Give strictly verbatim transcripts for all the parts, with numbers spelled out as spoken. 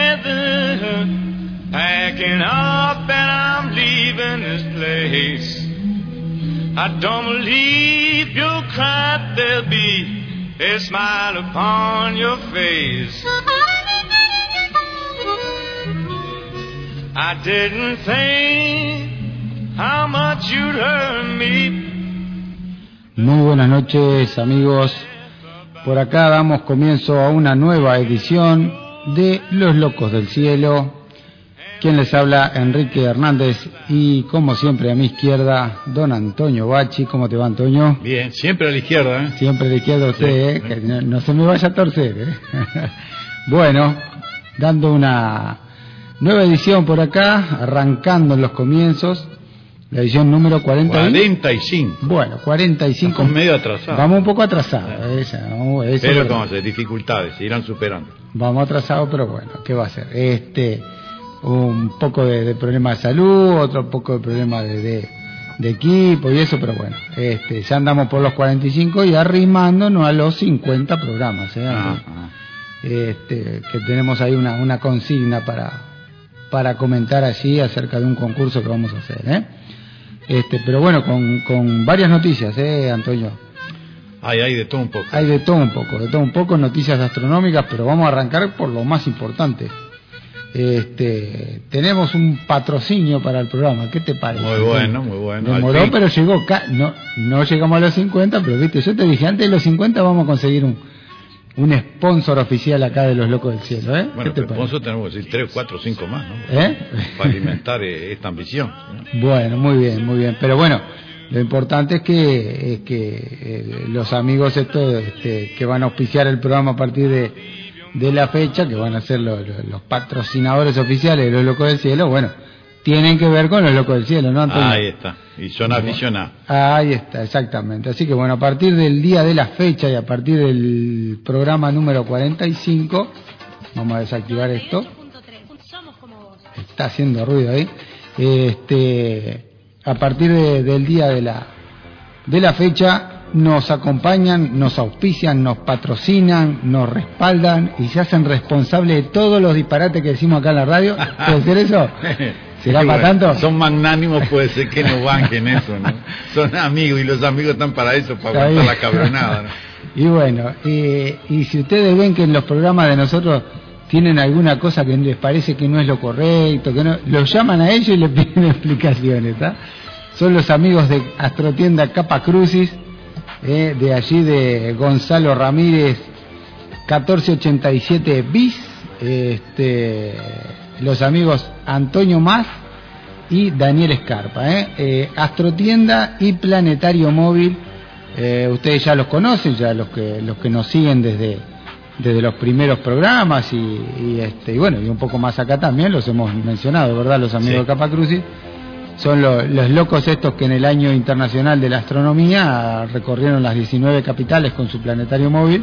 together, packing up and I'm leaving this place. I don't believe you'll cry, there'll be a smile upon your face. I didn't think how much you'd hurt me. Muy buenas noches, amigos. Por acá damos comienzo a una nueva edición de Los Locos del Cielo. Quien les habla, Enrique Hernández, y como siempre a mi izquierda, don Antonio Bachi. ¿Cómo te va, Antonio? Bien, siempre a la izquierda, ¿eh? Siempre a la izquierda usted, sí. ¿eh? Que no, no se me vaya a torcer, ¿eh? Bueno, dando una nueva edición por acá, arrancando en los comienzos, la edición número cuarenta cuarenta y cinco. Bueno, cuarenta y cinco. Estamos medio atrasados. Vamos un poco atrasados. Esa, vamos, eso pero ¿cómo hacer? Dificultades, se irán superando. Vamos atrasados, pero bueno, ¿qué va a ser? Este... un poco de, de problema de salud, otro poco de problema de, de, de equipo y eso, pero bueno, este, ya andamos por los cuarenta y cinco y arrimándonos a los cincuenta programas, ¿eh? Ah, este, que tenemos ahí una, una consigna para, para comentar allí acerca de un concurso que vamos a hacer, ¿eh? Este, pero bueno, con, con varias noticias, ¿eh, Antonio? Hay, hay de todo un poco. Hay de todo un poco, de todo un poco, noticias astronómicas, pero vamos a arrancar por lo más importante. Este, tenemos un patrocinio para el programa. ¿Qué te parece? Muy bueno, muy bueno. Demoró, pero llegó. No, no llegamos a los cincuenta, pero viste, yo te dije antes de los cincuenta vamos a conseguir un un sponsor oficial acá de Los Locos del Cielo, ¿eh? Bueno, pero sponsor tenemos que decir tres, cuatro, cinco más, ¿no? ¿Eh? Para alimentar esta ambición, ¿no? Bueno, muy bien, muy bien. Pero bueno, lo importante es que, es que eh, los amigos estos este, que van a auspiciar el programa a partir de de la fecha, que van a ser los, los, los patrocinadores oficiales de Los Locos del Cielo, bueno, tienen que ver con Los Locos del Cielo, ¿no, Antonio? Ahí está, y son aficionados. Ahí está, exactamente. Así que bueno, a partir del día de la fecha y a partir del programa número cuarenta y cinco, vamos a desactivar esto. Está haciendo ruido ahí. Este, a partir de, del día de la de la fecha nos acompañan, nos auspician, nos patrocinan, nos respaldan y se hacen responsables de todos los disparates que decimos acá en la radio. ¿Puede ser eso? ¿Será para tanto? Son magnánimos, puede ser que no banquen eso, ¿no? Son amigos y los amigos están para eso, para aguantar la cabronada, ¿no? Y bueno, y, y si ustedes ven que en los programas de nosotros tienen alguna cosa que les parece que no es lo correcto, que no, los llaman a ellos y les piden explicaciones, ¿tá? Son los amigos de Astrotienda Capa Crucis, Eh, de allí de Gonzalo Ramírez catorce ochenta y siete bis, este, los amigos Antonio Más y Daniel Escarpa, eh. Eh, Astrotienda y Planetario Móvil, eh, ustedes ya los conocen, ya los que los que nos siguen desde desde los primeros programas y, y este y bueno, y un poco más acá también los hemos mencionado, ¿verdad? Los amigos sí. de Capa Crucis son lo, los locos estos que en el año internacional de la astronomía recorrieron las diecinueve capitales con su planetario móvil.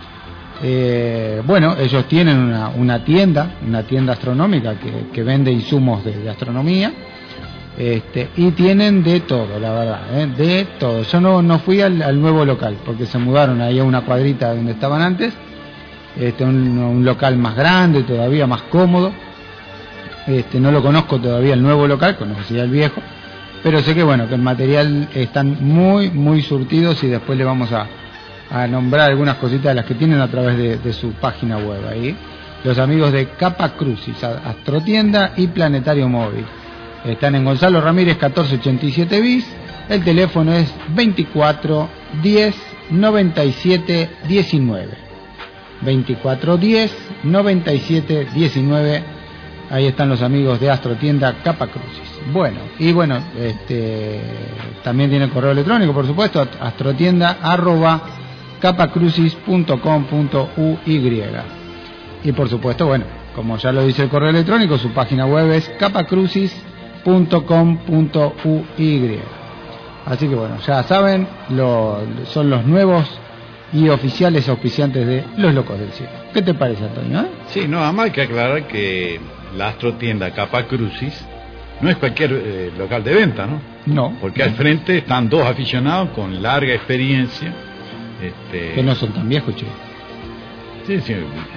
Eh, bueno, ellos tienen una, una tienda, una tienda astronómica que, que vende insumos de, de astronomía, este, y tienen de todo, la verdad, ¿eh? de todo. Yo no, no fui al, al nuevo local porque se mudaron ahí a una cuadrita donde estaban antes, este, un, un local más grande, todavía más cómodo. Este, no lo conozco todavía el nuevo local, conocía el viejo, pero sé que bueno, que el material están muy, muy surtidos y después le vamos a, a nombrar algunas cositas de las que tienen a través de, de su página web ahí. Los amigos de Capa Crucis, Astrotienda y Planetario Móvil. Están en Gonzalo Ramírez catorce ochenta y siete bis, el teléfono es veinticuatro diez noventa y siete diecinueve. veinticuatro diez noventa y siete diecinueve. Ahí están los amigos de Astrotienda Capa Crucis. Bueno, y bueno, este, también tiene correo electrónico, por supuesto, astrotienda arroba capacrucis punto com punto uy. Y por supuesto, bueno, como ya lo dice el correo electrónico, su página web es capacrucis punto com punto uy. Así que bueno, ya saben, lo, son los nuevos y oficiales auspiciantes de Los Locos del Cielo. ¿Qué te parece, Antonio? ¿Eh? Sí, no, además hay que aclarar que la Astrotienda Capa Crucis no es cualquier eh, local de venta, ¿no? No. Porque al frente están dos aficionados con larga experiencia. Este... Que no son tan viejos, che. Sí, sí.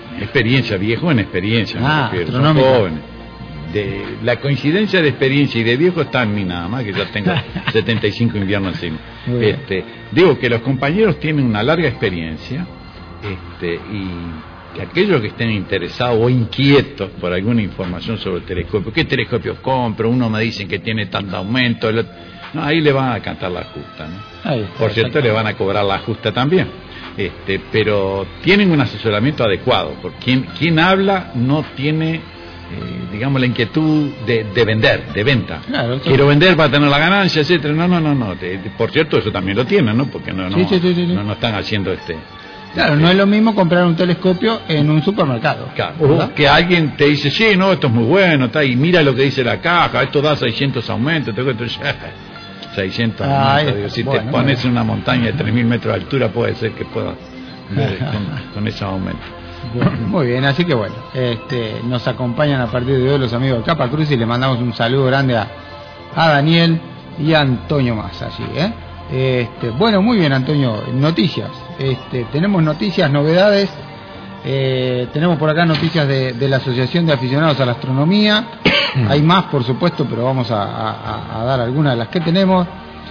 Experiencia, viejo en experiencia, ah, me son jóvenes. De, la coincidencia de experiencia y de viejo está en mí nada más, que ya tengo setenta y cinco inviernos encima. Este, digo que los compañeros tienen una larga experiencia, este, y que aquellos que estén interesados o inquietos por alguna información sobre el telescopio, ¿qué telescopio compro? Uno me dicen que tiene tanto aumento, el otro, no, ahí le van a cantar la justa, ¿no? Ahí está, por cierto, le van a cobrar la justa también. Este, pero tienen un asesoramiento adecuado, porque quien, quien habla no tiene, eh, digamos, la inquietud de, de vender, de venta. Claro, quiero vender para tener la ganancia, etcétera. No, no, no, no. De, de, por cierto, eso también lo tienen, ¿no? Porque no, no, sí, sí, sí, sí. no, no están haciendo este. Claro, no es lo mismo comprar un telescopio en un supermercado. Claro, o que alguien te dice, sí, no, esto es muy bueno, está, y mira lo que dice la caja, esto da seiscientos aumentos, te cuento, seiscientos ah, aumentos. Digo, si bueno, te pones bueno. en una montaña de tres mil metros de altura, puede ser que puedas ver con, con ese aumento. Bueno, muy bien, así que bueno, este, nos acompañan a partir de hoy los amigos de Capa Cruz y le mandamos un saludo grande a, a Daniel y a Antonio más allí, ¿eh? Este, bueno, muy bien, Antonio, noticias. Este, tenemos noticias, novedades. Eh, tenemos por acá noticias de, de la Asociación de Aficionados a la Astronomía. Hay más, por supuesto, pero vamos a, a, a dar algunas de las que tenemos.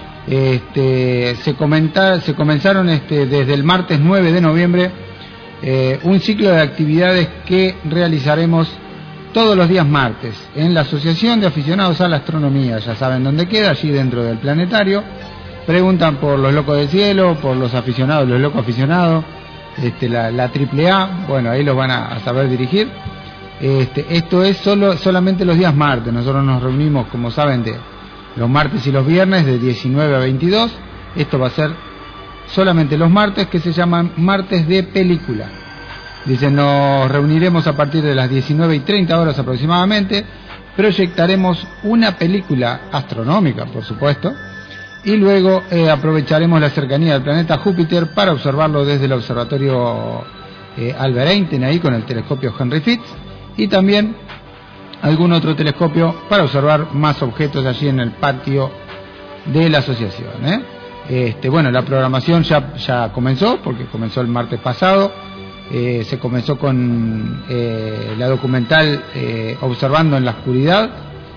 Este, se, comenta, se comenzaron este, desde el martes nueve de noviembre eh, un ciclo de actividades que realizaremos todos los días martes en la Asociación de Aficionados a la Astronomía. Ya saben dónde queda, allí dentro del planetario. Preguntan por los locos del cielo, por los aficionados, los locos aficionados, este, la, la triple A, bueno, ahí los van a, a saber dirigir. Este, esto es solo solamente los días martes. Nosotros nos reunimos, como saben, de los martes y los viernes de diecinueve a veintidós. Esto va a ser solamente los martes, que se llaman martes de película. Dicen, nos reuniremos a partir de las diecinueve y treinta horas aproximadamente. Proyectaremos una película astronómica, por supuesto. Y luego eh, aprovecharemos la cercanía del planeta Júpiter para observarlo desde el observatorio eh, Albert Einstein, ahí con el telescopio Henry Fitz, y también algún otro telescopio para observar más objetos allí en el patio de la asociación, ¿eh? Este, bueno, la programación ya, ya comenzó, porque comenzó el martes pasado. Eh, se comenzó con eh, la documental eh, Observando en la Oscuridad,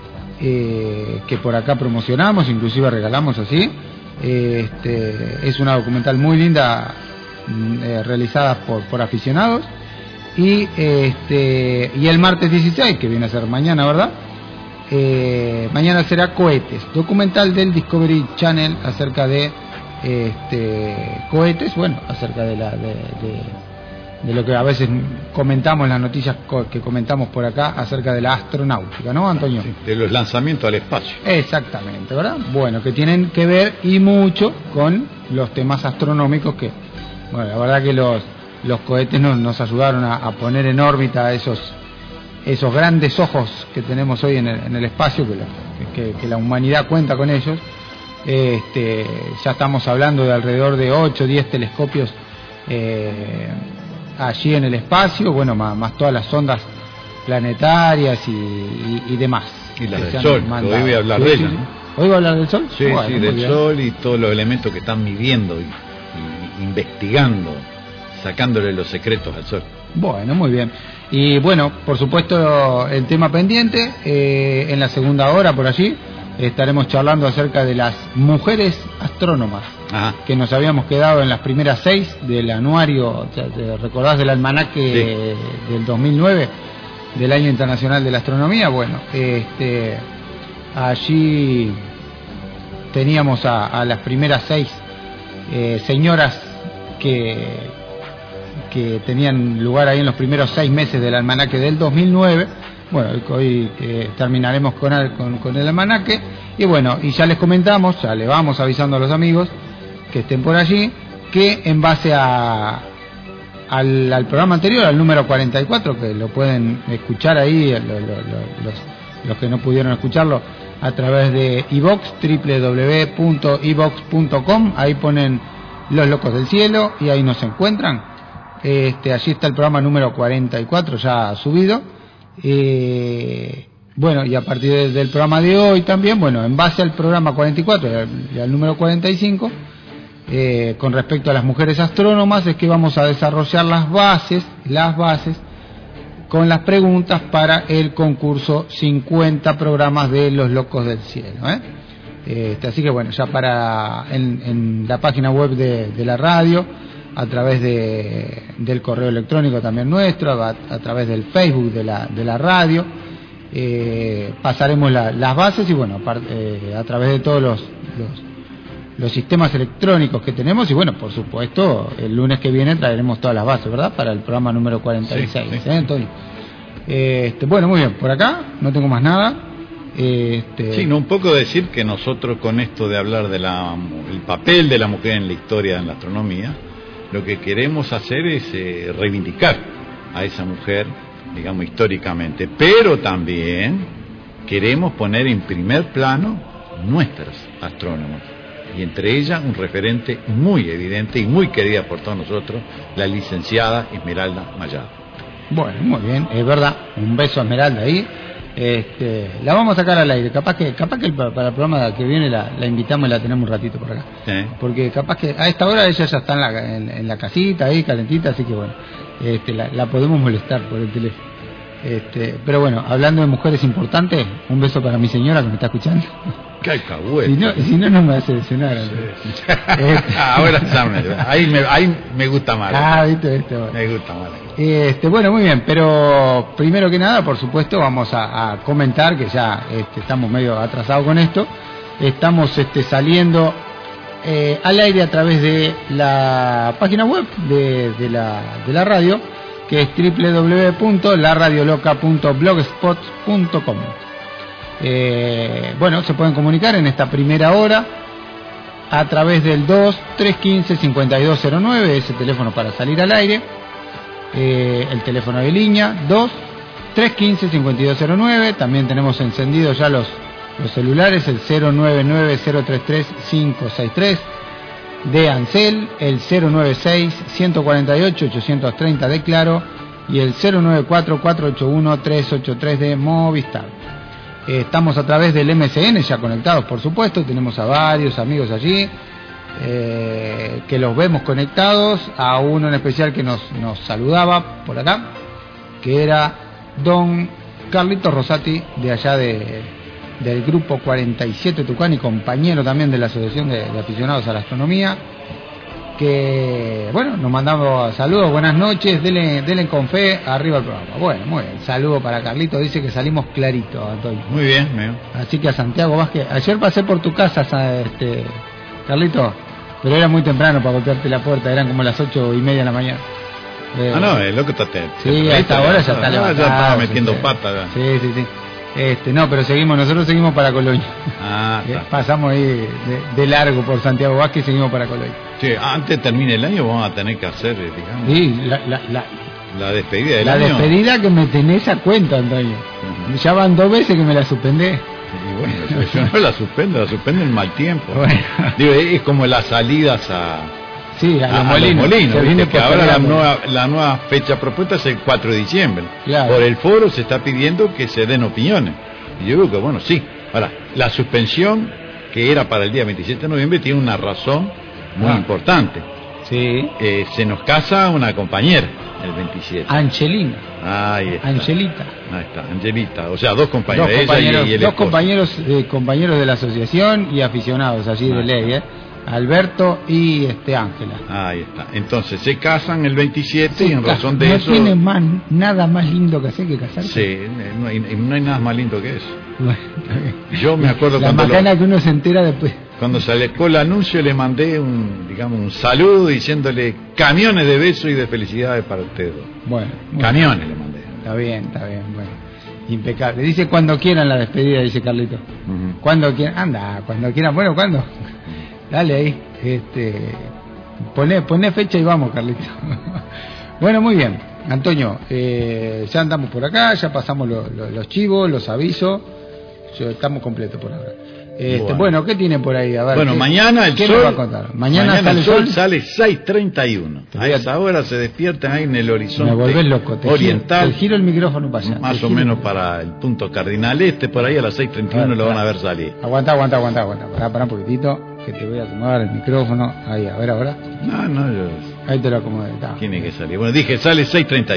Eh, que por acá promocionamos, inclusive regalamos así. Eh, este, es una documental muy linda, eh, realizada por, por aficionados. Y, este, y el martes dieciséis, que viene a ser mañana, ¿verdad? Eh, mañana será Cohetes, documental del Discovery Channel acerca de este, cohetes, bueno, acerca de la de, de de lo que a veces comentamos, las noticias que comentamos por acá acerca de la astronáutica, ¿no, Antonio? Sí, de los lanzamientos al espacio. Exactamente, ¿verdad? Bueno, que tienen que ver y mucho con los temas astronómicos que, bueno, la verdad que los, los cohetes nos, nos ayudaron a, a poner en órbita esos, esos grandes ojos que tenemos hoy en el, en el espacio, que, lo, que, que la humanidad cuenta con ellos. Este, ya estamos hablando de alrededor de ocho o diez telescopios eh, allí en el espacio, bueno, más, más todas las sondas planetarias y, y, y demás. Y la del Sol, hoy voy a hablar sí, de ella, sí, ¿no? ¿Hoy voy a hablar del Sol? Sí, bueno, sí, del bien. Sol y todos los elementos que están midiendo y, y investigando, sacándole los secretos al Sol. Bueno, muy bien. Y bueno, por supuesto, el tema pendiente, eh, en la segunda hora por allí, estaremos charlando acerca de las mujeres astrónomas. Ajá. Que nos habíamos quedado en las primeras seis del anuario, ¿te recordás del almanaque sí. del dos mil nueve, del Año Internacional de la Astronomía? Bueno, este, allí teníamos a, a las primeras seis eh, señoras que, que tenían lugar ahí en los primeros seis meses del almanaque del dos mil nueve. Bueno, hoy eh, terminaremos con el, con, con el almanaque. Y bueno, y ya les comentamos, ya le vamos avisando a los amigos que estén por allí, que en base a al, al programa anterior, al número cuarenta y cuatro, que lo pueden escuchar ahí, lo, lo, lo, los, los que no pudieron escucharlo, a través de iVox, doble u doble u doble u punto ivox punto com, ahí ponen Los Locos del Cielo y ahí nos encuentran. Este, allí está el programa número cuarenta y cuatro ya subido. Eh, bueno, y a partir de, del programa de hoy también, bueno, en base al programa cuarenta y cuatro y al, y al número cuarenta y cinco, eh, con respecto a las mujeres astrónomas, es que vamos a desarrollar las bases, las bases con las preguntas para el concurso cincuenta programas de Los Locos del Cielo, ¿eh? Este, así que bueno, ya para en, en la página web de, de la radio, a través de, del correo electrónico también nuestro, a, a través del Facebook de la, de la radio, eh, pasaremos la, las bases y bueno, a, eh, a través de todos los, los, los sistemas electrónicos que tenemos y bueno, por supuesto, el lunes que viene traeremos todas las bases, ¿verdad? Para el programa número cuarenta y seis, sí, sí. ¿eh, Antonio? Este, bueno, muy bien, por acá no tengo más nada. Este... Sí, no, un poco decir que nosotros con esto de hablar de la el papel de la mujer en la historia en la astronomía, lo que queremos hacer es eh, reivindicar a esa mujer, digamos, históricamente, pero también queremos poner en primer plano nuestras astrónomas, y entre ellas un referente muy evidente y muy querida por todos nosotros, la licenciada Esmeralda Mayado. Bueno, muy bien, es verdad, un beso a Esmeralda ahí. Este, la vamos a sacar al aire, capaz que capaz que el, para el programa que viene la, la invitamos y la tenemos un ratito por acá, sí. Porque capaz que a esta hora ella ya está en la, en, en la casita ahí calentita, así que bueno, este, la, la podemos molestar por el teléfono, este, pero bueno, hablando de mujeres importantes, un beso para mi señora que me está escuchando. ¡Qué cahuete! Si no, si no, no me hace lesionar. Sí. Este. Ahora ahí me, ahí me gusta más. Ah, viste, viste, bueno. Me gusta más. Este, bueno, muy bien, pero primero que nada, por supuesto, vamos a, a comentar que ya este, estamos medio atrasados con esto. Estamos este, saliendo eh, al aire a través de la página web de, de, la, de la radio, que es doble u doble u doble u punto la radio loca punto blogspot punto com. Eh, bueno, se pueden comunicar en esta primera hora a través del dos tres uno cinco cinco dos cero nueve, ese teléfono para salir al aire. Eh, el teléfono de línea dos tres uno cinco cinco dos cero nueve. También tenemos encendidos ya los, los celulares, el cero nueve nueve cero tres tres cinco seis tres de Ansel, el cero nueve seis uno cuatro ocho ocho tres cero de Claro y el cero nueve cuatro cuatro ocho uno tres ocho tres de Movistar. Eh, estamos a través del M C N ya conectados, por supuesto, tenemos a varios amigos allí Eh, que los vemos conectados, a uno en especial que nos, nos saludaba por acá, que era don Carlitos Rosati, de allá de, del grupo cuarenta y siete Tucán y compañero también de la Asociación de, de Aficionados a la Astronomía, que bueno, nos mandamos saludos, buenas noches, denle, denle con fe, arriba el programa. Bueno, muy bien, saludo para Carlitos, dice que salimos clarito, Antonio. Muy bien, bien. Así que a Santiago Vázquez, ayer pasé por tu casa, este Carlito, pero era muy temprano para golpearte la puerta, eran como las ocho y media de la mañana. Eh, ah, no, el loco está... Te, sí, a esta hora ya está levantado. Ya estaba metiendo sí, patas. Sí, sí, sí. Este, no, pero seguimos, nosotros seguimos para Colonia. Ah, está. Pasamos ahí de, de largo por Santiago Vázquez y seguimos para Colonia. Sí, antes termine el año vamos a tener que hacer, digamos... Sí, la... la, la La despedida del la año. La despedida que me tenés a cuenta, Antonio. Uh-huh. Ya van dos veces que me la suspendé. Y bueno, yo no la suspendo, la suspendo en mal tiempo. Bueno. Digo, es como las salidas a, sí, a, a, a molinos, los molinos. Viene que ahora la nueva, la la nueva fecha propuesta es el cuatro de diciembre. Claro. Por el foro se está pidiendo que se den opiniones. Y yo digo que bueno, sí. Ahora, la suspensión que era para el día veintisiete de noviembre tiene una razón muy ah. importante. Sí. Eh, se nos casa una compañera el veintisiete. Angelina. Ahí está. Angelita. Ahí está, Angelita. O sea, dos compañeros. Dos compañeros, ella y, y el dos esposo. compañeros, eh, compañeros de la asociación y aficionados allí ah, de ley, ¿eh? Alberto y este Ángela. Ahí está. Entonces se casan el veintisiete sí, y en claro, razón de no eso... No tiene más, nada más lindo que hacer que casarse. Sí, no hay, no hay nada más lindo que eso. Bueno, yo me acuerdo la cuando... La macana lo, que uno se entera después. Cuando salió el anuncio le mandé un, digamos, un saludo diciéndole camiones de besos y de felicidades para ustedes. Bueno. Camiones bueno. le mandé. Está bien, está bien, bueno. Impecable. Dice cuando quieran la despedida, dice Carlito. Uh-huh. Cuando quieran, anda, cuando quieran, bueno, ¿cuándo? Dale ahí, este, poné, poné fecha y vamos, Carlito. Bueno, muy bien, Antonio, eh, ya andamos por acá, ya pasamos lo, lo, los chivos, los avisos, yo, estamos completos por ahora. Este, bueno. bueno, ¿qué tiene por ahí? A ver, bueno, ¿qué, mañana el ¿qué sol, nos va a contar? Mañana, mañana sale el sol, sol sale seis treinta y uno. A esa hora se despiertan ahí en el horizonte. Me volvés loco, te oriental. Giro, te giro el micrófono para allá. Más o menos para el punto cardinal este, por ahí a las seis treinta y uno lo van a ver salir. Aguanta, aguanta, aguanta, aguanta. Pará, pará un poquitito, que te voy a acomodar el micrófono. Ahí, a ver ahora. No, no, yo... Ahí te lo acomodé. Está. Tiene que salir. Bueno, dije, sale seis treinta y uno.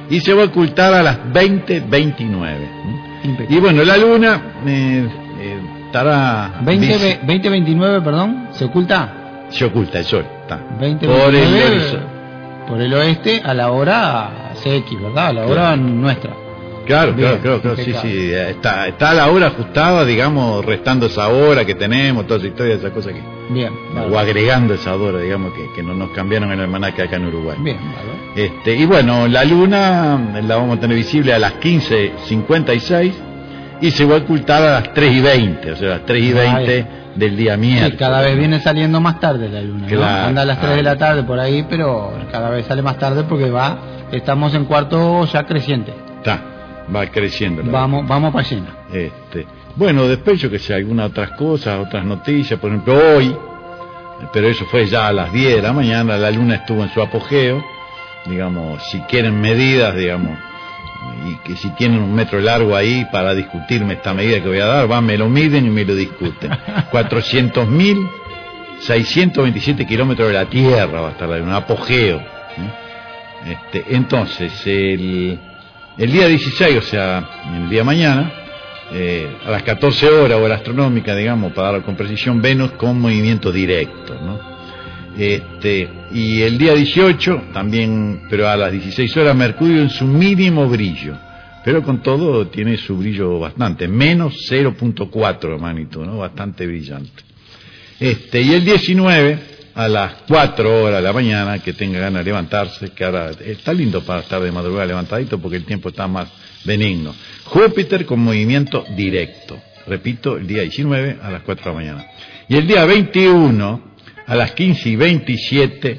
y se va a ocultar a las veinte veintinueve. Y bueno, la luna eh, eh, estará... veinte veintinueve, perdón, ¿se oculta? Se oculta el sol, está. veinte por veintinueve, el horizonte. Por el oeste a la hora C X, ¿verdad? A la hora Claro. nuestra. Claro, Bien, claro, claro, claro, sí, impecable. sí, está, está la hora ajustada, digamos, restando esa hora que tenemos, toda esa historia, esa cosa que... Bien, o bárbaro. agregando esa hora, digamos, que, que no nos cambiaron en el almanaque acá en Uruguay. Bien, bárbaro. Este, y bueno, la luna la vamos a tener visible a las quince cincuenta y seis y se va a ocultar a las tres y veinte, o sea, a las tres y veinte del día miércoles. Sí, cada vez viene saliendo más tarde la luna, ¿no? Claro, Anda a las tres claro. de la tarde por ahí, pero cada vez sale más tarde porque va, estamos en cuarto ya creciente. Está, va creciendo. la Vamos, vamos para llena. Este, bueno, después yo que sé, algunas otras cosas, otras noticias, por ejemplo, hoy, pero eso fue ya a las diez de la mañana, la luna estuvo en su apogeo, digamos, si quieren medidas, digamos, y que si tienen un metro largo ahí para discutirme esta medida que voy a dar, van, me lo miden y me lo discuten. cuatrocientos mil seiscientos veintisiete kilómetros de la Tierra va a estar la luna, apogeo. ¿eh? Este, entonces, el, el día dieciséis, o sea, el día de mañana, eh, a las catorce horas, hora astronómica, digamos, para dar con precisión, Venus con movimiento directo, ¿no? Este, y el día dieciocho, también, pero a las dieciséis horas, Mercurio en su mínimo brillo, pero con todo tiene su brillo bastante, menos cero punto cuatro de magnitud, ¿no? Bastante brillante. Este, y el diecinueve, a las cuatro horas de la mañana, que tenga ganas de levantarse, que ahora está lindo para estar de madrugada levantadito porque el tiempo está más benigno. Júpiter con movimiento directo, repito, el día diecinueve a las cuatro de la mañana. Y el día veintiuno, a las quince y veintisiete,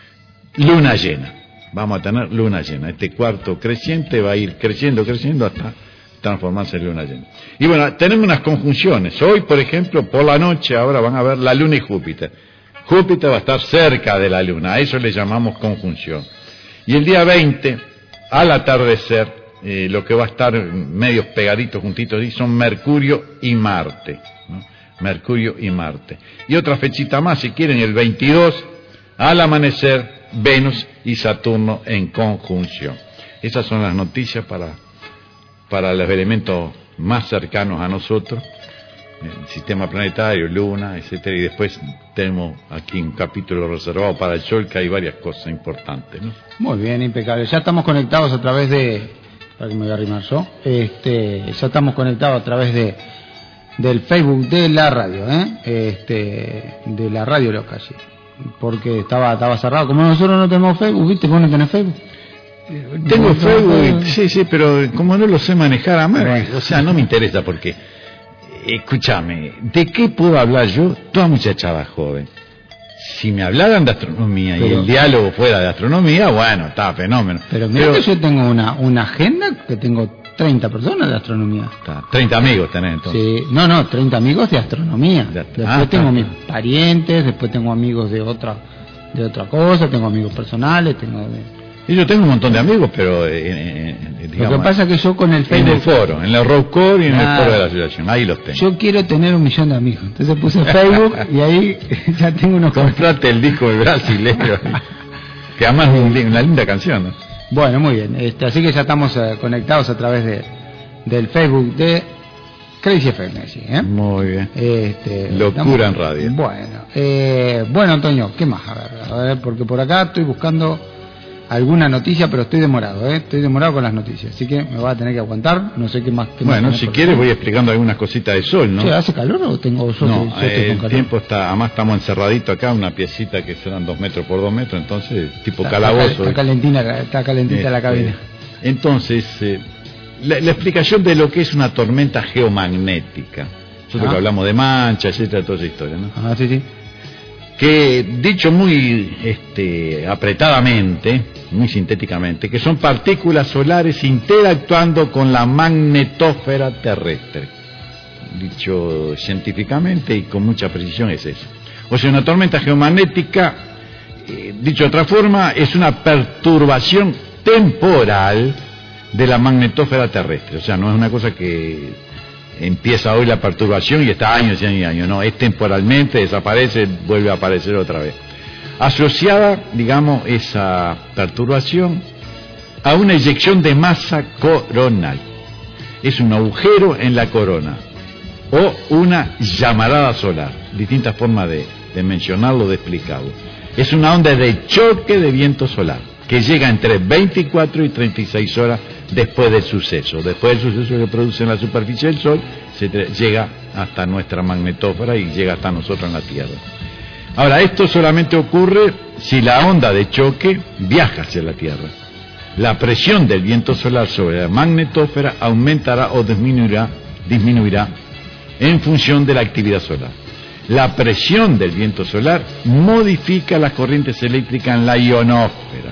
luna llena. Vamos a tener luna llena. Este cuarto creciente va a ir creciendo, creciendo hasta transformarse en luna llena. Y bueno, tenemos unas conjunciones. Hoy, por ejemplo, por la noche, ahora van a ver la luna y Júpiter. Júpiter va a estar cerca de la luna, a eso le llamamos conjunción. Y el día veinte, al atardecer, eh, lo que va a estar medios pegaditos, juntitos, y son Mercurio y Marte, ¿no? Mercurio y Marte. Y otra fechita más, si quieren, el veintidós, al amanecer, Venus y Saturno en conjunción. Esas son las noticias para, para los elementos más cercanos a nosotros, el sistema planetario, luna, etcétera. Y después tenemos aquí un capítulo reservado para el Sol, que hay varias cosas importantes, ¿no? Muy bien, impecable. Ya estamos conectados a través de... Para que me voy a arrimar yo. Este, ya estamos conectados a través de del Facebook de la radio, ¿eh? Este, de la radio local, sí. Porque estaba estaba cerrado. Como nosotros no tenemos Facebook, ¿viste? ¿Vos no tenés Facebook? Tengo No, Facebook, no, sí, sí, pero como no lo sé manejar a mano, Bueno. o sea, no me interesa porque, escúchame, ¿de qué puedo hablar yo? Toda muchachada joven. Si me hablaran de astronomía y Pero- el diálogo fuera de astronomía, bueno, está fenómeno. Pero mira que yo tengo una, una agenda que tengo treinta personas de astronomía. Está, treinta amigos tenés entonces. Sí, no, no, treinta amigos de astronomía. De- Después ah, tengo está. mis parientes, después tengo amigos de otra de otra cosa, tengo amigos personales, tengo de... Y yo tengo un montón de amigos, pero eh, eh, eh, digamos, Lo que pasa es que yo con el en Facebook... el foro, en el Roadcore y en Ah. el foro de la asociación, ahí los tengo. Yo quiero tener un millón de amigos. Entonces puse Facebook y ahí ya tengo unos... Comprate el disco del brasileño, que además es un li- una linda canción, ¿no? Bueno, muy bien. Este, así que ya estamos eh, conectados a través de del Facebook de Crazy F M, sí, ¿eh? Muy bien. Este, Locura estamos- en radio. Bueno, eh, bueno, Antonio, ¿qué más? A ver, a ver, porque por acá estoy buscando alguna noticia, pero estoy demorado, ¿eh? Estoy demorado con las noticias, así que me va a tener que aguantar. No sé qué más. Qué más Bueno, tenés si por quieres acá. voy explicando algunas cositas de sol, ¿no? Che, ¿hace calor o tengo yo, No, yo estoy eh, con el calor? tiempo está, además estamos encerraditos acá, una piecita que serán dos metros por dos metros, entonces tipo Está- calabozo. Está, está calentina, está calentita la Este, cabina. Entonces, eh, la, la explicación de lo que es una tormenta geomagnética. Nosotros Ah. que hablamos de manchas, etcétera, toda esa historia, ¿no? Ah, sí, sí. Que, dicho muy este, apretadamente, muy sintéticamente, que son partículas solares interactuando con la magnetósfera terrestre. Dicho científicamente y con mucha precisión es eso. O sea, una tormenta geomagnética, eh, dicho de otra forma, es una perturbación temporal de la magnetósfera terrestre. O sea, no es una cosa que empieza hoy la perturbación y está años y años y años. No, es temporalmente, desaparece, vuelve a aparecer otra vez. Asociada, digamos, esa perturbación a una eyección de masa coronal. Es un agujero en la corona o una llamarada solar. Distintas formas de, de mencionarlo, de explicarlo. Es una onda de choque de viento solar que llega entre veinticuatro y treinta y seis horas después del suceso. Después del suceso que produce en la superficie del Sol, se llega hasta nuestra magnetósfera y llega hasta nosotros en la Tierra. Ahora, esto solamente ocurre si la onda de choque viaja hacia la Tierra. La presión del viento solar sobre la magnetósfera aumentará o disminuirá, disminuirá en función de la actividad solar. La presión del viento solar modifica las corrientes eléctricas en la ionosfera.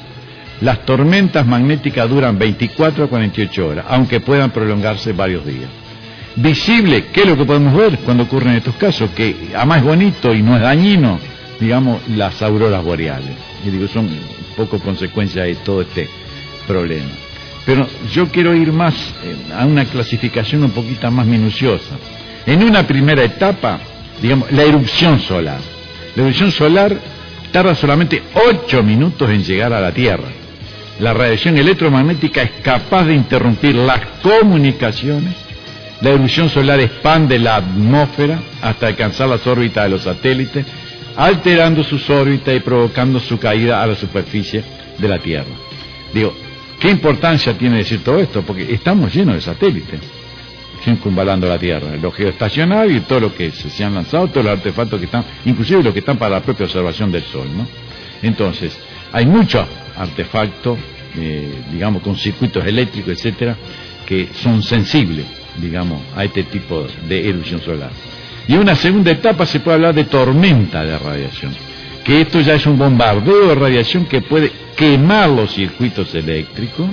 Las tormentas magnéticas duran veinticuatro a cuarenta y ocho horas, aunque puedan prolongarse varios días. Visible, ¿qué es lo que podemos ver cuando ocurren estos casos? Que además es bonito y no es dañino, digamos, las auroras boreales. Y digo, son un poco consecuencia de todo este problema. Pero yo quiero ir más eh, a una clasificación un poquito más minuciosa. En una primera etapa, digamos, la erupción solar. La erupción solar tarda solamente ocho minutos en llegar a la Tierra. La radiación electromagnética es capaz de interrumpir las comunicaciones. La erupción solar expande la atmósfera hasta alcanzar las órbitas de los satélites, alterando sus órbitas y provocando su caída a la superficie de la Tierra. Digo, ¿qué importancia tiene decir todo esto? Porque estamos llenos de satélites circunvalando la Tierra, los geoestacionarios y todo lo que se, se han lanzado, todos los artefactos que están, inclusive los que están para la propia observación del Sol, ¿no? Entonces, hay muchos artefactos, eh, digamos, con circuitos eléctricos, etcétera, que son sensibles, digamos, a este tipo de erupción solar. Y en una segunda etapa se puede hablar de tormenta de radiación, que esto ya es un bombardeo de radiación que puede quemar los circuitos eléctricos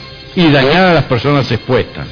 y dañar a las personas expuestas,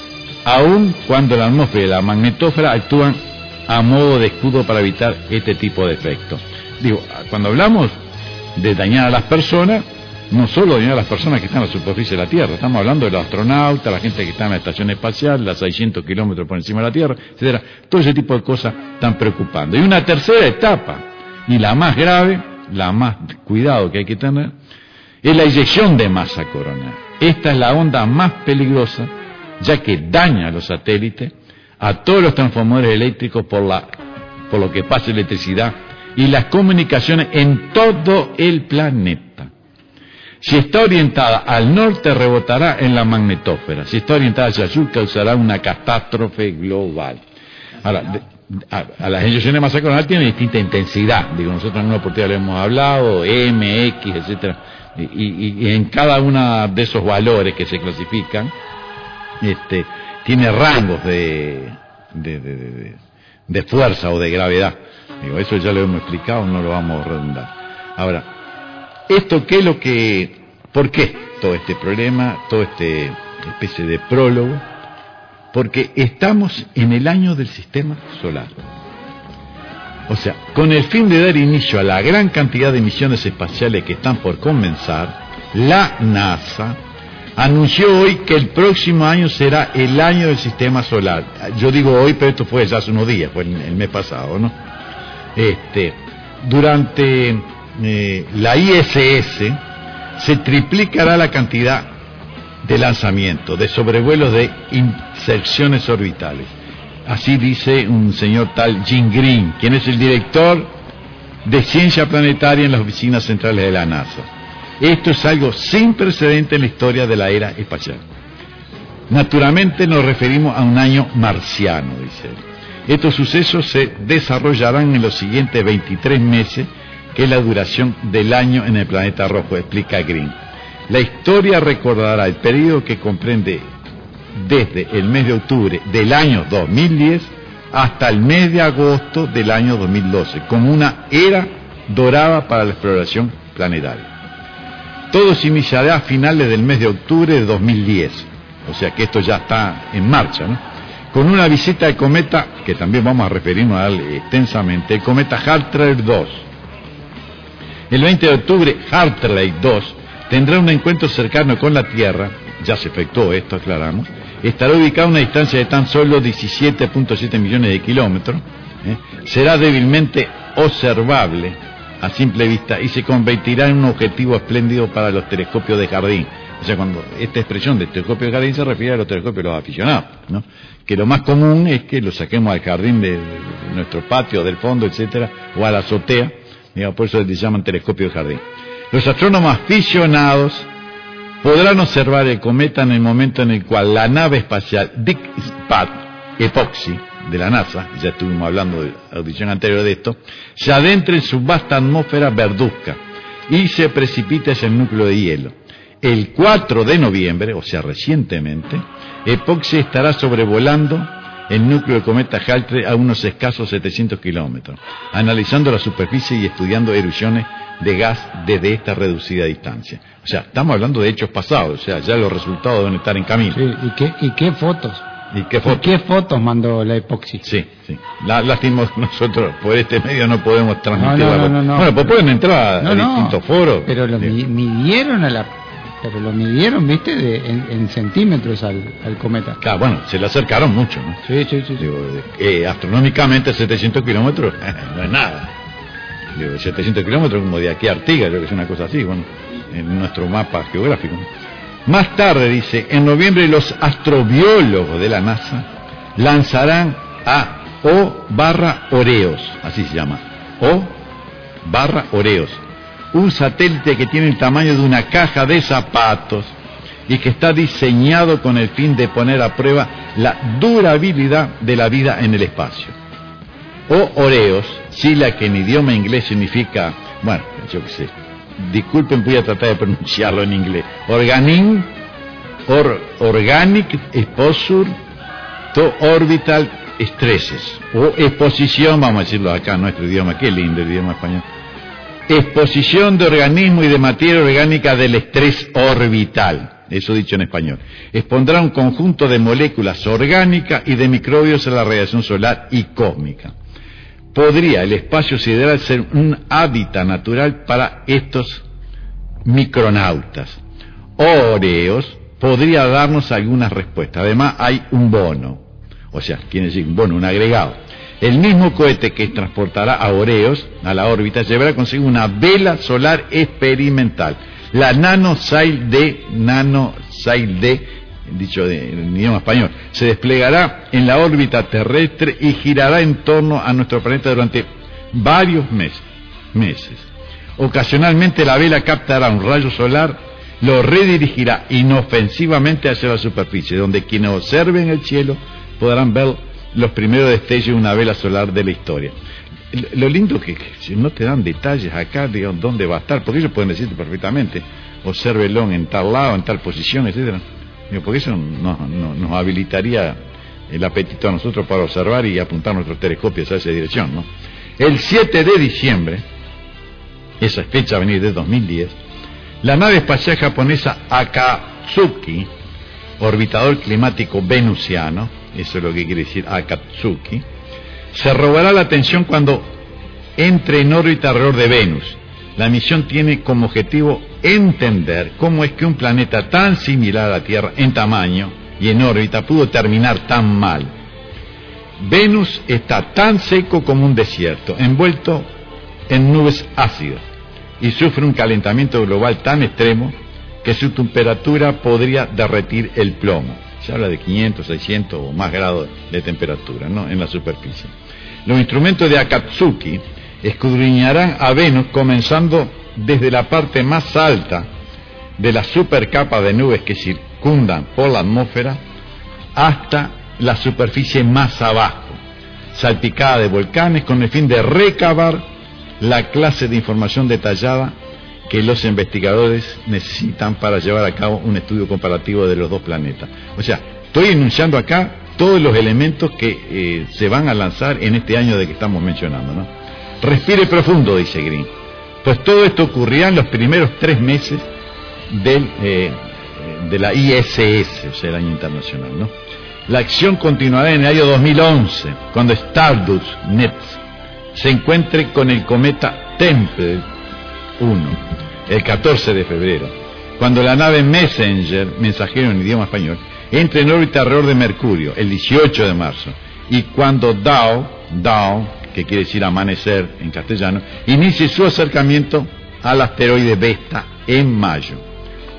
aun cuando la atmósfera y la magnetósfera actúan a modo de escudo para evitar este tipo de efectos. Digo, cuando hablamos de dañar a las personas, no solo dañar a las personas que están en la superficie de la Tierra, estamos hablando de los astronautas, la gente que está en la estación espacial, las seiscientos kilómetros por encima de la Tierra, etcétera. Todo ese tipo de cosas están preocupando. Y una tercera etapa, y la más grave, la más cuidado que hay que tener, es la eyección de masa coronal. Esta es la onda más peligrosa, ya que daña a los satélites, a todos los transformadores eléctricos por, la, por lo que pasa electricidad y las comunicaciones en todo el planeta. Si está orientada al norte, rebotará en la magnetósfera. Si está orientada hacia el sur, causará una catástrofe global. Ahora, de, a, a las eyecciones de masa coronal tienen distinta intensidad. Digo, nosotros en una oportunidad le hemos hablado, M, X, etcétera. Y, y, y en cada uno de esos valores que se clasifican, este, tiene rangos de, de, de, de, de fuerza o de gravedad. Digo, eso ya lo hemos explicado, no lo vamos a redundar. Ahora, ¿esto qué es lo que, por qué todo este problema, todo este especie de prólogo? Porque estamos en el año del sistema solar. O sea, con el fin de dar inicio a la gran cantidad de misiones espaciales que están por comenzar, la NASA anunció hoy que el próximo año será el año del sistema solar. Yo digo hoy, pero esto fue ya hace unos días, fue el mes pasado, ¿no? Este, durante eh, la I S S se triplicará la cantidad de lanzamientos, de sobrevuelos de inserciones orbitales. Así dice un señor tal Jim Green, quien es el director de ciencia planetaria en las oficinas centrales de la NASA. Esto es algo sin precedente en la historia de la era espacial. Naturalmente nos referimos a un año marciano, dice él. Estos sucesos se desarrollarán en los siguientes veintitrés meses, que es la duración del año en el planeta rojo, explica Green. La historia recordará el periodo que comprende desde el mes de octubre del año dos mil diez hasta el mes de agosto del año dos mil doce, como una era dorada para la exploración planetaria. Todo se iniciará a finales del mes de octubre de dos mil diez, o sea que esto ya está en marcha, ¿no? Con una visita al cometa, que también vamos a referirnos a él extensamente, el cometa Hartley dos. El veinte de octubre, Hartley dos tendrá un encuentro cercano con la Tierra, ya se efectuó esto, aclaramos, estará ubicado a una distancia de tan solo diecisiete punto siete millones de kilómetros, ¿eh? Será débilmente observable a simple vista y se convertirá en un objetivo espléndido para los telescopios de jardín, O sea, cuando esta expresión de telescopio de jardín se refiere a los telescopios de los aficionados, ¿no? Que lo más común es que lo saquemos al jardín de, de nuestro patio, del fondo, etcétera, o a la azotea, digamos, por eso le llaman telescopio de jardín. Los astrónomos aficionados podrán observar el cometa en el momento en el cual la nave espacial Deep Space Epoxy de la NASA, ya estuvimos hablando de la audición anterior de esto, se adentre en su vasta atmósfera verduzca y se precipite hacia el núcleo de hielo. El cuatro de noviembre, o sea, recientemente, Epoxy estará sobrevolando el núcleo del cometa Halley a unos escasos setecientos kilómetros, analizando la superficie y estudiando erupciones de gas desde esta reducida distancia. O sea, estamos hablando de hechos pasados, o sea, ya los resultados deben estar en camino. Sí, ¿y qué, y qué fotos? ¿Y qué fotos? ¿Y qué fotos mandó la Epoxy? Sí, sí. La, lástimos nosotros por este medio no podemos transmitir. No, no, no, no. Bueno, pues pueden entrar no, a no, distintos foros. Pero lo mi, midieron a la... Pero lo midieron, viste, de, en, en centímetros al, al cometa. Claro, bueno, se le acercaron mucho, ¿no? Sí, sí, sí. sí. Digo, eh, astronómicamente setecientos kilómetros no es nada. Digo, setecientos kilómetros como de aquí a Artigas, creo que es una cosa así, bueno, en nuestro mapa geográfico, ¿no? Más tarde, dice, en noviembre los astrobiólogos de la NASA lanzarán a O barra Oreos, así se llama, O barra Oreos, un satélite que tiene el tamaño de una caja de zapatos y que está diseñado con el fin de poner a prueba la durabilidad de la vida en el espacio. O Oreos, sigla que en idioma inglés significa, bueno, yo qué sé, disculpen, voy a tratar de pronunciarlo en inglés. Organic, or, Organic Exposure to Orbital Stresses. O exposición, vamos a decirlo acá en nuestro idioma, qué lindo el idioma español. Exposición de organismo y de materia orgánica del estrés orbital. Eso dicho en español. Expondrá un conjunto de moléculas orgánicas y de microbios a la radiación solar y cósmica. ¿Podría el espacio sideral ser un hábitat natural para estos micronautas? Oreos podría darnos algunas respuestas. Además hay un bono, o sea, quiere decir un bono, un agregado. El mismo cohete que transportará a Oreos a la órbita llevará consigo una vela solar experimental, la NanoSail D, NanoSail D, dicho de, en idioma español, se desplegará en la órbita terrestre y girará en torno a nuestro planeta durante varios meses. meses. Ocasionalmente la vela captará un rayo solar, lo redirigirá inofensivamente hacia la superficie, donde quienes observen el cielo podrán ver los primeros destellos de una vela solar de la historia. Lo lindo es que, que si no te dan detalles acá, digamos, dónde va a estar, porque ellos pueden decirte perfectamente, obsérvelo en tal lado, en tal posición, etcétera. Porque eso nos, nos, nos habilitaría el apetito a nosotros para observar y apuntar nuestros telescopios a esa dirección, ¿no? El siete de diciembre, esa fecha a venir de dos mil diez, la nave espacial japonesa Akatsuki, orbitador climático venusiano, eso es lo que quiere decir Akatsuki, se robará la atención cuando entre en órbita alrededor de Venus. La misión tiene como objetivo entender cómo es que un planeta tan similar a la Tierra en tamaño y en órbita pudo terminar tan mal. Venus está tan seco como un desierto, envuelto en nubes ácidas, y sufre un calentamiento global tan extremo que su temperatura podría derretir el plomo. Se habla de quinientos, seiscientos o más grados de temperatura, ¿no?, en la superficie. Los instrumentos de Akatsuki escudriñarán a Venus comenzando desde la parte más alta de la supercapa de nubes que circundan por la atmósfera hasta la superficie más abajo, salpicada de volcanes, con el fin de recabar la clase de información detallada que los investigadores necesitan para llevar a cabo un estudio comparativo de los dos planetas. O sea, estoy enunciando acá todos los elementos que eh, se van a lanzar en este año de que estamos mencionando, ¿no? Respire profundo, dice Green, pues todo esto ocurrirá en los primeros tres meses del, eh, de la I S S, o sea, el año internacional, ¿no? La acción continuará en el año dos mil once, cuando Stardust Nets se encuentre con el cometa Tempel uno, el catorce de febrero, cuando la nave Messenger, mensajero en idioma español, entre en órbita alrededor de Mercurio, el dieciocho de marzo, y cuando Dao, Dao, que quiere decir amanecer en castellano, inicie su acercamiento al asteroide Vesta en mayo.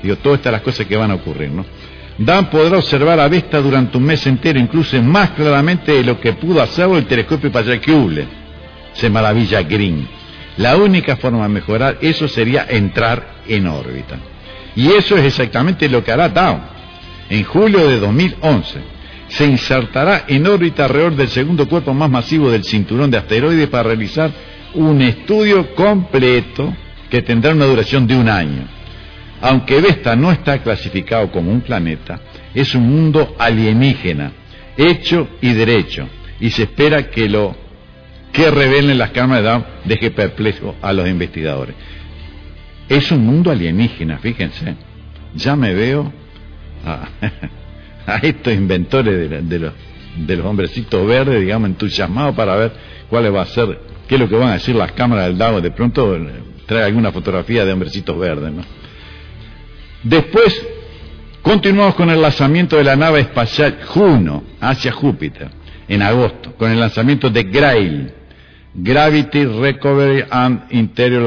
Digo, todas estas las cosas que van a ocurrir, ¿no? Dan podrá observar a Vesta durante un mes entero, incluso más claramente de lo que pudo hacerlo el telescopio espacial Hubble. Se maravilla Green. La única forma de mejorar eso sería entrar en órbita. Y eso es exactamente lo que hará Down. En julio de dos mil once se insertará en órbita alrededor del segundo cuerpo más masivo del cinturón de asteroides para realizar un estudio completo que tendrá una duración de un año. Aunque Vesta no está clasificado como un planeta, es un mundo alienígena, hecho y derecho, y se espera que lo que revelen las cámaras de Down deje perplejo a los investigadores. Es un mundo alienígena, fíjense. Ya me veo a, a estos inventores de, de, los, de los hombrecitos verdes, digamos, entusiasmados para ver cuál va a ser, qué es lo que van a decir las cámaras del Down. De pronto trae alguna fotografía de hombrecitos verdes, ¿no? Después continuamos con el lanzamiento de la nave espacial Juno hacia Júpiter en agosto, con el lanzamiento de Grail, Gravity Recovery and Interior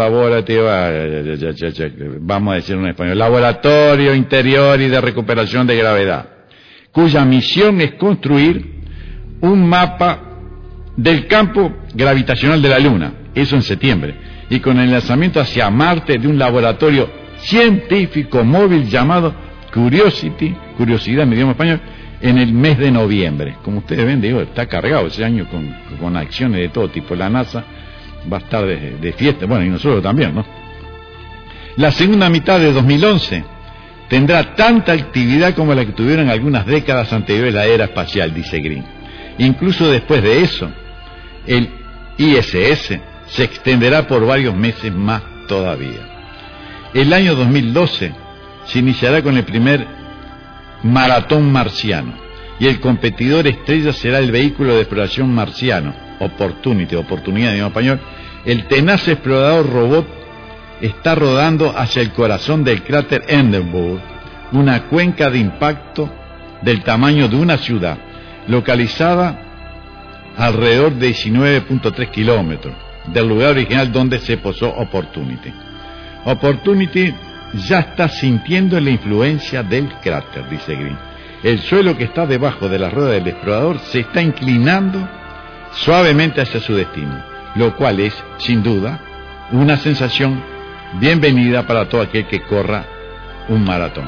Laboratory, vamos a decirlo en español, Laboratorio Interior y de Recuperación de Gravedad, cuya misión es construir un mapa del campo gravitacional de la Luna, eso en septiembre, y con el lanzamiento hacia Marte de un laboratorio científico móvil llamado Curiosity, curiosidad en idioma español, en el mes de noviembre. Como ustedes ven, digo, está cargado ese año con, con acciones de todo tipo. La NASA va a estar de, de fiesta, bueno, y nosotros también, ¿no? La segunda mitad de dos mil once tendrá tanta actividad como la que tuvieron algunas décadas anteriores a la era espacial, dice Green. Incluso después de eso, el I S S se extenderá por varios meses más todavía. El año dos mil doce se iniciará con el primer maratón marciano y el competidor estrella será el vehículo de exploración marciano, Opportunity, oportunidad en español. El tenaz explorador robot está rodando hacia el corazón del cráter Enderburg, una cuenca de impacto del tamaño de una ciudad, localizada alrededor de diecinueve punto tres kilómetros del lugar original donde se posó Opportunity. Opportunity ya está sintiendo la influencia del cráter, dice Green. El suelo que está debajo de la rueda del explorador se está inclinando suavemente hacia su destino, lo cual es, sin duda, una sensación bienvenida para todo aquel que corra un maratón.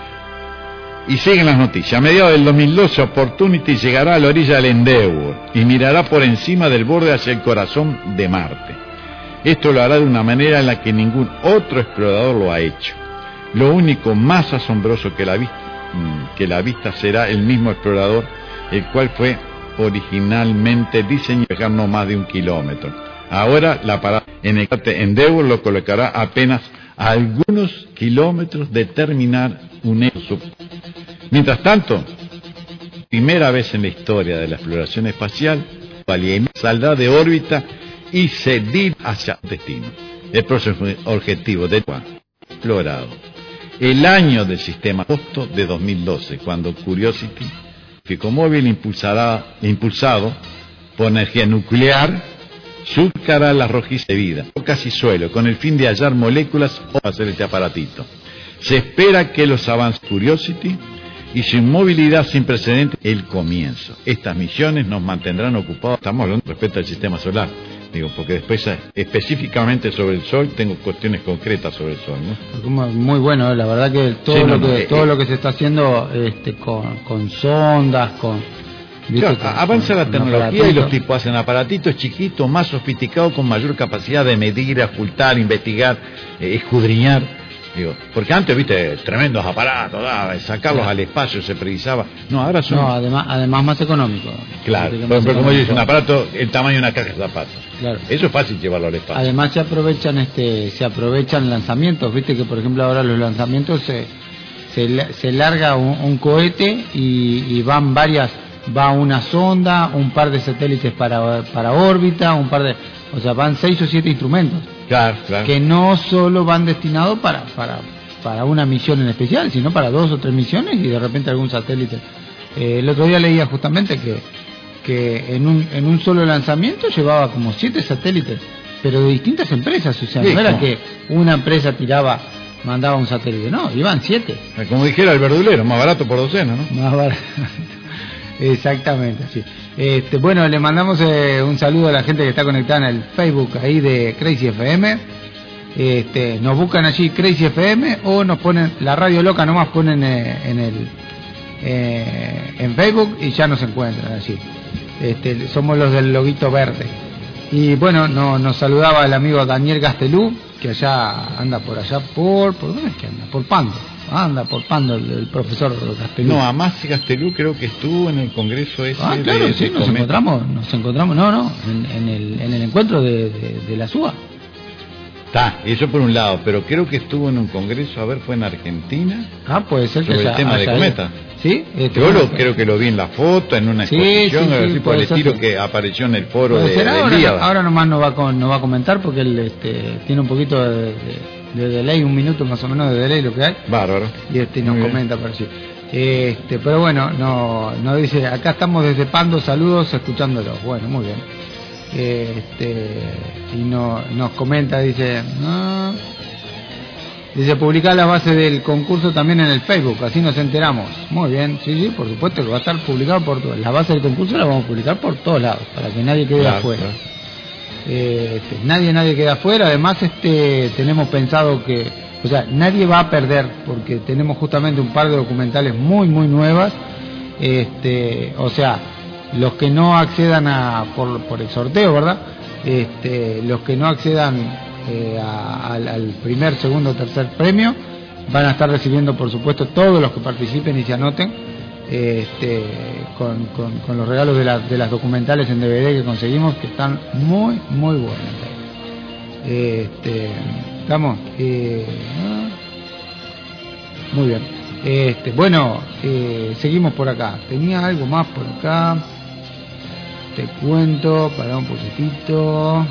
Y siguen las noticias. A mediados del dos mil doce, Opportunity llegará a la orilla del Endeavour y mirará por encima del borde hacia el corazón de Marte. Esto lo hará de una manera en la que ningún otro explorador lo ha hecho. Lo único más asombroso que la vista, que la vista será el mismo explorador, el cual fue originalmente diseñado para viajar no más de un kilómetro. Ahora la parada en el cráter Endeavour lo colocará apenas a algunos kilómetros de terminar un hecho. Mientras tanto, primera vez en la historia de la exploración espacial, alienígena saldrá de órbita y se dirige hacia el destino. El próximo objetivo de explorado. El año del sistema agosto de dos mil doce, cuando Curiosity, móvil impulsará, impulsado por energía nuclear, surcará la rojiza de vida, rocas y suelo, con el fin de hallar moléculas o hacer este aparatito. Se espera que los avances Curiosity y su inmovilidad sin precedentes el comienzo. Estas misiones nos mantendrán ocupados, estamos hablando respecto al sistema solar, digo, porque después específicamente sobre el Sol tengo cuestiones concretas sobre el Sol, ¿no? Muy bueno, la verdad que todo, sí, lo, no, que, eh, todo eh, lo que se está haciendo este, con, con sondas, con... Claro, con, avanza la tecnología y los tipos hacen aparatitos chiquitos, más sofisticados, con mayor capacidad de medir, ocultar, investigar, eh, escudriñar. Digo, porque antes, viste, tremendos aparatos, ah, sacarlos claro. al espacio se precisaba. No, ahora son... No, además, además más económico. Claro, por ejemplo, como dice, un aparato, el tamaño de una caja de zapatos. Claro. Eso es fácil llevarlo al espacio. Además se aprovechan este se aprovechan lanzamientos, viste que por ejemplo ahora los lanzamientos se se, se larga un, un cohete y, y van varias, va una sonda, un par de satélites para, para órbita, un par de... O sea, van seis o siete instrumentos. Claro, claro. Que no solo van destinados para, para, para una misión en especial, sino para dos o tres misiones y de repente algún satélite. Eh, el otro día leía justamente que, que en, un, en un solo lanzamiento llevaba como siete satélites, pero de distintas empresas. O sea, sí, no era no. que una empresa tiraba mandaba un satélite. No, iban siete. Como dijera el verdulero, más barato por docena, ¿no? Más barato. Exactamente, sí. Este, bueno, le mandamos eh, un saludo a la gente que está conectada en el Facebook ahí de Crazy F M. Este, nos buscan allí Crazy F M o nos ponen la radio loca, nomás ponen eh, en el eh, en Facebook y ya nos encuentran allí. Este, somos los del loguito verde. Y bueno, no, nos saludaba el amigo Daniel Gastelú, que allá anda por allá por, ¿por dónde es que anda? Por Pando. Anda por Pando el, el profesor Gastelú. No, además Gastelú creo que estuvo en el congreso ese. Ah, claro, de, sí, de nos Cometa. encontramos, nos encontramos, no, no, en, en el en el encuentro de, de, de la S U A. Está, eso por un lado, pero creo que estuvo en un congreso, a ver, fue en Argentina. Ah, puede ser que sobre el haya- tema de haya Cometa. ido. Sí, este, Yo lo, bueno, creo que lo vi en la foto, en una Sí, exposición, sí, sí, así por puede el ser, estilo sí. que apareció en el foro puede de, ser. de ahora, Ilíada. ahora nomás nos va, a con, nos va a comentar porque él este, tiene un poquito de, de, de delay, un minuto más o menos de delay lo que hay, Bárbaro. y este nos Muy bien. comenta por sí. Este, pero bueno, no, nos dice, acá estamos desde Pando, saludos, escuchándolos. Bueno, muy bien. Este, y no, nos comenta, dice, no, dice, publicar la base del concurso también en el Facebook, así nos enteramos. Muy bien, sí, sí, por supuesto que va a estar publicado por todos. La base del concurso la vamos a publicar por todos lados, para que nadie quede Claro, afuera. claro. Eh, este, nadie, nadie queda afuera. Además, este, tenemos pensado que, o sea, nadie va a perder, porque tenemos justamente un par de documentales muy, muy nuevas. Este, o sea, los que no accedan a por, por el sorteo, ¿verdad? Este, los que no accedan eh, a- al, al primer, segundo, tercer premio van a estar recibiendo, por supuesto, todos los que participen y se anoten, este, con, con, con los regalos de, la, de las documentales en D V D que conseguimos, que están muy, muy buenas. Este, estamos, eh, ah, muy bien. Este, bueno, eh, seguimos por acá. Tenía algo más por acá. Te cuento, para un poquitito.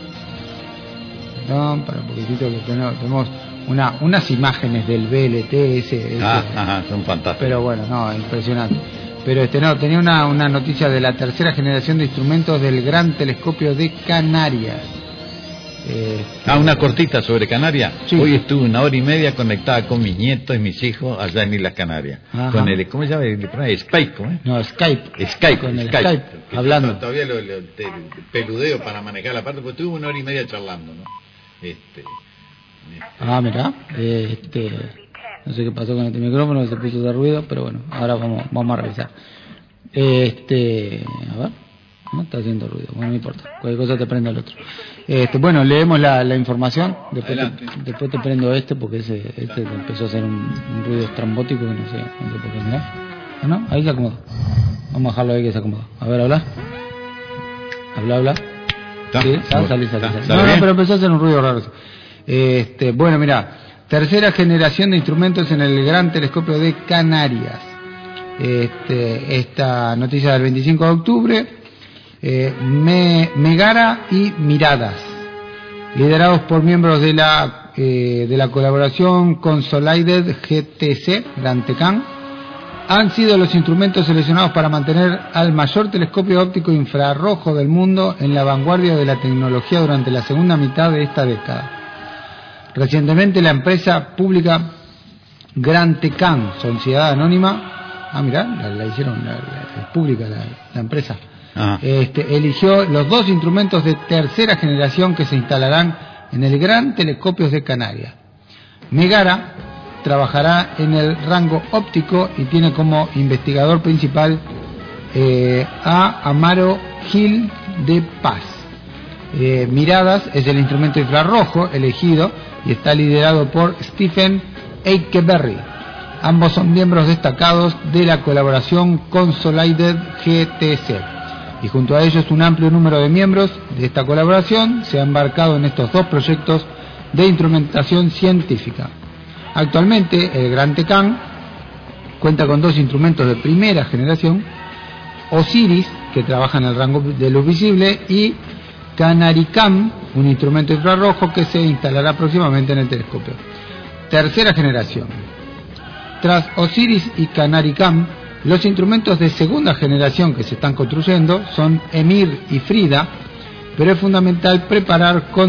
Perdón, para un poquitito que tenemos, tenemos una, unas imágenes del B L T ese, ese- Ah, ajá, son fantásticos. pero bueno, no, impresionante. Pero este no, tenía una, una noticia de la tercera generación de instrumentos del Gran Telescopio de Canarias. Este, Ah, una cortita sobre Canarias. Sí. Hoy estuve una hora y media conectada con mis nietos y mis hijos allá en Islas Canarias. Ajá. Con el, ¿cómo se llama? El programa? Skype, ¿cómo es? No, Skype. Skype, Con el Skype. Skype, Que hablando. to- Todavía lo, lo- te- peludeo para manejar la parte, porque estuve una hora y media charlando, ¿no? Este, Ah, mira, este, no sé qué pasó con este micrófono, se puso de ruido, pero bueno, ahora vamos, vamos a revisar. Este, a ver, no está haciendo ruido, bueno, no importa, cualquier cosa te prendo el otro. Este, bueno, leemos la, la información, después te, Adelante. después te prendo este porque ese, este empezó a hacer un, un ruido estrambótico que no sé, no sé por qué, mirá. Ah, no, ahí se acomodó. Vamos a dejarlo ahí que se acomodó. A ver, habla. Habla, habla. ¿Está? Sí, sal, salí, salí, ¿Está? salí. ¿Sale No, no, bien? pero empezó a hacer un ruido raro. Este, bueno, mira, tercera generación de instrumentos en el Gran Telescopio de Canarias. Este, esta noticia del veinticinco de octubre, eh, Me- Megara y Miradas, liderados por miembros de la eh, de la colaboración Consolidated G T C, Grantecan, han sido los instrumentos seleccionados para mantener al mayor telescopio óptico infrarrojo del mundo en la vanguardia de la tecnología durante la segunda mitad de esta década. Recientemente la empresa pública Grantecan, sociedad anónima, ah mirá, la, la hicieron, la, la- es pública la, la empresa, Ajá. este, eligió los dos instrumentos de tercera generación que se instalarán en el Gran Telescopio de Canarias. Megara trabajará en el rango óptico y tiene como investigador principal eh, a Amaro Gil de Paz. Eh, Miradas es el instrumento infrarrojo elegido y está liderado por Stephen Eikeberry. Ambos son miembros destacados de la colaboración Consolidated G T C. Y junto a ellos un amplio número de miembros de esta colaboración se ha embarcado en estos dos proyectos de instrumentación científica. Actualmente el Grantecan cuenta con dos instrumentos de primera generación, Osiris, que trabaja en el rango de luz visible, y Canaricam, un instrumento infrarrojo que se instalará próximamente en el telescopio. Tercera generación. Tras Osiris y Canaricam, los instrumentos de segunda generación que se están construyendo son Emir y Frida, pero es fundamental preparar con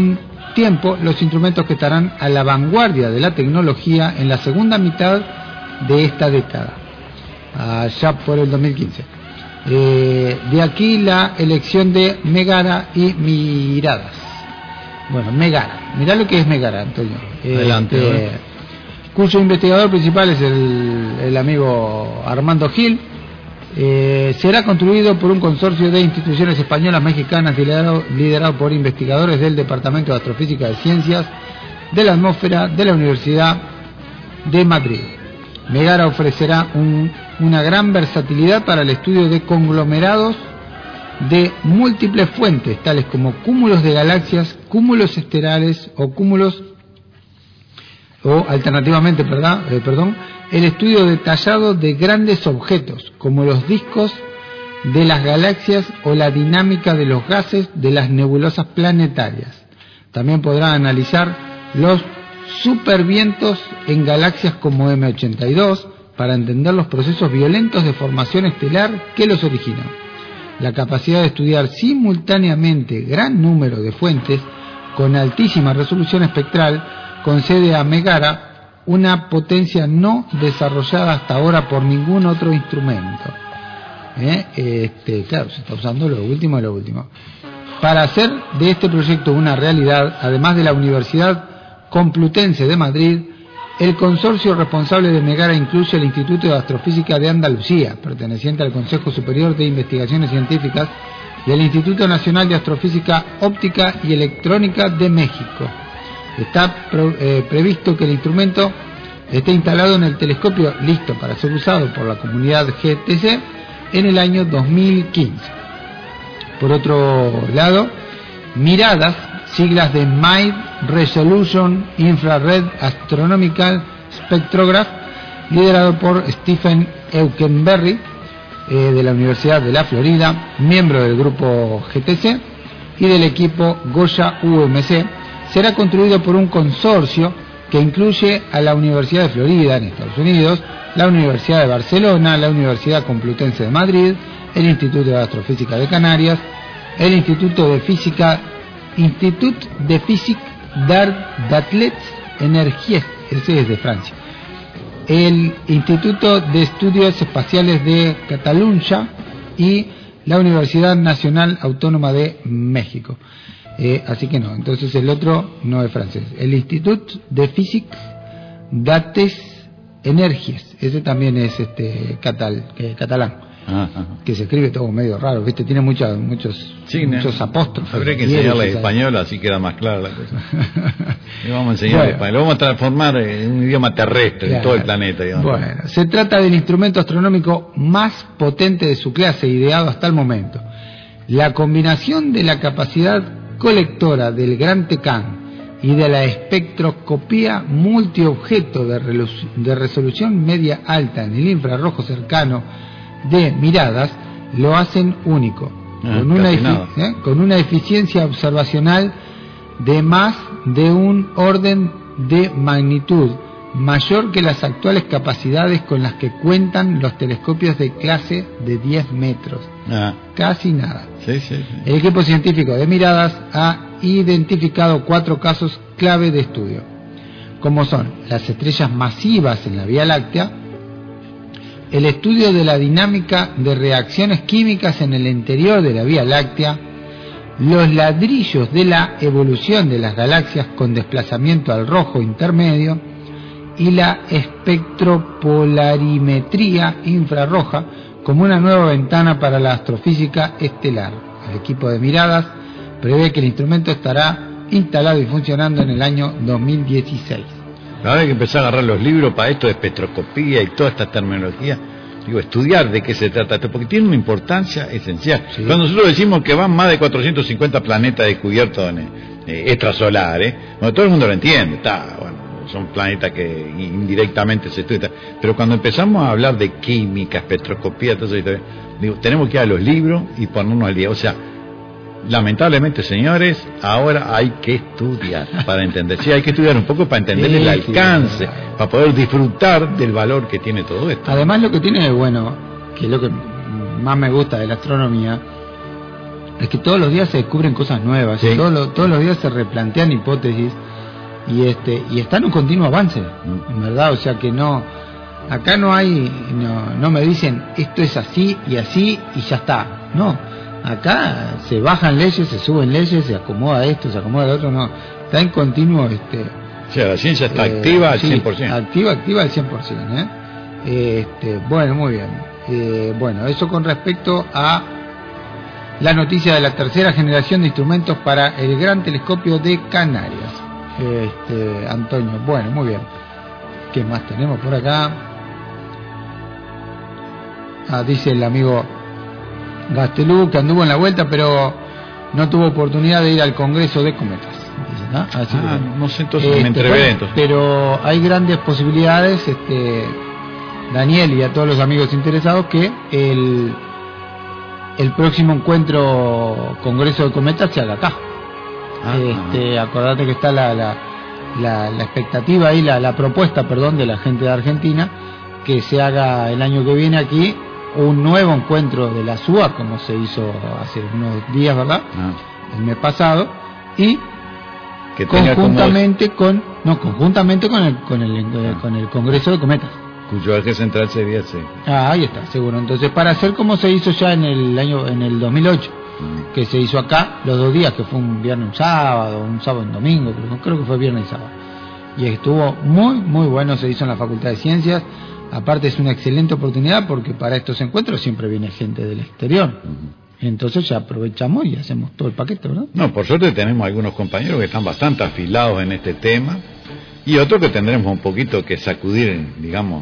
tiempo los instrumentos que estarán a la vanguardia de la tecnología en la segunda mitad de esta década, allá por el dos mil quince. Eh, de aquí la elección de Megara y Miradas. Bueno, Megara, mirá lo que es Megara, Antonio. Adelante. Eh, cuyo investigador principal es el, el amigo Armando Gil. Eh, será construido por un consorcio de instituciones españolas mexicanas liderado, liderado por investigadores del Departamento de Astrofísica de Ciencias de la Atmósfera de la Universidad de Madrid. Megara ofrecerá un, una gran versatilidad para el estudio de conglomerados de múltiples fuentes, tales como cúmulos de galaxias, cúmulos estelares o cúmulos, o alternativamente, ¿verdad? Eh, perdón, el estudio detallado de grandes objetos, como los discos de las galaxias o la dinámica de los gases de las nebulosas planetarias. También podrá analizar los supervientos en galaxias como eme ochenta y dos para entender los procesos violentos de formación estelar que los originan. La capacidad de estudiar simultáneamente gran número de fuentes con altísima resolución espectral concede a Megara una potencia no desarrollada hasta ahora por ningún otro instrumento. ¿Eh? Este, claro, se está usando lo último de lo último. Para hacer de este proyecto una realidad, además de la Universidad Complutense de Madrid, el consorcio responsable de Megara incluye el Instituto de Astrofísica de Andalucía, perteneciente al Consejo Superior de Investigaciones Científicas, y el Instituto Nacional de Astrofísica Óptica y Electrónica de México. Está pre, eh, previsto que el instrumento esté instalado en el telescopio listo para ser usado por la comunidad G T C en el año dos mil quince. Por otro lado, Miradas, siglas de Mid Resolution Infrared Astronomical Spectrograph, liderado por Stephen Eukenberry, eh, de la Universidad de la Florida, miembro del grupo G T C y del equipo Goya U M C, será construido por un consorcio que incluye a la Universidad de Florida en Estados Unidos, la Universidad de Barcelona, la Universidad Complutense de Madrid, el Instituto de Astrofísica de Canarias, el Instituto de Física, Institut de Physique d'Atlets Energies, ese es de Francia, el Instituto de Estudios Espaciales de Catalunya y la Universidad Nacional Autónoma de México. Eh, así que no, entonces el otro no es francés. El Institut de Physique d'Atlets Energies, ese también es este catal, eh, catalán, ajá, que se escribe todo medio raro, ¿viste? Tiene muchas, muchos, sí, muchos apóstrofes. Habría que enseñarle español, así queda más clara la cosa. Y vamos a enseñar bueno, español, lo vamos a transformar en un idioma terrestre, claro, en todo el planeta, digamos. Bueno, se trata del instrumento astronómico más potente de su clase, ideado hasta el momento. La combinación de la capacidad colectora del Gran Tecán y de la espectroscopía multiobjeto de, de resolución media alta en el infrarrojo cercano de Miradas lo hacen único, ah, con, una ¿eh? con una eficiencia observacional de más de un orden de magnitud mayor que las actuales capacidades con las que cuentan los telescopios de clase de diez metros. Ah. Casi nada. Sí, sí, sí. El equipo científico de Miradas ha identificado cuatro casos clave de estudio, como son las estrellas masivas en la Vía Láctea, el estudio de la dinámica de reacciones químicas en el interior de la Vía Láctea, los ladrillos de la evolución de las galaxias con desplazamiento al rojo intermedio y la espectropolarimetría infrarroja como una nueva ventana para la astrofísica estelar. El equipo de Miradas prevé que el instrumento estará instalado y funcionando en el año dos mil dieciséis. Ahora hay que empezar a agarrar los libros para esto de espectroscopía y toda esta terminología. Digo, estudiar de qué se trata esto, porque tiene una importancia esencial. Sí. Cuando nosotros decimos que van más de cuatrocientos cincuenta planetas descubiertos en eh, extrasolares, bueno, todo el mundo lo entiende, está, bueno, son planetas que indirectamente se estudian, pero cuando empezamos a hablar de química, espectroscopía, todo eso, digo, tenemos que ir a los libros y ponernos al día. O sea, lamentablemente, señores, ahora hay que estudiar para entender. Sí, hay que estudiar un poco para entender sí, el alcance, sí, para poder disfrutar del valor que tiene todo esto. Además, lo que tiene de bueno, que es lo que más me gusta de la astronomía, es que todos los días se descubren cosas nuevas, sí. todos, los, todos los días se replantean hipótesis y este y está en un continuo avance, mm. en verdad, o sea que no, acá no hay, no, no me dicen esto es así y así y ya está, no, acá se bajan leyes, se suben leyes, se acomoda esto, se acomoda lo otro, no, está en continuo, este, o sea, la ciencia está eh, activa al sí, cien por ciento. Activa, activa al cien por ciento, ¿eh? Este, bueno, muy bien, eh, bueno, eso con respecto a la noticia de la tercera generación de instrumentos para el Gran Telescopio de Canarias. Este, Antonio, bueno, muy bien. ¿Qué más tenemos por acá? Ah, dice el amigo Gastelú que anduvo en la vuelta, pero no tuvo oportunidad de ir al Congreso de Cometas. Dice, ¿no? Así ah, que, no sé, entonces este, me entreveré. bueno, entonces. Pero hay grandes posibilidades, este, Daniel y a todos los amigos interesados, que el el próximo encuentro Congreso de Cometas se haga acá. Ah, este, acordate que está la, la, la, la expectativa ahí, la, la propuesta, perdón, de la gente de Argentina, que se haga el año que viene aquí un nuevo encuentro de la S U A, como se hizo hace unos días, ¿verdad? Ah. El mes pasado, y que conjuntamente como... con, no, conjuntamente con el, con el, ah. con el Congreso de Cometas. Cuyo eje central sería ese. Ah, ahí está, seguro. Entonces, para hacer como se hizo ya en el año, en el dos mil ocho, mm. que se hizo acá los dos días, que fue un viernes, un sábado, un sábado, un domingo, creo, creo que fue viernes y sábado. Y estuvo muy, muy bueno, se hizo en la Facultad de Ciencias. Aparte es una excelente oportunidad porque para estos encuentros siempre viene gente del exterior. Mm. Entonces ya aprovechamos y hacemos todo el paquete, ¿verdad? No, por suerte tenemos algunos compañeros que están bastante afilados en este tema. Y otro que tendremos un poquito que sacudir, digamos,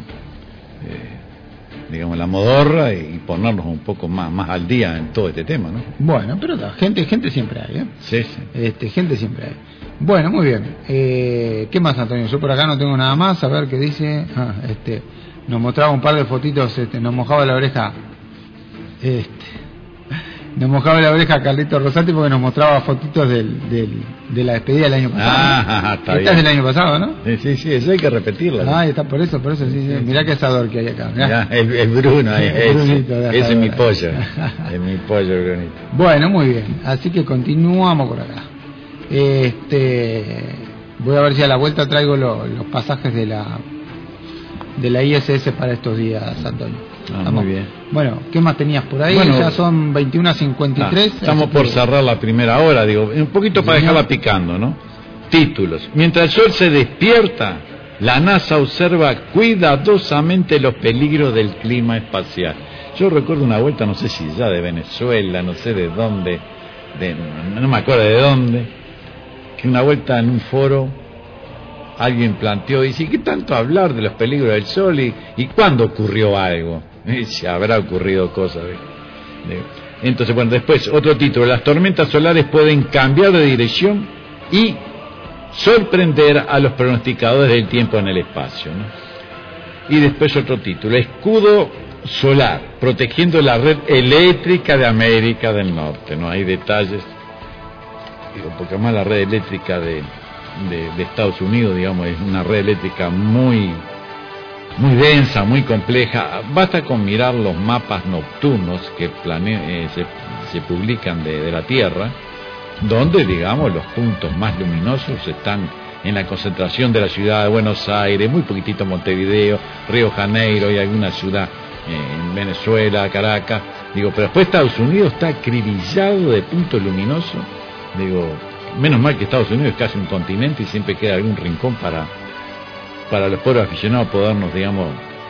eh, digamos la modorra y ponernos un poco más más al día en todo este tema, ¿no? Bueno, pero la gente gente siempre hay, ¿eh? Sí, sí. Este, gente siempre hay. Bueno, muy bien. Eh, ¿Qué más, Antonio? Yo por acá no tengo nada más. A ver qué dice. Ah, este, nos mostraba un par de fotitos, este, nos mojaba la oreja. Este. Nos mojaba la oreja a Carlito Rosati porque nos mostraba fotitos del, del, de la despedida del año pasado. Ah, está Esta es del año pasado, ¿no? Sí, sí, sí, eso hay que repetirla. Ah, está por eso, por eso, sí, sí. Mirá qué asador que hay acá. Mirá, el, el Bruno, ahí, ese, Brunito, ese es mi pollo, es mi pollo, Brunito. Bueno, muy bien, así que continuamos por acá. Este, voy a ver si a la vuelta traigo lo, los pasajes de la de la I S S para estos días, Antonio. Ah, muy bien. Bueno, ¿qué más tenías por ahí? Bueno, ya son veintiuna cincuenta y tres. Ah, estamos por que... cerrar la primera hora, digo, un poquito para dejarla picando, ¿no? Títulos. Mientras el sol se despierta, la NASA observa cuidadosamente los peligros del clima espacial. Yo recuerdo una vuelta, no sé si ya de Venezuela, no sé de dónde, de, no me acuerdo de dónde, que una vuelta en un foro alguien planteó, y dice, ¿qué tanto hablar de los peligros del sol y, y cuándo ocurrió algo? Y se habrá ocurrido cosas. ¿eh? Entonces, bueno, después otro título, las tormentas solares pueden cambiar de dirección y sorprender a los pronosticadores del tiempo en el espacio, ¿no? Y después otro título, escudo solar, protegiendo la red eléctrica de América del Norte, ¿no? Hay detalles, digo, porque además la red eléctrica de, de, de Estados Unidos, digamos, es una red eléctrica muy... muy densa, muy compleja. Basta con mirar los mapas nocturnos que plane- eh, se, se publican de, de la Tierra, donde, digamos, los puntos más luminosos están en la concentración de la ciudad de Buenos Aires, muy poquitito Montevideo, Río Janeiro y alguna ciudad eh, en Venezuela, Caracas. Digo, pero después Estados Unidos está acribillado de puntos luminosos. Digo, menos mal que Estados Unidos es casi un continente y siempre queda algún rincón para para los pobres aficionados podernos, digamos,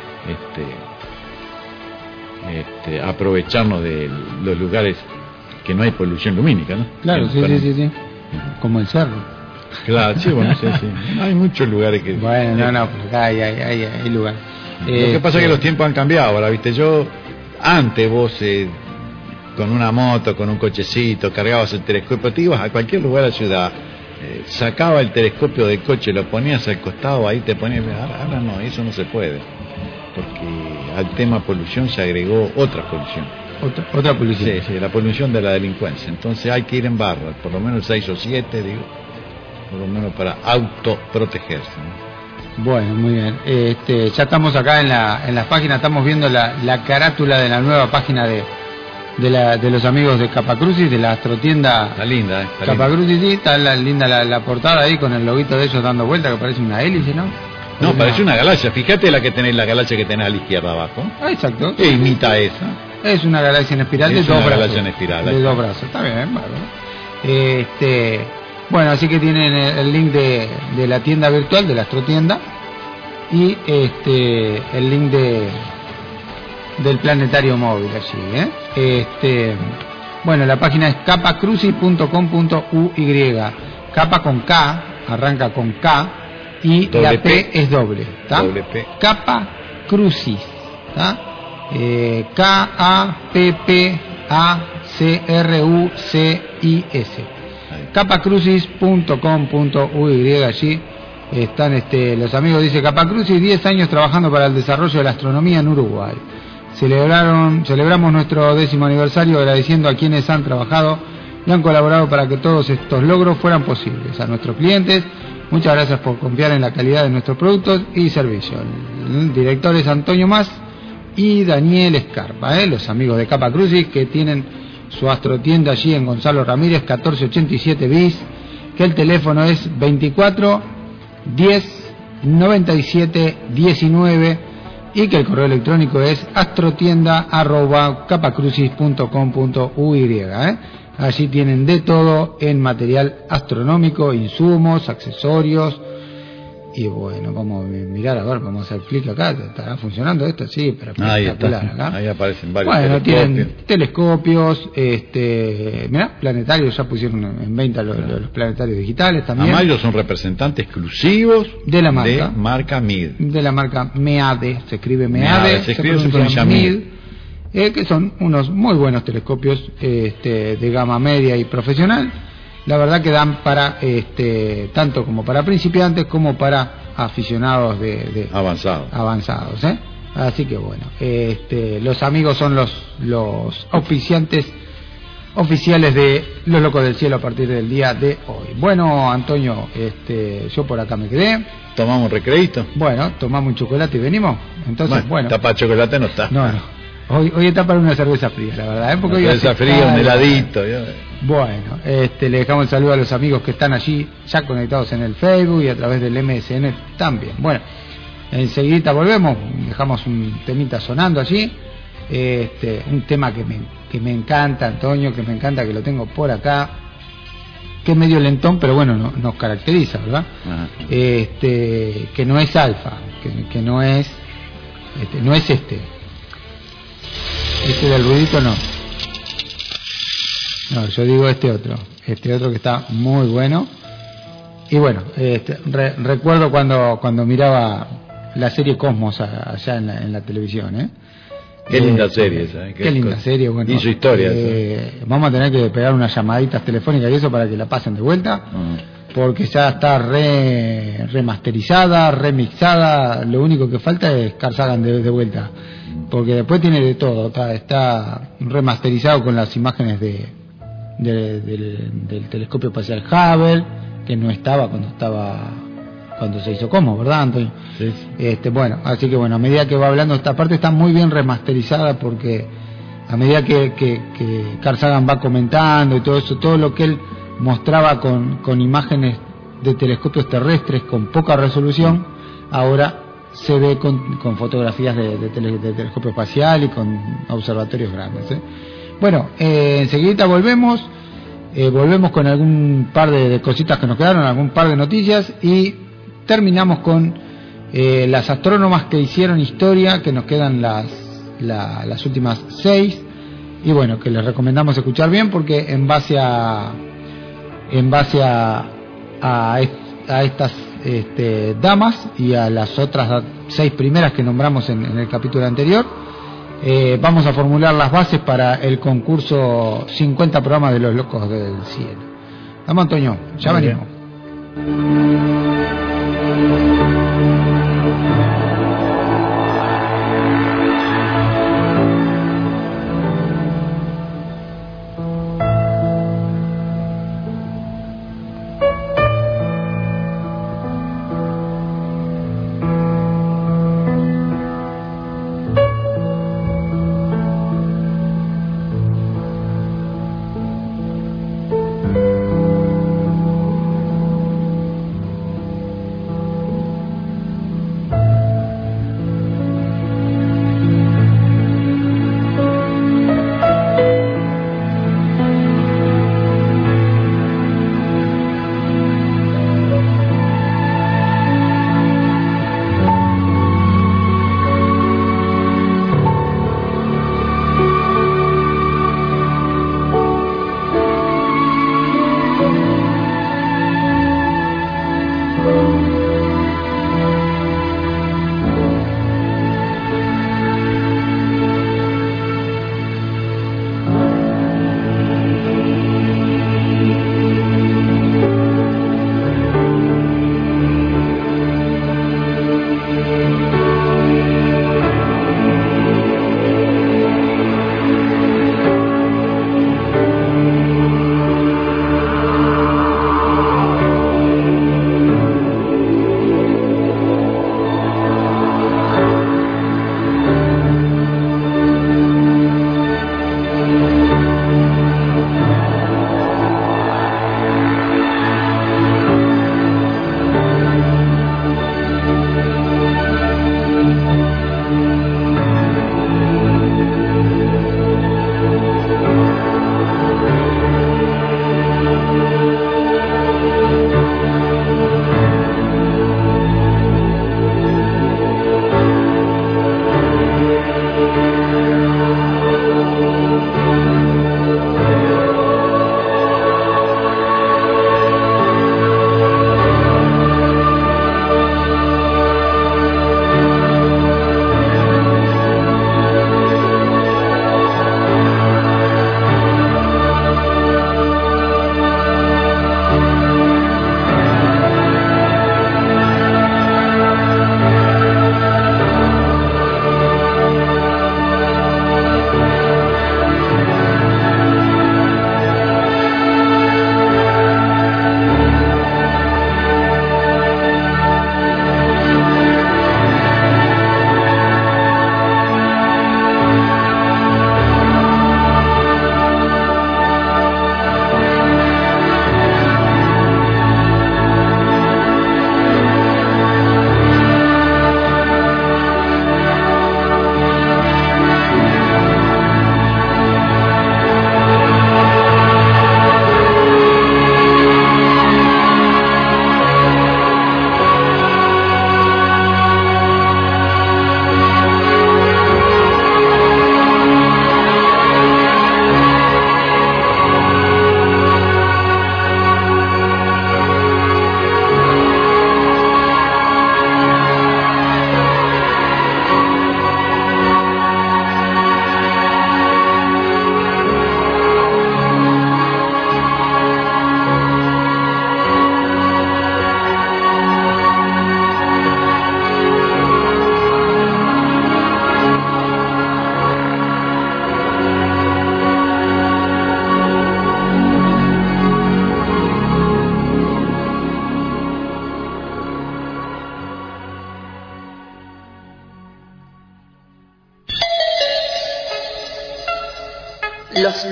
este, este, aprovecharnos de los lugares que no hay polución lumínica, ¿no? Claro, sí, sí, sí, sí, como el cerro. Claro, sí, bueno, sí, sí. Hay muchos lugares que... Bueno, no, no, pero acá hay, hay, hay, hay lugares. Lo eh, que pasa es que los tiempos han cambiado ahora, ¿viste? Yo, antes vos, eh, con una moto, con un cochecito, cargabas el telescopio, te ibas a cualquier lugar de la ciudad, Eh, sacaba el telescopio del coche, lo ponías al costado, ahí te ponías, ahora, ahora no, eso no se puede, porque al tema polución se agregó otra polución. Otra, otra polución. Sí, sí, la polución de la delincuencia. Entonces hay que ir en barra, por lo menos seis o siete, digo, por lo menos para autoprotegerse, ¿no? Bueno, muy bien. Este, ya estamos acá en la, en la página, estamos viendo la, la carátula de la nueva página de, de, la, de los amigos de Capacrucis, de la astrotienda. Está linda, ¿eh? Capacrucis, sí, está la, linda la, la portada ahí con el loguito de ellos dando vuelta, que parece una hélice, ¿no? No, parece una galaxia. Fíjate la que tenés, la galaxia que tenés a la izquierda abajo. Ah, exacto. E imita esa. Es una galaxia en espiral es de dos una brazos. galaxia en espiral. De dos brazos, está bien, bárbaro. Este, bueno, así que tienen el, el link de, de la tienda virtual, de la astrotienda, y este el link de del planetario móvil allí, ¿eh? Este, bueno, la página es capacrucis punto com punto uy. Capa con K, arranca con K, y doble la P, P es doble, ¿está? Doble P. Capacrucis, ¿está? Eh, K A P P A C R U C I S. capacrucis punto com punto uy, allí están este, los amigos. Dice Capacrucis, diez años trabajando para el desarrollo de la astronomía en Uruguay. Celebraron, celebramos nuestro décimo aniversario agradeciendo a quienes han trabajado y han colaborado para que todos estos logros fueran posibles. A nuestros clientes, muchas gracias por confiar en la calidad de nuestros productos y servicios. El director es Antonio Más y Daniel Escarpa, ¿eh? Los amigos de Capacrucis, que tienen su astrotienda allí en Gonzalo Ramírez catorce ochenta y siete bis, que el teléfono es veinticuatro diez noventa y siete diecinueve y que el correo electrónico es astrotienda arroba capacrucis punto com punto uy, ¿eh? Allí tienen de todo en material astronómico, insumos, accesorios. Y bueno, vamos a mirar, a ver, vamos a hacer clic acá. ¿Estará funcionando esto? Sí, pero ahí está, acá. Ahí aparecen varios bueno, telescopios. Tienen telescopios, este, mirá, planetarios, ya pusieron en venta los, claro. los planetarios digitales también. Amayo son representantes exclusivos de la marca, de marca M I D. De la marca MEADE, se escribe MEADE, MEADE se escribe, se pronuncia M I D. Eh, que son unos muy buenos telescopios este, de gama media y profesional. La verdad que dan para este, tanto como para principiantes como para aficionados de, de avanzados. avanzados, ¿eh? Así que bueno, este, los amigos son los los auspiciantes oficiales de Los Locos del Cielo a partir del día de hoy. Bueno, Antonio, este, yo por acá me quedé. ¿Tomamos un recreíto? Bueno, tomamos un chocolate y venimos. Entonces, bueno. bueno está para chocolate no está. No, no. Hoy, hoy está para una cerveza fría, la verdad, ¿eh? Porque una hoy cerveza fría, un heladito. Yo... Bueno, este, le dejamos el saludo a los amigos que están allí ya conectados en el Facebook y a través del M S N también. Bueno, enseguida volvemos, dejamos un temita sonando allí, este, un tema que me, que me encanta, Antonio, que me encanta, que lo tengo por acá, que es medio lentón, pero bueno, no, nos caracteriza, ¿verdad? Ajá. Este, que no es alfa, que, que no es, este, no es este. Este del ruidito no. No, yo digo este otro. Este otro que está muy bueno. Y bueno, este, re, recuerdo cuando cuando miraba la serie Cosmos a, allá en la, en la televisión, ¿eh? Qué linda eh, serie esa. ¿eh? Qué, qué linda cosa. serie, bueno. Y su historia. Eh, vamos a tener que pegar unas llamaditas telefónicas y eso para que la pasen de vuelta. Uh-huh. Porque ya está re, remasterizada, remixada. Lo único que falta es Carl Sagan de, de vuelta. Porque después tiene de todo, está, está remasterizado con las imágenes de, de, de, de del telescopio espacial Hubble, que no estaba cuando estaba cuando se hizo como, ¿verdad, Antonio? Sí. Este, bueno, así que bueno, a medida que va hablando esta parte está muy bien remasterizada porque a medida que, que, que Carl Sagan va comentando y todo eso, todo lo que él mostraba con, con imágenes de telescopios terrestres con poca resolución, ahora se ve con, con fotografías de, de, tele, de telescopio espacial y con observatorios grandes, ¿eh? Bueno, eh, enseguida volvemos, eh, volvemos con algún par de, de cositas que nos quedaron, algún par de noticias y terminamos con eh, las astrónomas que hicieron historia, que nos quedan las, la, las últimas seis y bueno, que les recomendamos escuchar bien porque en base a en base a a, a estas Este, damas y a las otras seis primeras que nombramos en, en el capítulo anterior, eh, vamos a formular las bases para el concurso cincuenta programas de Los Locos del Cielo. Vamos, Antonio, ya Muy venimos. Bien.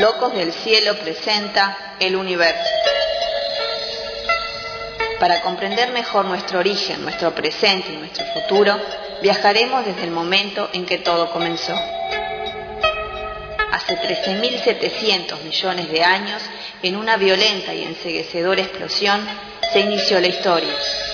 Locos del Cielo presenta El Universo. Para comprender mejor nuestro origen, nuestro presente y nuestro futuro, viajaremos desde el momento en que todo comenzó. Hace trece mil setecientos millones de años, en una violenta y enceguecedora explosión, se inició la historia.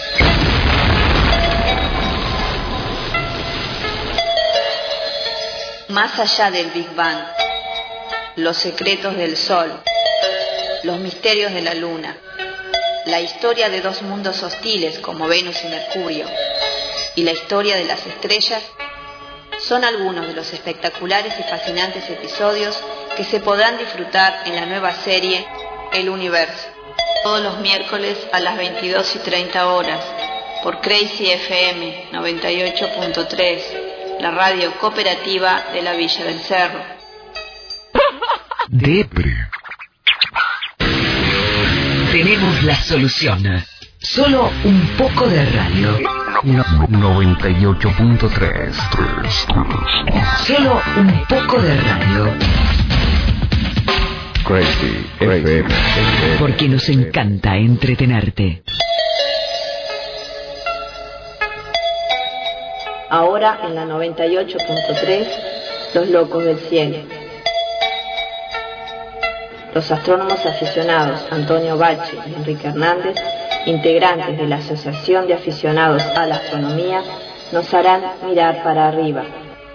Más allá del Big Bang, los secretos del Sol, los misterios de la Luna, la historia de dos mundos hostiles como Venus y Mercurio, y la historia de las estrellas, son algunos de los espectaculares y fascinantes episodios que se podrán disfrutar en la nueva serie El Universo, todos los miércoles a las veintidós y treinta horas, por Crazy F M noventa y ocho punto tres, la radio cooperativa de la Villa del Cerro. Depre. Tenemos la solución. Solo un poco de radio. No, noventa y ocho punto tres. Solo un poco de radio. Crazy F M. Porque nos encanta entretenerte. Ahora en la noventa y ocho punto tres, Los Locos del Cielo. Los astrónomos aficionados Antonio Bache y Enrique Hernández, integrantes de la Asociación de Aficionados a la Astronomía, nos harán mirar para arriba.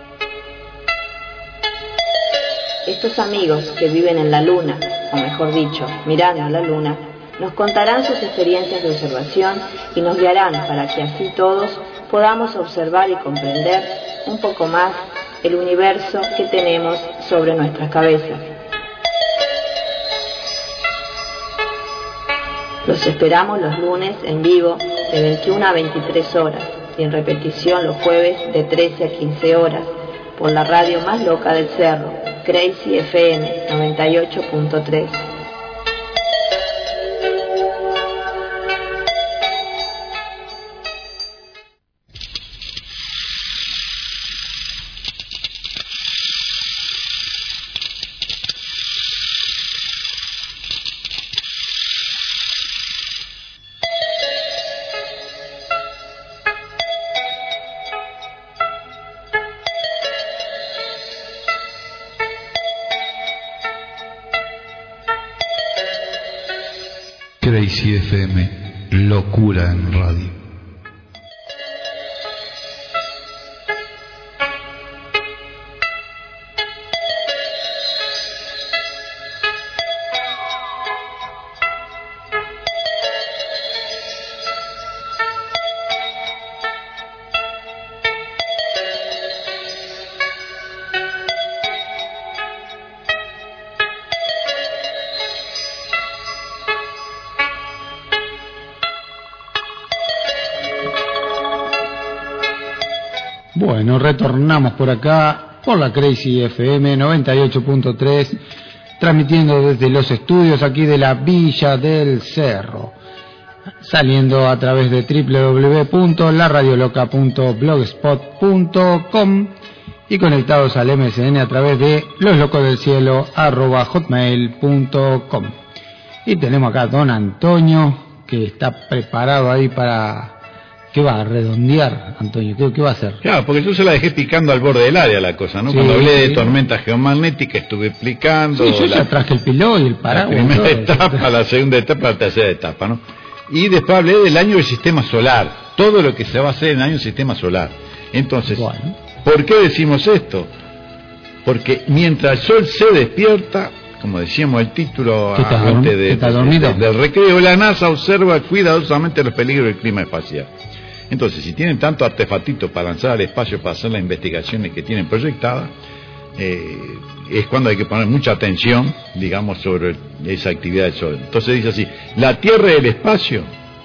Estos amigos que viven en la Luna, o mejor dicho, mirando la Luna, nos contarán sus experiencias de observación y nos guiarán para que así todos podamos observar y comprender un poco más el universo que tenemos sobre nuestras cabezas. Los esperamos los lunes en vivo de veintiuna a veintitrés horas y en repetición los jueves de trece a quince horas por la radio más loca del Cerro, Crazy F M noventa y ocho punto tres. Crazy F M, locura en radio. Bueno, retornamos por acá, por la Crazy F M noventa y ocho punto tres, transmitiendo desde los estudios aquí de la Villa del Cerro, saliendo a través de doble u doble u doble u punto la radio loca punto blogspot punto com y conectados al M S N a través de loslocosdelcielo arroba hotmail punto com. Y tenemos acá a don Antonio, que está preparado ahí para... ¿Qué va a redondear, Antonio? ¿Qué, ¿Qué va a hacer? Claro, porque yo se la dejé picando al borde del área la cosa, ¿no? Sí, Cuando hablé sí. de tormenta geomagnética estuve explicando... Sí, yo la, ya traje el pilón y el paraguas. La primera todo. etapa, la segunda etapa, la tercera etapa, ¿no? Y después hablé del año del sistema solar, todo lo que se va a hacer en el año del sistema solar. Entonces, bueno. ¿por qué decimos esto? Porque mientras el Sol se despierta, como decíamos el título antes de, ¿Está de, dormido? de, del recreo, la NASA observa cuidadosamente los peligros del clima espacial. Entonces, si tienen tanto artefactito para lanzar al espacio para hacer las investigaciones que tienen proyectadas, eh, es cuando hay que poner mucha atención, digamos, sobre esa actividad del Sol. Entonces dice así: la Tierra y el espacio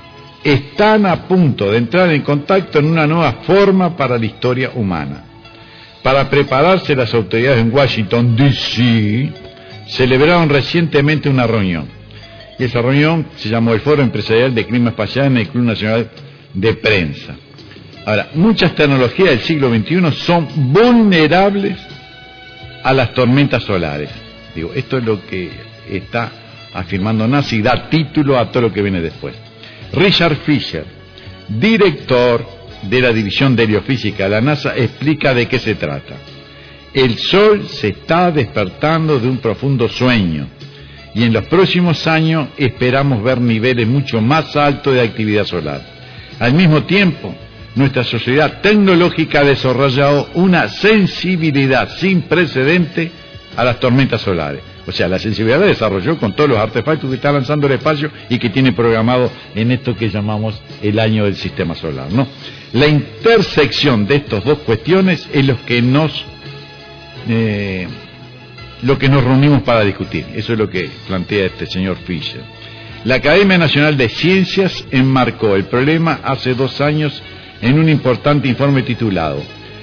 están a punto de entrar en contacto en una nueva forma para la historia humana. Para prepararse, las autoridades en Washington, D C, celebraron recientemente una reunión. Y esa reunión se llamó el Foro Empresarial de Clima Espacial en el Club Nacional de Prensa. Ahora, muchas tecnologías del siglo veintiuno son vulnerables a las tormentas solares. Digo, esto es lo que está afirmando NASA y da título a todo lo que viene después. Richard Fisher, director de la División de Heliofísica de la NASA, explica de qué se trata. El Sol se está despertando de un profundo sueño y en los próximos años esperamos ver niveles mucho más altos de actividad solar. Al mismo tiempo, nuestra sociedad tecnológica ha desarrollado una sensibilidad sin precedente a las tormentas solares. O sea, la sensibilidad la desarrolló con todos los artefactos que está lanzando el espacio y que tiene programado en esto que llamamos el año del sistema solar, ¿no? La intersección de estas dos cuestiones es lo que nos eh, lo que nos reunimos para discutir. Eso es lo que plantea este señor Fisher. La Academia Nacional de Ciencias enmarcó el problema hace dos años en un importante informe titulado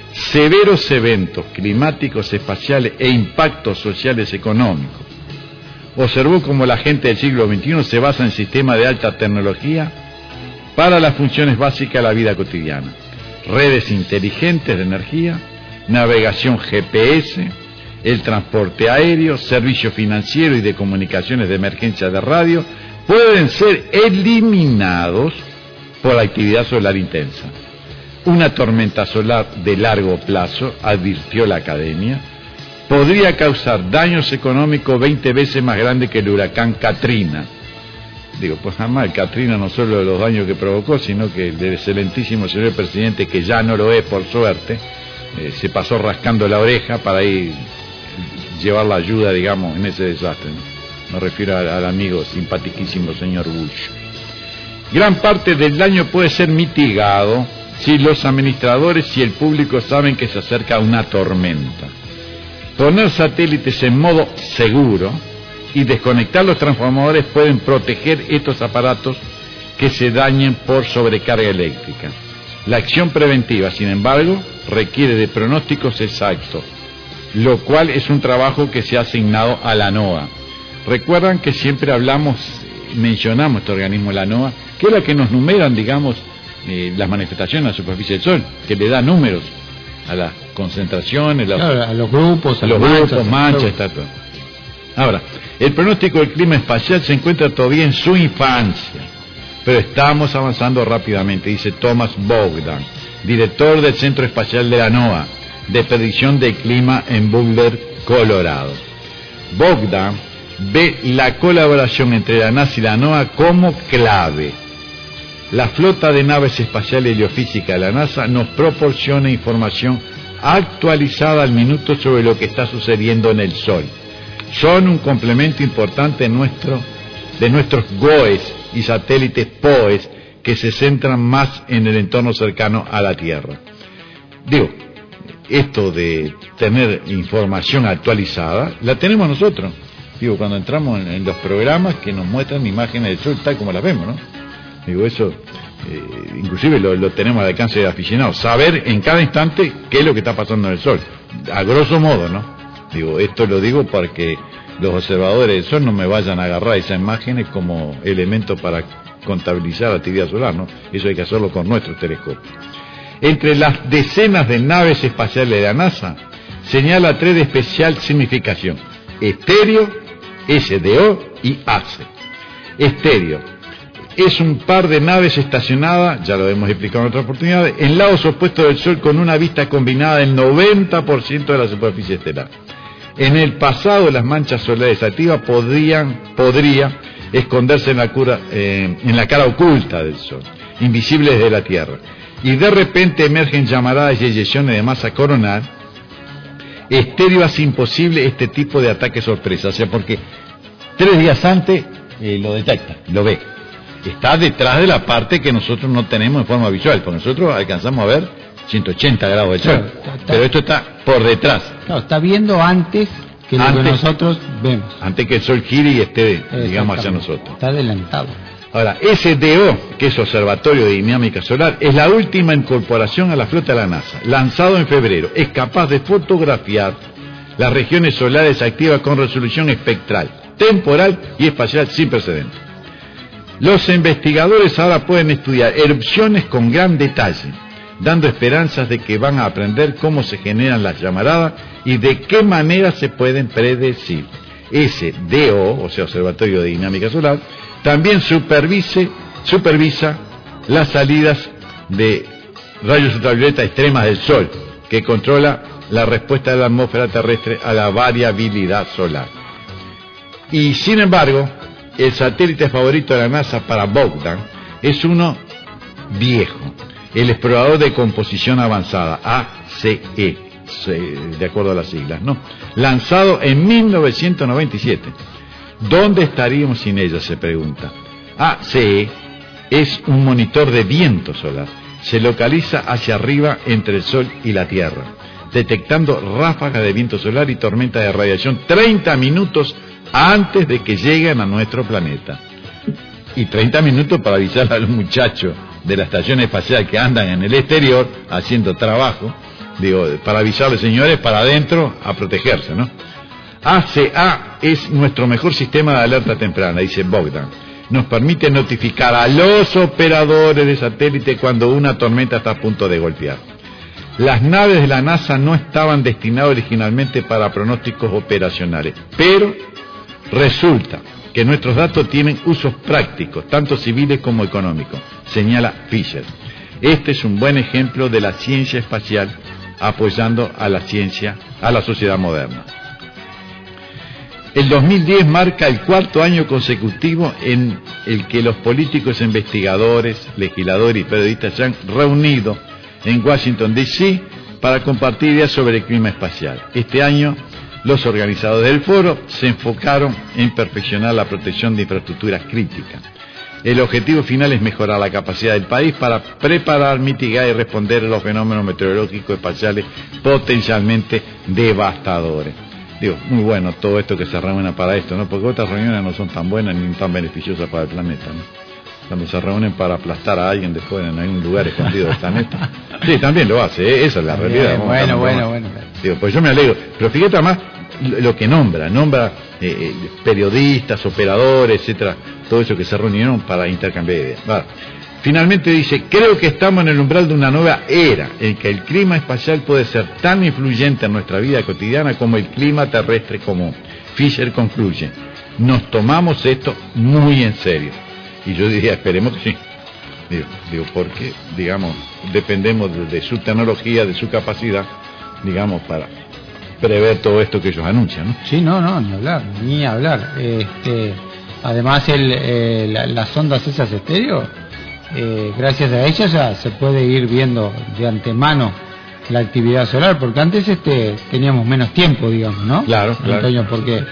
Severos eventos climáticos espaciales e impactos sociales económicos. Observó cómo la gente del siglo veintiuno se basa en sistemas de alta tecnología para las funciones básicas de la vida cotidiana. Redes inteligentes de energía, navegación G P S, el transporte aéreo, servicios financieros y de comunicaciones de emergencia de radio pueden ser eliminados por la actividad solar intensa. Una tormenta solar de largo plazo, advirtió la Academia, podría causar daños económicos veinte veces más grandes que el huracán Katrina. Digo, pues jamás el Katrina no solo los daños que provocó, sino que el excelentísimo señor presidente, que ya no lo es por suerte, eh, se pasó rascando la oreja para ir llevar la ayuda, digamos, en ese desastre, ¿no? Me refiero al, al amigo simpaticísimo señor Bush. Gran parte del daño puede ser mitigado si los administradores y el público saben que se acerca una tormenta. Poner satélites en modo seguro y desconectar los transformadores pueden proteger estos aparatos que se dañen por sobrecarga eléctrica. La acción preventiva, sin embargo, requiere de pronósticos exactos, lo cual es un trabajo que se ha asignado a la NOAA. Recuerdan que siempre hablamos, mencionamos este organismo, la NOAA, que es la que nos numeran, digamos, Eh, las manifestaciones a la superficie del Sol, que le da números a las concentraciones, la, claro, a los grupos, a, a los manchas, grupos, manchas, está todo. Ahora, el pronóstico del clima espacial se encuentra todavía en su infancia, pero estamos avanzando rápidamente, dice Thomas Bogdan, director del Centro Espacial de la NOAA, de predicción del clima en Boulder, Colorado. Bogdan ve la colaboración entre la NASA y la NOAA como clave. La flota de naves espaciales heliofísicas de la NASA nos proporciona información actualizada al minuto sobre lo que está sucediendo en el Sol. Son un complemento importante de, nuestro, de nuestros G O E S y satélites P O E S que se centran más en el entorno cercano a la Tierra. Digo, esto de tener información actualizada, la tenemos nosotros. Digo, cuando entramos en, en los programas que nos muestran imágenes del Sol tal como las vemos, ¿no? Digo, eso eh, inclusive lo, lo tenemos al alcance de aficionados, saber en cada instante qué es lo que está pasando en el Sol, a grosso modo, ¿no? Digo, esto lo digo porque los observadores del Sol no me vayan a agarrar esas imágenes como elemento para contabilizar la actividad solar, ¿no? Eso hay que hacerlo con nuestros telescopios. Entre las decenas de naves espaciales de la NASA, señala tres de especial significación: estéreo, S D O y A C E. Estéreo es un par de naves estacionadas, ya lo hemos explicado en otras oportunidades, en lados opuestos del Sol con una vista combinada del noventa por ciento de la superficie estelar. En el pasado las manchas solares activas podrían, podría esconderse en la, cura, eh, en la cara oculta del Sol, invisibles desde la Tierra, y de repente emergen llamaradas y eyecciones de masa coronal. Estéreo hace imposible este tipo de ataque sorpresa, o sea, porque tres días antes eh, lo detecta, lo ve. Está detrás de la parte que nosotros no tenemos en forma visual, porque nosotros alcanzamos a ver ciento ochenta grados de Sol, claro, está, está, pero esto está por detrás. Claro, está viendo antes que lo antes, que nosotros vemos. Antes que el Sol gire y esté, digamos, hacia nosotros. Está adelantado. Ahora, S D O, que es Observatorio de Dinámica Solar, es la última incorporación a la flota de la NASA, lanzado en febrero. Es capaz de fotografiar las regiones solares activas con resolución espectral, temporal y espacial sin precedentes. Los investigadores ahora pueden estudiar erupciones con gran detalle, dando esperanzas de que van a aprender cómo se generan las llamaradas y de qué manera se pueden predecir. S D O, o sea, Observatorio de Dinámica Solar, también supervise, supervisa las salidas de rayos ultravioleta extremas del Sol, que controla la respuesta de la atmósfera terrestre a la variabilidad solar. Y sin embargo, el satélite favorito de la NASA para Bogdan es uno viejo, el explorador de composición avanzada, A C E, de acuerdo a las siglas, ¿no? Lanzado en mil novecientos noventa y siete. ¿Dónde estaríamos sin ella?, se pregunta. A C E es un monitor de viento solar. Se localiza hacia arriba entre el Sol y la Tierra, detectando ráfagas de viento solar y tormentas de radiación treinta minutos antes de que lleguen a nuestro planeta. Y treinta minutos para avisar a los muchachos de la estación espacial que andan en el exterior haciendo trabajo, digo, para avisarles, señores, para adentro a protegerse, ¿no? A C A es nuestro mejor sistema de alerta temprana, dice Bogdan. Nos permite notificar a los operadores de satélite cuando una tormenta está a punto de golpear. Las naves de la NASA no estaban destinadas originalmente para pronósticos operacionales, pero resulta que nuestros datos tienen usos prácticos, tanto civiles como económicos, señala Fisher. Este es un buen ejemplo de la ciencia espacial apoyando a la ciencia, a la sociedad moderna. El dos mil diez marca el cuarto año consecutivo en el que los políticos, investigadores, legisladores y periodistas se han reunido en Washington D C para compartir ideas sobre el clima espacial. Este año, los organizadores del foro se enfocaron en perfeccionar la protección de infraestructuras críticas. El objetivo final es mejorar la capacidad del país para preparar, mitigar y responder a los fenómenos meteorológicos espaciales potencialmente devastadores. Digo, muy bueno todo esto que se reúna para esto, ¿no? Porque otras reuniones no son tan buenas ni tan beneficiosas para el planeta, ¿no? Cuando se reúnen para aplastar a alguien después en algún lugar escondido del planeta. Sí, también lo hace, ¿eh? Esa es la realidad. Bien, bueno, bueno, bueno. Digo, pues yo me alegro. Pero fíjate además lo que nombra, nombra eh, periodistas, operadores, etcétera, todo eso que se reunieron para intercambiar ideas. Vale. Finalmente dice, creo que estamos en el umbral de una nueva era en que el clima espacial puede ser tan influyente en nuestra vida cotidiana como el clima terrestre común. Fisher concluye, nos tomamos esto muy en serio. Y yo diría, esperemos que sí. Digo, digo porque, digamos, dependemos de, de su tecnología, de su capacidad, digamos, para prever todo esto que ellos anuncian, ¿no? Sí, no, no, ni hablar, ni hablar. Este, además, el, eh, la, las ondas esas estéreo, eh, gracias a ellas ya se puede ir viendo de antemano la actividad solar, porque antes este teníamos menos tiempo, digamos, ¿no? Claro, claro. Antonio, porque,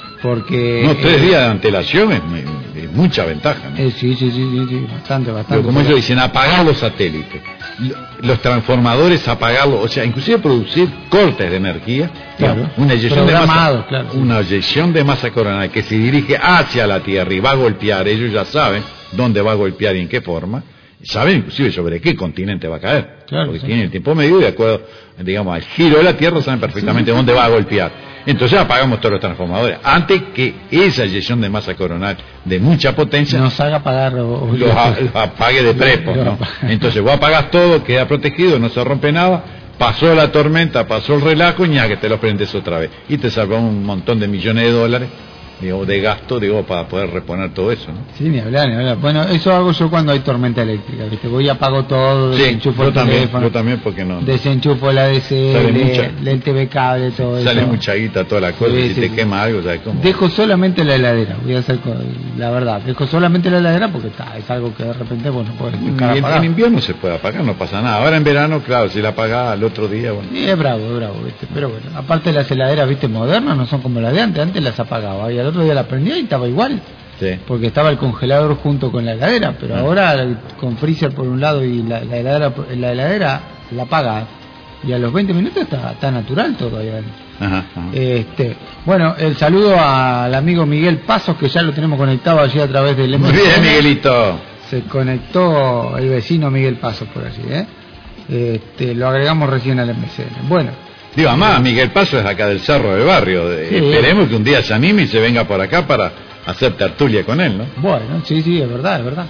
porque no, tres eh, días de antelación es, es mucha ventaja, ¿no? Eh, sí, sí, sí, sí, sí, bastante, bastante. Pero como ellos dicen, apagar los satélites, los transformadores, apagarlos, o sea, inclusive producir cortes de energía, claro, digamos, una eyección de masa, claro, sí. una eyección de masa coronal que se dirige hacia la Tierra y va a golpear, ellos ya saben dónde va a golpear y en qué forma, saben inclusive sobre qué continente va a caer, claro, porque sí. tienen el tiempo medio y de acuerdo, digamos, al giro de la Tierra saben perfectamente sí. dónde va a golpear. Entonces apagamos todos los transformadores antes que esa eyección de masa coronal de mucha potencia nos haga apagar o, los, los apague de prepo, ¿no? Entonces vos apagás todo, queda protegido, no se rompe nada, pasó la tormenta, pasó el relajo y ya que te lo prendes otra vez y te salva un montón de millones de dólares, digo, de gasto, digo, para poder reponer todo eso, ¿no? Sí, ni hablar, ni hablar. Bueno, eso hago yo cuando hay tormenta eléctrica, ¿viste? Voy y apago todo, sí, desenchufo yo el también, teléfono. Yo también, porque no. Desenchufo la D C L, el T V cable, todo sale eso. mucha guita toda la cosa, sí, si sí, te sí. quema algo, ¿sabes cómo? Dejo solamente la heladera, voy a hacer la verdad, dejo solamente la heladera porque está, es algo que de repente, bueno, puede estar en, en invierno se puede apagar, no pasa nada. Ahora en verano, claro, si la apagás al otro día, bueno. Sí, es bravo, es bravo, ¿viste? Pero bueno, aparte las heladeras, ¿viste? Modernas, no son como las de antes, antes las apagaba y al otro día la prendía y estaba igual. Sí. Porque estaba el congelador junto con la heladera, pero ah. ahora con freezer por un lado y la, la heladera la heladera la apaga y a los veinte minutos está, está natural todo ahí adentro. Ajá, ajá. Este, bueno, el saludo al amigo Miguel Pasos, que ya lo tenemos conectado allí a través del M C N. Muy bien, Miguelito. Se conectó el vecino Miguel Pasos por allí, ¿eh? Este, lo agregamos recién al M C N. Bueno. Digo, más, Miguel Pasos es acá del Cerro del Barrio. Sí, esperemos que un día se anime y se venga por acá para hacer tertulia con él, ¿no? Bueno, sí, sí, es verdad, es verdad.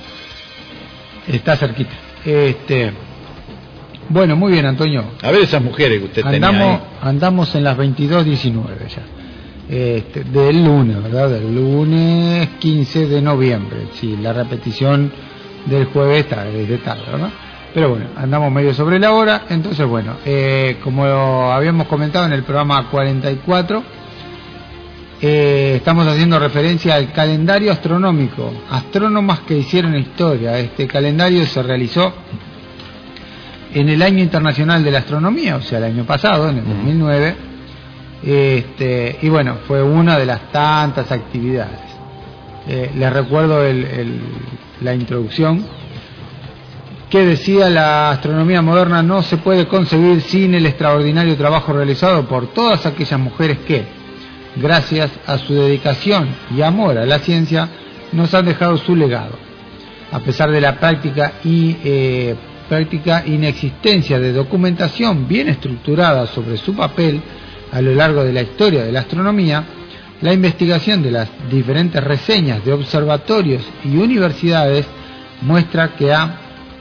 Está cerquita. Este, bueno, muy bien, Antonio. A ver esas mujeres que usted andamos, tenía ahí. Andamos en las veintidós diecinueve ya. este, del lunes, ¿verdad? Del lunes quince de noviembre. Sí, la repetición del jueves está desde tarde, ¿verdad? Pero bueno, andamos medio sobre la hora. Entonces, bueno, eh, como habíamos comentado en el programa cuarenta y cuatro, eh, estamos haciendo referencia al calendario astronómico. Astrónomas que hicieron historia. Este calendario se realizó en el Año Internacional de la Astronomía, o sea, el año pasado, en el dos mil nueve. Este, y bueno, fue una de las tantas actividades. Eh, les recuerdo el, el, la introducción que decía: la astronomía moderna no se puede concebir sin el extraordinario trabajo realizado por todas aquellas mujeres que, gracias a su dedicación y amor a la ciencia, nos han dejado su legado. A pesar de la práctica y eh, práctica inexistencia de documentación bien estructurada sobre su papel a lo largo de la historia de la astronomía, la investigación de las diferentes reseñas de observatorios y universidades muestra que ha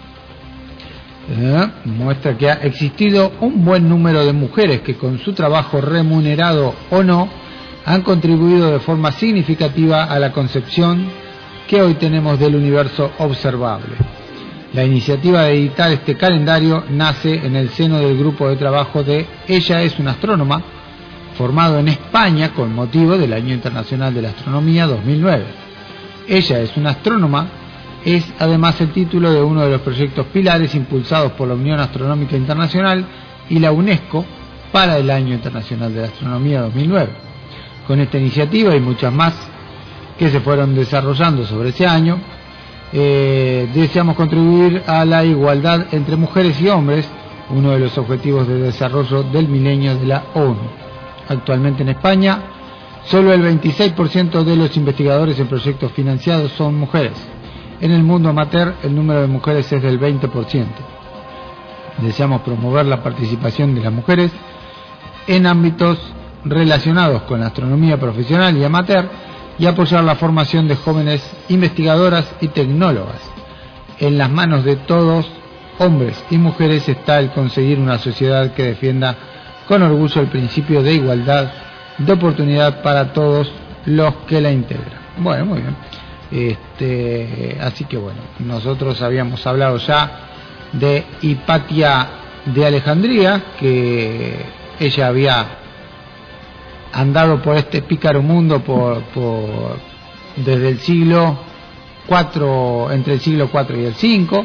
eh, muestra que ha existido un buen número de mujeres que, con su trabajo remunerado o no, han contribuido de forma significativa a la concepción que hoy tenemos del universo observable. La iniciativa de editar este calendario nace en el seno del grupo de trabajo de Ella es una astrónoma, formado en España con motivo del Año Internacional de la Astronomía dos mil nueve. Ella es una astrónoma es además el título de uno de los proyectos pilares impulsados por la Unión Astronómica Internacional y la UNESCO para el Año Internacional de la Astronomía dos mil nueve. Con esta iniciativa y muchas más que se fueron desarrollando sobre ese año, eh, deseamos contribuir a la igualdad entre mujeres y hombres, uno de los objetivos de desarrollo del milenio de la ONU. Actualmente en España, solo el veintiséis por ciento de los investigadores en proyectos financiados son mujeres. En el mundo amateur, el número de mujeres es del veinte por ciento. Deseamos promover la participación de las mujeres en ámbitos relacionados con la astronomía profesional y amateur y apoyar la formación de jóvenes investigadoras y tecnólogas. En las manos de todos, hombres y mujeres, está el conseguir una sociedad que defienda con orgullo el principio de igualdad de oportunidad para todos los que la integran. Bueno, muy bien. Este, así que bueno, nosotros habíamos hablado ya de Hipatia de Alejandría, que ella había andado por este pícaro mundo por, por desde el siglo cuatro, entre el siglo cuatro y el cinco.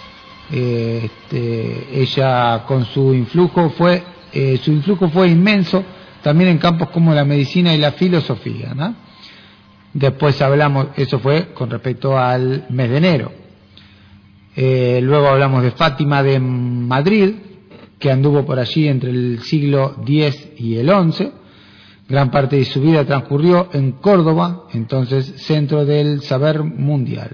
Este, ella con su influjo fue eh, su influjo fue inmenso también en campos como la medicina y la filosofía, ¿no? Después hablamos, eso fue con respecto al mes de enero. Eh, luego hablamos de Fátima de Madrid, que anduvo por allí entre el siglo diez y el once. Gran parte de su vida transcurrió en Córdoba, entonces centro del saber mundial.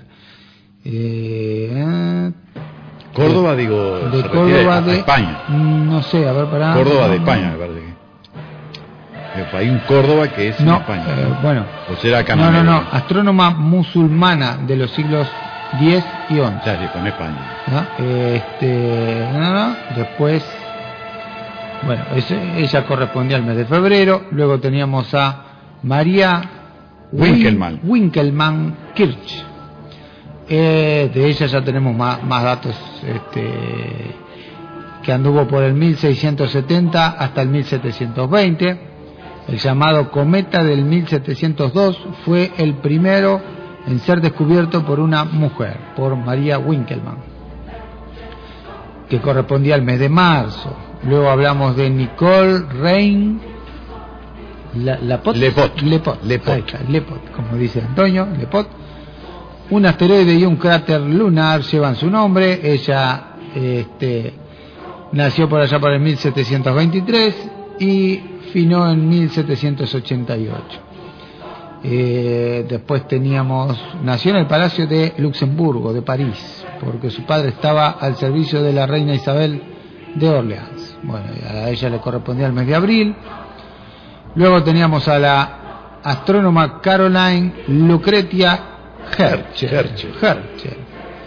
Eh, Córdoba, digo, de se Córdoba a, de a España. No sé, a ver, para. Córdoba no, de España, me parece que. Hay un Córdoba que es no, en España. Eh, bueno. O será acá. No, no, no. Astrónoma musulmana de los siglos diez y once. Ya, sí, con España. ¿No? Este, no, no. Después, bueno, ese, ella correspondía al mes de febrero. Luego teníamos a María Winkelmann. Winkelmann Kirch. Eh, de ella ya tenemos más, más datos, este, que anduvo por el mil seiscientos setenta hasta el mil setecientos veinte. El llamado cometa del mil setecientos dos fue el primero en ser descubierto por una mujer, por María Winkelmann, que correspondía al mes de marzo. Luego hablamos de Nicole Rein la, Lapot, Lepot. Lepot, Lepot. está, Lepot, como dice Antonio, Lepot. Un asteroide y un cráter lunar llevan su nombre. Ella este, nació por allá por el mil setecientos veintitrés y finó en mil setecientos ochenta y ocho. Eh, después teníamos, nació en el Palacio de Luxemburgo, de París, porque su padre estaba al servicio de la reina Isabel de Orleans. Bueno, a ella le correspondía el mes de abril. Luego teníamos a la astrónoma Caroline Lucretia Herschel. Herschel. Herschel.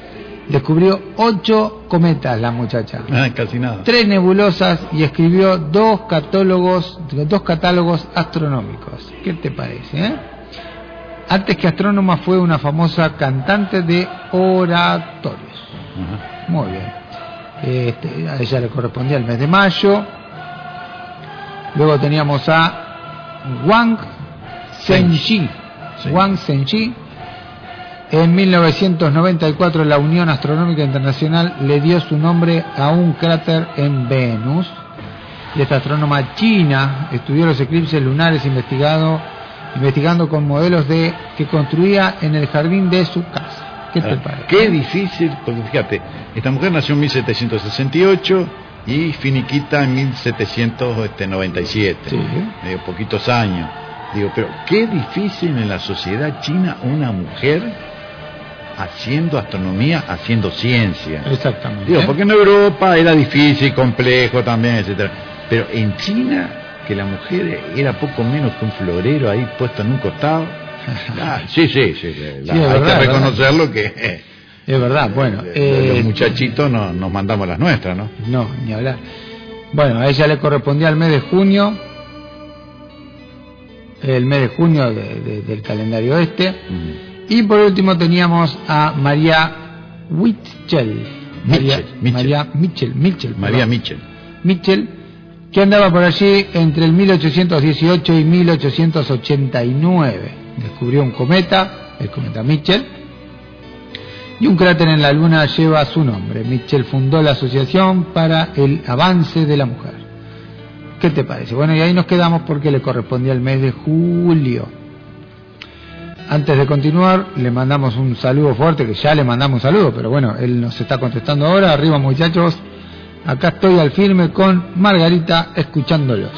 Descubrió ocho cometas la muchacha, Ah, casi nada. tres nebulosas y escribió dos catálogos, dos catálogos astronómicos. ¿Qué te parece? Eh? Antes que astrónoma fue una famosa cantante de oratorios. Ajá. Muy bien. Este, a ella le correspondía el mes de mayo. Luego teníamos a Wang Zhenji. Sí. Wang Zhenji. En mil novecientos noventa y cuatro la Unión Astronómica Internacional le dio su nombre a un cráter en Venus. Y esta astrónoma china estudió los eclipses lunares investigado, investigando con modelos de que construía en el jardín de su casa. ¿Qué te Ah, parece? Qué difícil, porque fíjate, esta mujer nació en mil setecientos sesenta y ocho y finiquita en mil setecientos noventa y siete. Sí. Digo, poquitos años. Digo, pero qué difícil en la sociedad china una mujer haciendo astronomía, haciendo ciencia. Exactamente. Digo, porque en Europa era difícil, complejo también, etcétera. Pero en China, que la mujer era poco menos que un florero ahí puesto en un costado. Ah, sí, sí, sí. La, Sí, es hay verdad, que reconocerlo que eh, Es verdad, bueno. los eh, muchachitos no, nos mandamos las nuestras, ¿no? No, ni hablar. Bueno, a ella le correspondía el mes de junio, el mes de junio de, de, del calendario este. Mm. Y por último teníamos a María Mitchell. María Mitchell, María Mitchell, Mitchell, María perdón. Mitchell. Mitchell, que andaba por allí entre el mil ochocientos dieciocho y mil ochocientos ochenta y nueve. Descubrió un cometa, el cometa Mitchell, y un cráter en la Luna lleva su nombre. Mitchell fundó la Asociación para el Avance de la Mujer. ¿Qué te parece? Bueno, y ahí nos quedamos porque le correspondía el mes de julio. Antes de continuar, le mandamos un saludo fuerte, que ya le mandamos un saludo, pero bueno, él nos está contestando ahora. Arriba, muchachos, acá estoy al firme con Margarita, escuchándolos.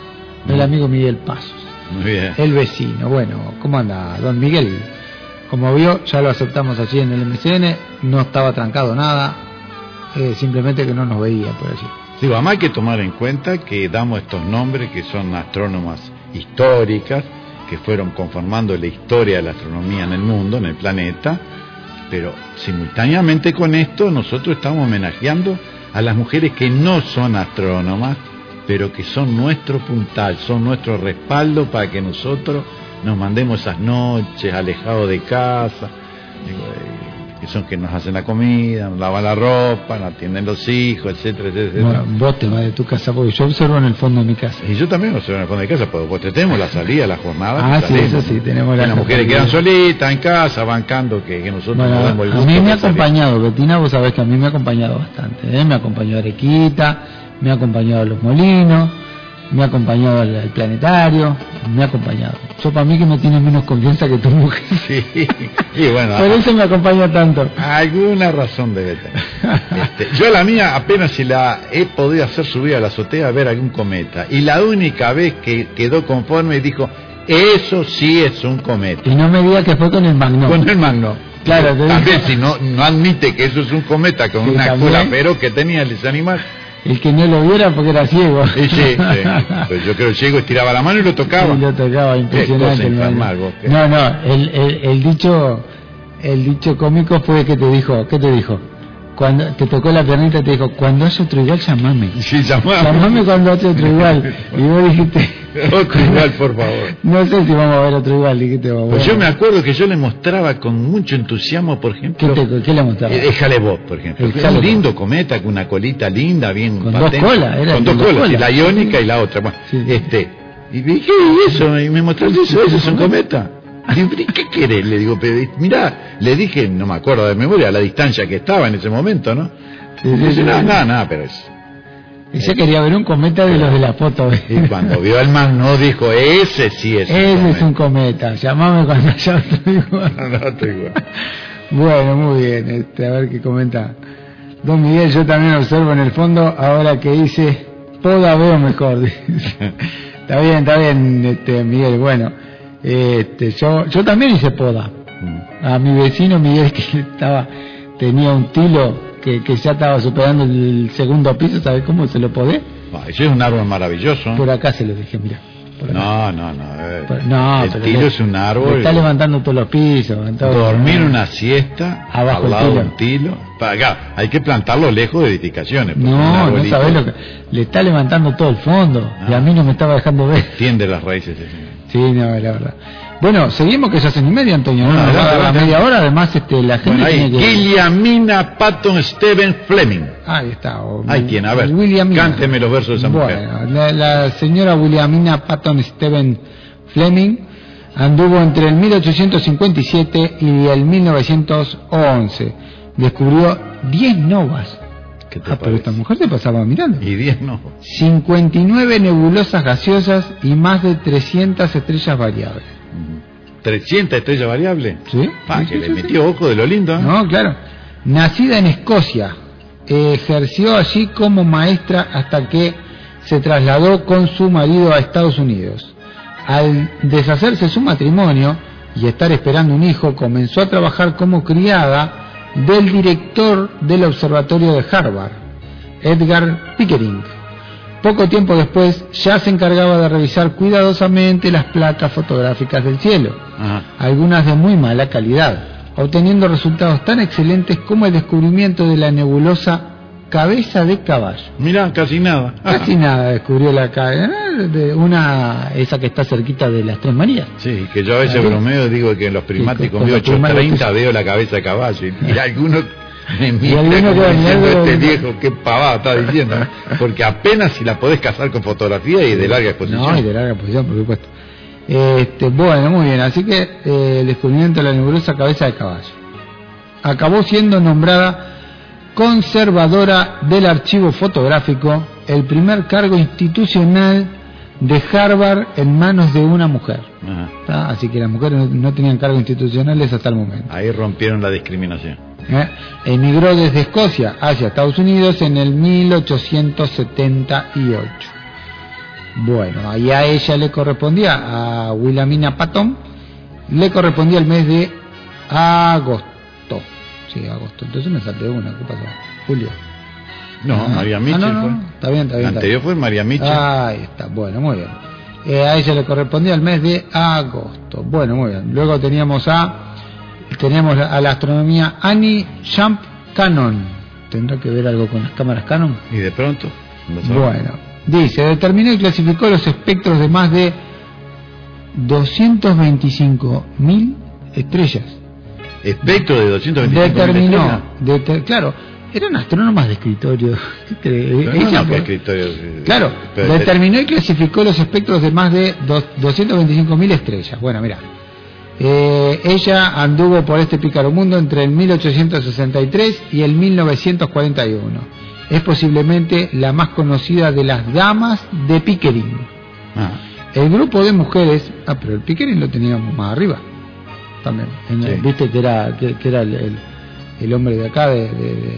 El amigo Miguel Pasos, Muy bien. el vecino. Bueno, ¿cómo anda, don Miguel? Como vio, ya lo aceptamos allí en el M C N, no estaba trancado nada, eh, simplemente que no nos veía por allí. Digo, además hay que tomar en cuenta que damos estos nombres que son astrónomas históricas, que fueron conformando la historia de la astronomía en el mundo, en el planeta, pero simultáneamente con esto nosotros estamos homenajeando a las mujeres que no son astrónomas, pero que son nuestro puntal, son nuestro respaldo para que nosotros nos mandemos esas noches alejados de casa, digo, eh, que son que nos hacen la comida, nos lavan la ropa, nos atienden los hijos, etcétera, etcétera. Bueno, vos te vas de tu casa, porque yo observo en el fondo de mi casa. Y yo también observo en el fondo de casa, porque pues tenemos la salida, la jornada. Ah, que sí, salimos, eso sí, tenemos la las mujeres jornada. quedan solitas en casa, bancando que, que nosotros Bueno, nos damos el a gusto mí me de ha salir. acompañado, Betina, vos sabés que a mí me ha acompañado bastante, ¿eh? Me ha acompañado a Arequita, me ha acompañado a Los Molinos, me ha acompañado al, al planetario, me ha acompañado. Yo para mí que me tiene menos confianza que tu mujer. Sí, y bueno, Por eso me acompaña tanto. alguna razón debe tener. Este, yo a la mía apenas si la he podido hacer subir a la azotea a ver algún cometa. Y la única vez que quedó conforme dijo, eso sí es un cometa. Y no me digas que fue con el Magno. Con el magno. Claro, te también digo. si no, no admite que eso es un cometa con Sí, una también. cola feroz que tenía ese animal. El que no lo viera porque era ciego. Sí, sí, sí. Pues yo creo que llego, estiraba la mano y lo tocaba. Sí, lo tocaba, impresionante. cosa el Magno. infernal, vos, ¿qué? No, no, el, el, el dicho el dicho cómico fue que te dijo, ¿qué te dijo? Cuando te tocó la piernita te dijo, cuando haya otro igual, llamame. Sí, llamaba. Llamame cuando haya otro igual. Y vos dijiste, Otro igual, por favor. no sé si vamos a ver otro igual, dijiste vos. Pues bueno. yo me acuerdo que yo le mostraba con mucho entusiasmo, por ¿Qué, ejemplo, te, ¿Qué le mostraba? el Jalebot, por ejemplo. El Un Jalebot. lindo cometa con una colita linda, bien Con dos patente. colas, era Con de dos dos colas, sí, colas. la iónica y la otra. Bueno, Sí. este, y dije, ¿y eso? Y me mostraste eso, eso es un cometa. Digo, ¿y qué querés? Le digo, pero mirá, le dije, no me acuerdo de memoria, a la distancia que estaba en ese momento, ¿no? Sí, Y sí, dice, sí. nada, nada, nada, pero es... Ella quería ver un cometa de los de la foto. Y cuando vio al Magno dijo, ese sí es un Ese cometa. es un cometa, llamame cuando haya otro igual. No, no, te digo. Bueno, muy bien, este, a ver qué comenta. Don Miguel, yo también observo en el fondo, ahora que hice poda veo mejor. dice. Está bien, está bien, este, Miguel, bueno. Este, yo, yo también hice poda. A mi vecino Miguel, que estaba, tenía un tilo que, que ya estaba superando el segundo piso, ¿sabes cómo se lo podé? Ah, ese es un árbol maravilloso. Por acá se lo dije, mira. por acá. No, no, no. eh, Por- no, el pero tilo le- es un árbol. le está levantando todos los pisos. todo- Dormir una siesta Abajo al lado el de tilo. un tilo. Para acá, hay que plantarlo lejos de edificaciones. porque un No, no arbolito sabés lo que... Le está levantando todo el fondo y Ah. a mí no me estaba dejando ver. Tiende las raíces. ese. Sí, no, la verdad. Bueno, seguimos que ya hacen y media, Antonio. ¿no? Ah, Nos va a dar adelante, la adelante. media hora, además este, la gente Bueno, ahí, tiene que... Guilliamina Patton Steven Fleming. Ahí está. o- Ahí tiene, a ver, Williamina. cánteme los versos de esa mujer. Bueno, la, la señora Williamina Patton Steven Fleming anduvo entre el mil ochocientos cincuenta y siete y el mil novecientos once. Descubrió diez novas. ¿Qué te Ah, pero parece? esta mujer se pasaba mirando. Y diez no. cincuenta y nueve nebulosas gaseosas y más de trescientas estrellas variables. trescientas estrellas variables. ¿Sí? Ah, Sí, que sí, le sí, metió ojo de lo lindo. ¿eh? No, claro. Nacida en Escocia, ejerció allí como maestra hasta que se trasladó con su marido a Estados Unidos. Al deshacerse su matrimonio y estar esperando un hijo, comenzó a trabajar como criada del director del observatorio de Harvard, Edgar Pickering. Poco tiempo después ya se encargaba de revisar cuidadosamente las placas fotográficas del cielo, Ajá. algunas de muy mala calidad, obteniendo resultados tan excelentes como el descubrimiento de la nebulosa Cabeza de Caballo. Mirá, casi nada. Casi nada descubrió la ca- de una esa que está cerquita de las Tres Marías. Sí, que yo a veces Ahí. bromeo, digo que en los prismáticos con mío los prismáticos- ochocientos treinta veo la cabeza de caballo. Y, y algunos me miran alguno como que diciendo, algo- este viejo, qué pavada está diciendo. ¿no? Porque apenas si la podés cazar con fotografía y de larga exposición. No, y de larga posición, por supuesto. Este, bueno, muy bien. Así que eh, el descubrimiento de la nebulosa Cabeza de Caballo. Acabó siendo nombrada conservadora del archivo fotográfico, el primer cargo institucional de Harvard en manos de una mujer. Ajá. ¿Tá? Así que las mujeres no, no tenían cargos institucionales hasta el momento. Ahí rompieron la discriminación. ¿Eh? Emigró desde Escocia hacia Estados Unidos en el mil ochocientos setenta y ocho. Bueno, ahí a ella le correspondía, a Williamina Patton, le correspondía el mes de agosto. Sí, agosto. Entonces me salté una. ¿Qué pasó? Julio. No, Ah, María ah, Mitchell no, no, fue. está bien, está bien. La está anterior bien. fue María Mitchell. Ahí está, bueno, muy bien. Eh, a ella le correspondía el mes de agosto. Bueno, muy bien. Luego teníamos a teníamos a la astronomía Annie Champ Cannon. ¿Tendrá que ver algo con las cámaras Canon? Y de pronto. no sabemos. Bueno, dice, determinó y clasificó los espectros de más de doscientos veinticinco mil estrellas. Espectro de doscientos veinticinco Determinó, deter- claro, eran astrónomas de escritorio. ¿Qué crees? No, Ella no, fue- que escritorio, eh, Claro, pero- determinó y clasificó los espectros de más de dos- doscientos veinticinco mil estrellas. Bueno, mira, eh, ella anduvo por este pícaro mundo entre el mil ochocientos sesenta y tres y el mil novecientos cuarenta y uno. Es posiblemente la más conocida de las damas de Pickering. Ah, El grupo de mujeres, ah, pero el Pickering lo teníamos más arriba, también. En- Sí. Viste que era que, que era el, el, el hombre de acá de de,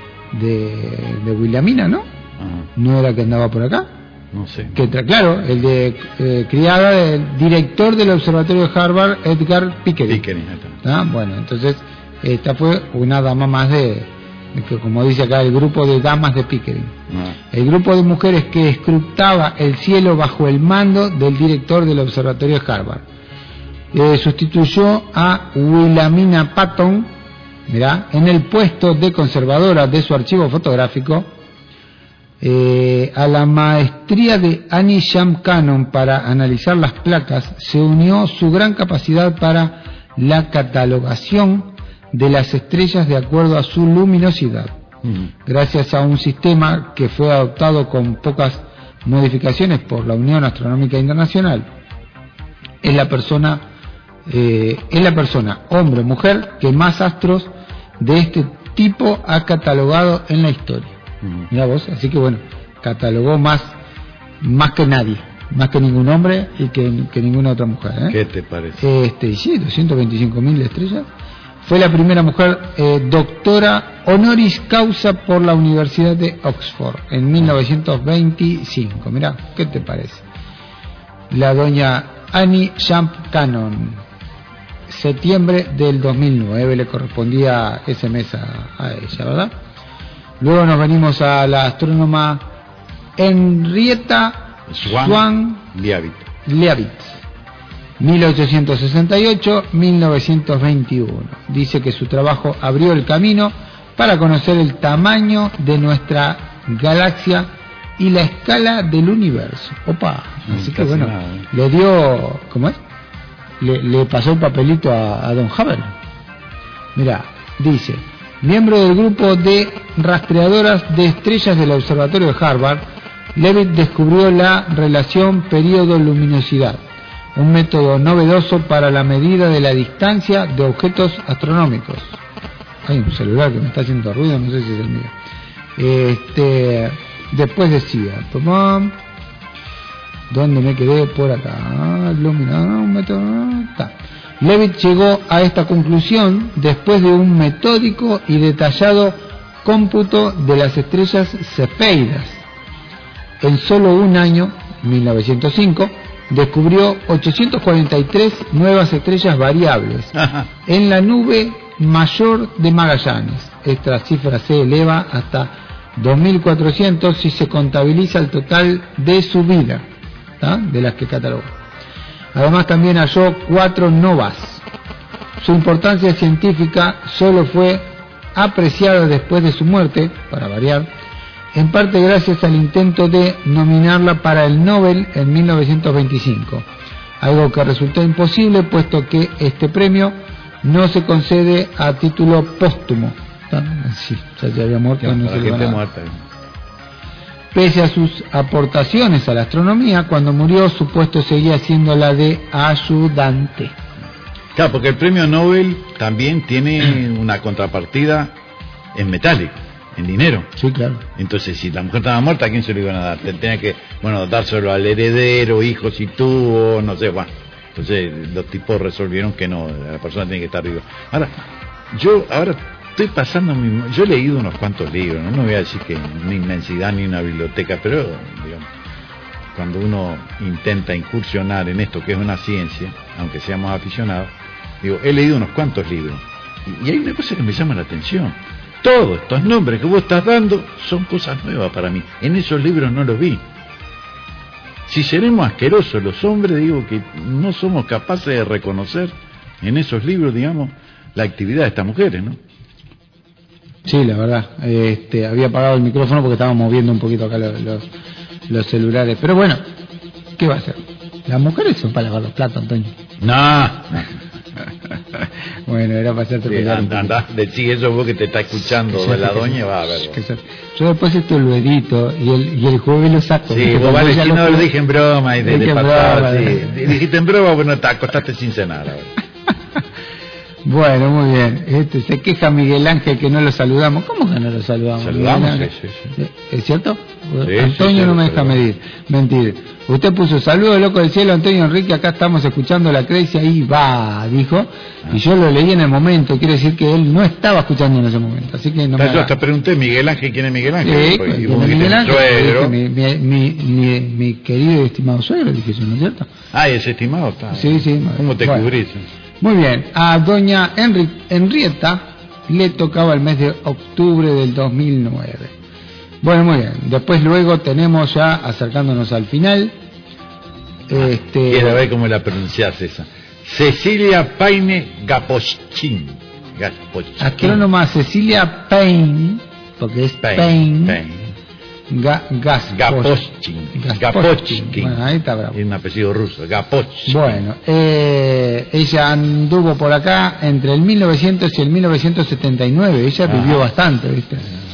de, de Williamina, ¿no? ah, No era que andaba por acá. no sé. Que tra- claro, el de eh, criada del director del observatorio de Harvard, Edgar Pickering. Pickering, ahí está. ¿Ah? Bueno, entonces esta fue una dama más de, de que, como dice acá, el grupo de damas de Pickering. Ah, El grupo de mujeres que escrutaba el cielo bajo el mando del director del observatorio de Harvard. Eh, sustituyó a Williamina Patton, mirá, en el puesto de conservadora de su archivo fotográfico. Eh, a la maestría de Annie Champ Cannon para analizar las placas se unió su gran capacidad para la catalogación de las estrellas de acuerdo a su luminosidad. mm, Gracias a un sistema que fue adoptado con pocas modificaciones por la Unión Astronómica Internacional, es la persona, eh, es la persona, hombre o mujer, que más astros de este tipo ha catalogado en la historia. mm. Mira vos, así que bueno, catalogó más, más que nadie, más que ningún hombre y que, que ninguna otra mujer. ¿eh? ¿Qué te parece? Este, sí, doscientos veinticinco mil estrellas. Fue la primera mujer eh, doctora honoris causa por la Universidad de Oxford en mil novecientos veinticinco. Mirá, ¿qué te parece? La doña Annie Champ Cannon, septiembre del dos mil nueve, le correspondía ese mes a, a ella, ¿verdad? Luego nos venimos a la astrónoma Henrietta Swan, Swan Leavitt. Leavitt, mil ochocientos sesenta y ocho a mil novecientos veintiuno. Dice que su trabajo abrió el camino para conocer el tamaño de nuestra galaxia y la escala del universo. Opa, así que bueno, nada, ¿eh? Le dio, ¿cómo es? Le, le pasó el papelito a, a Don Hubble. Mira, dice, miembro del grupo de rastreadoras de estrellas del observatorio de Harvard, Leavitt descubrió la relación período-luminosidad, un método novedoso para la medida de la distancia de objetos astronómicos. Hay un celular que me está haciendo ruido, no sé si es el mío. Este, después decía, tomá, ¿dónde me quedé? Por acá. Lumina, un método, está. Leavitt llegó a esta conclusión después de un metódico y detallado cómputo de las estrellas cefeidas. En solo un año, mil novecientos cinco, descubrió ochocientas cuarenta y tres nuevas estrellas variables en la nube mayor de Magallanes. Esta cifra se eleva hasta dos mil cuatrocientos si se contabiliza el total de su vida, ¿tá? De las que catalogó. Además también halló cuatro novas. Su importancia científica solo fue apreciada después de su muerte, para variar, en parte gracias al intento de nominarla para el Nobel en mil novecientos veinticinco, algo que resultó imposible puesto que este premio no se concede a título póstumo. Sí, o sea, ya había muerto, ya, no se le va a... Pese a sus aportaciones a la astronomía, cuando murió su puesto seguía siendo la de ayudante. Claro, porque el premio Nobel también tiene una contrapartida en metálico, en dinero. Sí, claro. Entonces, si la mujer estaba muerta, ¿a quién se lo iban a dar? Tenía que, bueno, dárselo al heredero, hijos si tuvo, no sé, bueno. Entonces, los tipos resolvieron que no, la persona tiene que estar viva. Ahora, yo, ahora... estoy pasando mi... yo he leído unos cuantos libros, no, no voy a decir que una inmensidad ni una biblioteca, pero digamos, cuando uno intenta incursionar en esto que es una ciencia, aunque seamos aficionados, digo, he leído unos cuantos libros y, y hay una cosa que me llama la atención. Todos estos nombres que vos estás dando son cosas nuevas para mí. En esos libros no los vi. Si seremos asquerosos los hombres, digo que no somos capaces de reconocer en esos libros, digamos, la actividad de estas mujeres, ¿no? Sí, la verdad, este, había apagado el micrófono porque estábamos moviendo un poquito acá los, los, los celulares, pero bueno, ¿qué va a hacer? Las mujeres son para lavar los platos, Antonio. No. Bueno, era para hacerte pelear. Sí, anda, anda, decí eso vos que te está escuchando de la doña, va a ver. Yo después esto lo edito y el, y el jueves lo saco. Sí, vos vale, si no lo dije en broma y de, de pasar, sí. Dijiste en broma, bueno, te acostaste sin cenar ahora. Bueno, muy bien. Este, se queja Miguel Ángel que no lo saludamos. ¿Cómo que no lo saludamos? Saludamos, sí, sí, sí. ¿Es cierto? Sí, Antonio sí, no me deja saludamos. medir, mentir. Usted puso saludos, loco del cielo, Antonio Enrique, acá estamos escuchando la Crazy, ahí va, dijo. Ah. Y yo lo leí en el momento, quiere decir que él no estaba escuchando en ese momento. Así que no me Yo hasta pregunté, Miguel Ángel, ¿quién es Miguel Ángel? Sí, Pues, y ¿quién vos es Miguel Ángel? suegro. Mi, mi, mi, mi, mi querido y estimado suegro, dije yo, ¿no es cierto? Ah, y ese estimado está. Sí, sí. ¿Cómo te bueno. cubrís? Muy bien, a doña Henri, Henrietta le tocaba el mes de octubre del dos mil nueve. Bueno, muy bien, después luego tenemos ya, acercándonos al final, ah, este... Quiero ver cómo la pronunciás esa. Cecilia Paine Gaposchkin. Gaposchkin. Astrónoma Cecilia Payne, porque es Payne, Payne. Payne. Ga, gas, Gaposchkin. Gaposchkin. Bueno, ahí está bravo. Es un apellido ruso, Gaposchkin. Bueno, eh, ella anduvo por acá entre el mil novecientos y el mil novecientos setenta y nueve. Ella Ajá. vivió bastante, ¿viste?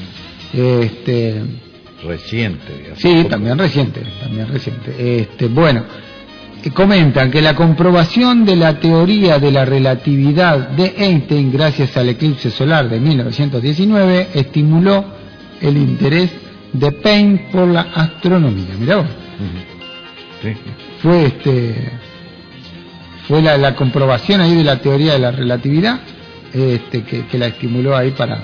Este, reciente, digamos. sí, también reciente, también reciente. Este, bueno, comentan que la comprobación de la teoría de la relatividad de Einstein gracias al eclipse solar de mil novecientos diecinueve estimuló el interés de Payne por la astronomía. Mirá vos. Uh-huh. Sí. Fue este fue la, la comprobación ahí de la teoría de la relatividad este, que, que la estimuló ahí para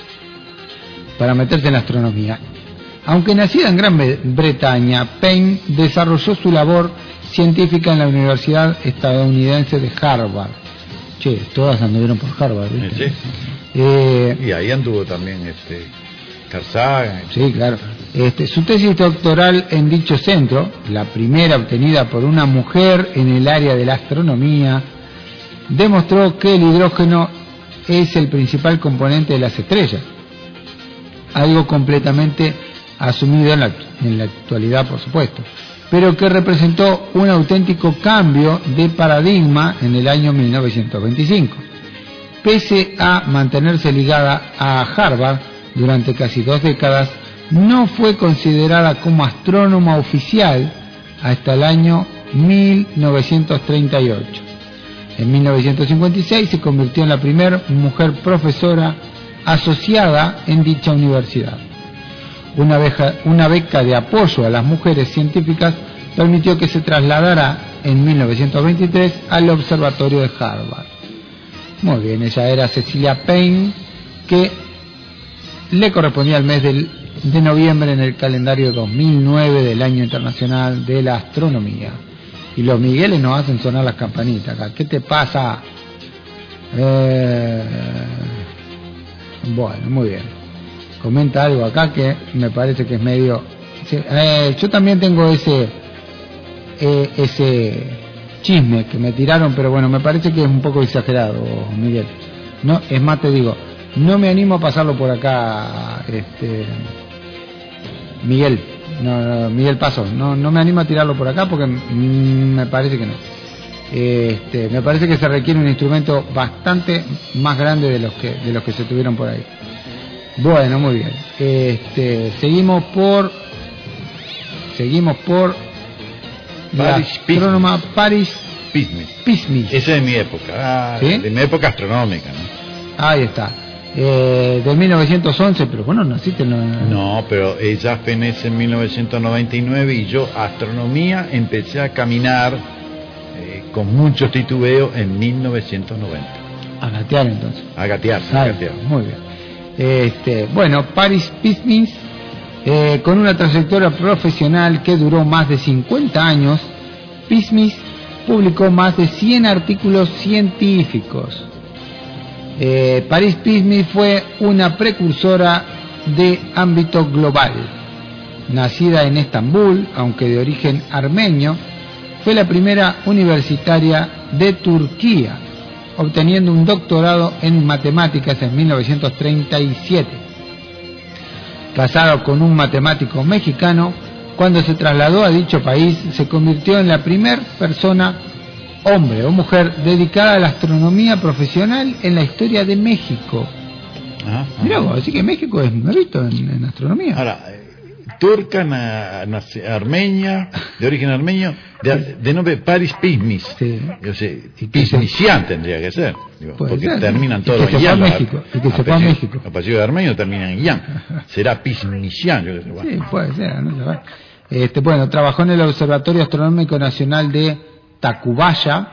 para meterse en la astronomía. Aunque nacida en Gran Bretaña, Payne desarrolló su labor científica en la Universidad estadounidense de Harvard. Che, todas anduvieron por Harvard, ¿viste? Sí. Eh, Y ahí anduvo también este Carl Sagan. Sí, claro. Este, su tesis doctoral en dicho centro, la primera obtenida por una mujer en el área de la astronomía, demostró que el hidrógeno es el principal componente de las estrellas, algo completamente asumido en la, en la actualidad, por supuesto, pero que representó un auténtico cambio de paradigma en el año mil novecientos veinticinco. Pese a mantenerse ligada a Harvard durante casi dos décadas, no fue considerada como astrónoma oficial hasta el año mil novecientos treinta y ocho. En mil novecientos cincuenta y seis se convirtió en la primera mujer profesora asociada en dicha universidad. Una beca, una beca de apoyo a las mujeres científicas permitió que se trasladara en mil novecientos veintitrés al observatorio de Harvard. Muy bien, ella era Cecilia Payne, que le correspondía al mes del, de noviembre en el calendario dos mil nueve del Año Internacional de la Astronomía. Y los Migueles nos hacen sonar las campanitas acá. ¿Qué te pasa? Eh... Bueno, muy bien. Comenta algo acá que me parece que es medio... Eh, yo también tengo ese eh, ese chisme que me tiraron, pero bueno, me parece que es un poco exagerado, Miguel. No, es más, te digo, no me animo a pasarlo por acá, este Miguel. No, no, Miguel Paso, no, no me animo a tirarlo por acá porque mm, me parece que no. Este, me parece que se requiere un instrumento bastante más grande de los que de los que se tuvieron por ahí. Bueno, muy bien. Este, seguimos por seguimos por Paris la astrónoma Paris Pismis. Pismis. Esa es de mi época, ah, ¿sí? De mi época astronómica, ¿no? Ahí está. Eh, de mil novecientos once, pero bueno, naciste en... No, pero ella fenece en mil novecientos noventa y nueve y yo astronomía empecé a caminar eh, con mucho titubeo en mil novecientos noventa. A gatear entonces. A gatear, ah, a gatear. Muy bien. Este, bueno, Paris Pismis, eh, con una trayectoria profesional que duró más de cincuenta años, Pismis publicó más de cien artículos científicos. Eh, Paris Pismis fue una precursora de ámbito global. Nacida en Estambul, aunque de origen armenio, fue la primera universitaria de Turquía, obteniendo un doctorado en matemáticas en mil novecientos treinta y siete. Casado con un matemático mexicano, cuando se trasladó a dicho país, se convirtió en la primera persona, hombre o mujer, dedicada a la astronomía profesional en la historia de México. Ah, ah. Mirá vos, así que México es nuevito en, en astronomía. Ahora, eh, turca, na, na, armenia, de origen armenio, de, de nombre Paris Pismis. Sí. Yo sé, Pismisian tendría que ser, digo, porque ser, terminan y todos que en se fue a yan. México, y que se fue a México. El apellido de armenio terminan en yan. Será Pismisian, yo qué sé. Bueno. Sí, puede ser, no sé. Este, bueno, trabajó en el Observatorio Astronómico Nacional de Tacubaya,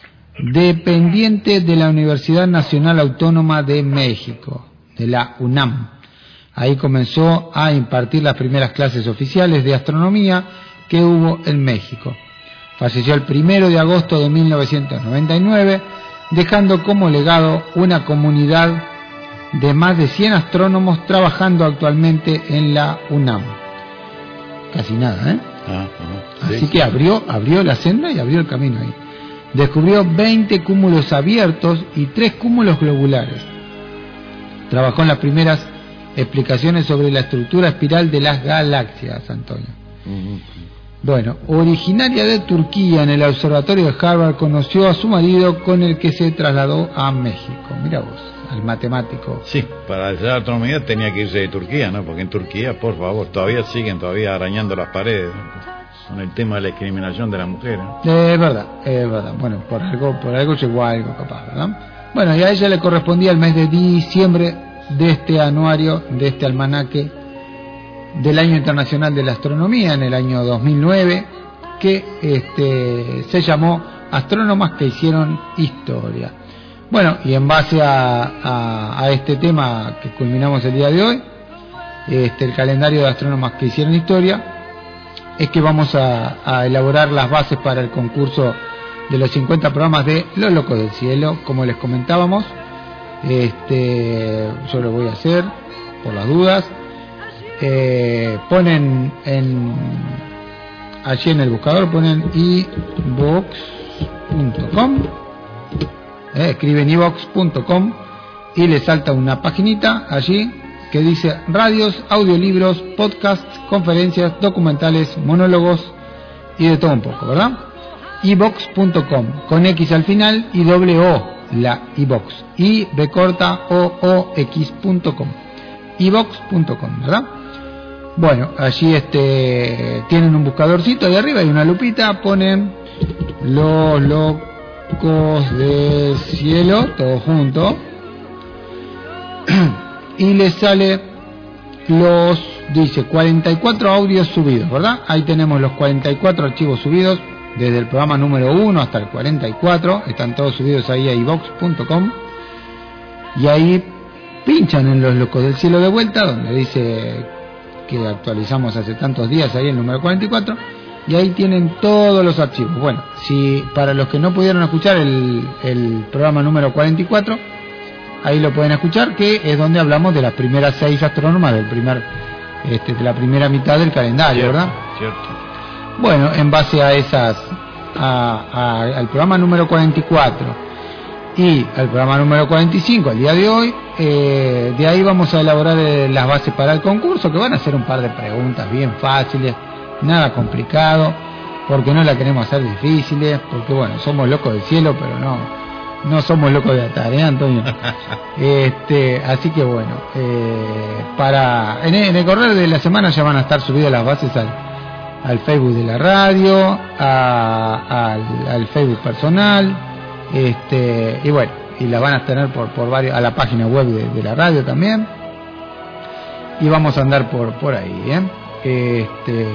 dependiente de la Universidad Nacional Autónoma de México, de la UNAM. Ahí comenzó a impartir las primeras clases oficiales de astronomía que hubo en México. Falleció el primero de agosto de mil novecientos noventa y nueve, dejando como legado una comunidad de más de cien astrónomos trabajando actualmente en la UNAM. Casi nada, ¿eh? Ah, ah, sí, Así sí. que abrió, abrió la senda y abrió el camino ahí. Descubrió veinte cúmulos abiertos y tres cúmulos globulares. Trabajó en las primeras explicaciones sobre la estructura espiral de las galaxias, Antonio. Uh-huh. Bueno, originaria de Turquía, en el observatorio de Harvard conoció a su marido, con el que se trasladó a México. Mira vos, al matemático. Sí, para hacer astronomía tenía que irse de Turquía, ¿no? Porque en Turquía, por favor, todavía siguen todavía arañando las paredes, ¿no? Con el tema de la discriminación de la mujer, ¿no? Es verdad, es verdad. Bueno, por algo, por algo llegó a algo capaz, ¿verdad? Bueno, y a ella le correspondía el mes de diciembre de este anuario, de este almanaque del Año Internacional de la Astronomía, en el año dos mil nueve, que este, se llamó Astrónomas que hicieron historia. Bueno, y en base a, a, a este tema que culminamos el día de hoy, este, el calendario de astrónomas que hicieron historia, es que vamos a, a elaborar las bases para el concurso de los cincuenta programas de Los Locos del Cielo, como les comentábamos. Este, yo lo voy a hacer por las dudas. eh, ponen en allí en el buscador, ponen i vox punto com, eh, escriben i vox punto com y les salta una paginita allí que dice radios, audiolibros, podcasts, conferencias, documentales, monólogos y de todo un poco, ¿verdad? i vox punto com, con X al final y doble O, la iVox, i b corta o o x punto com, i vox punto com, ¿verdad? Bueno, allí este tienen un buscadorcito de arriba y una lupita, ponen Los Locos del Cielo, todo junto, y les sale los, dice, cuarenta y cuatro audios subidos, ¿verdad? Ahí tenemos los cuarenta y cuatro archivos subidos, desde el programa número uno hasta el cuarenta y cuatro, están todos subidos ahí a i vox punto com, y ahí pinchan en Los Locos del Cielo de vuelta, donde dice que actualizamos hace tantos días ahí el número cuarenta y cuatro, y ahí tienen todos los archivos. Bueno, si para los que no pudieron escuchar el, el programa número cuarenta y cuatro, ahí lo pueden escuchar, que es donde hablamos de las primeras seis astrónomas del primer, este, de la primera mitad del calendario, cierto, ¿verdad? Cierto. Bueno, en base a esas, a, a, al programa número cuarenta y cuatro y al programa número cuarenta y cinco, al día de hoy, eh, de ahí vamos a elaborar eh, las bases para el concurso, que van a ser un par de preguntas bien fáciles, nada complicado, porque no la queremos hacer difíciles, porque bueno, somos locos del cielo, pero no, no somos locos de atar, ¿eh, Antonio? este, así que bueno, eh, para en el, en el correr de la semana ya van a estar subidas las bases al al Facebook de la radio, a, al, al Facebook personal, este, y bueno, y las van a tener por, por varios, a la página web de, de la radio también, y vamos a andar por, por ahí, ¿eh? Este,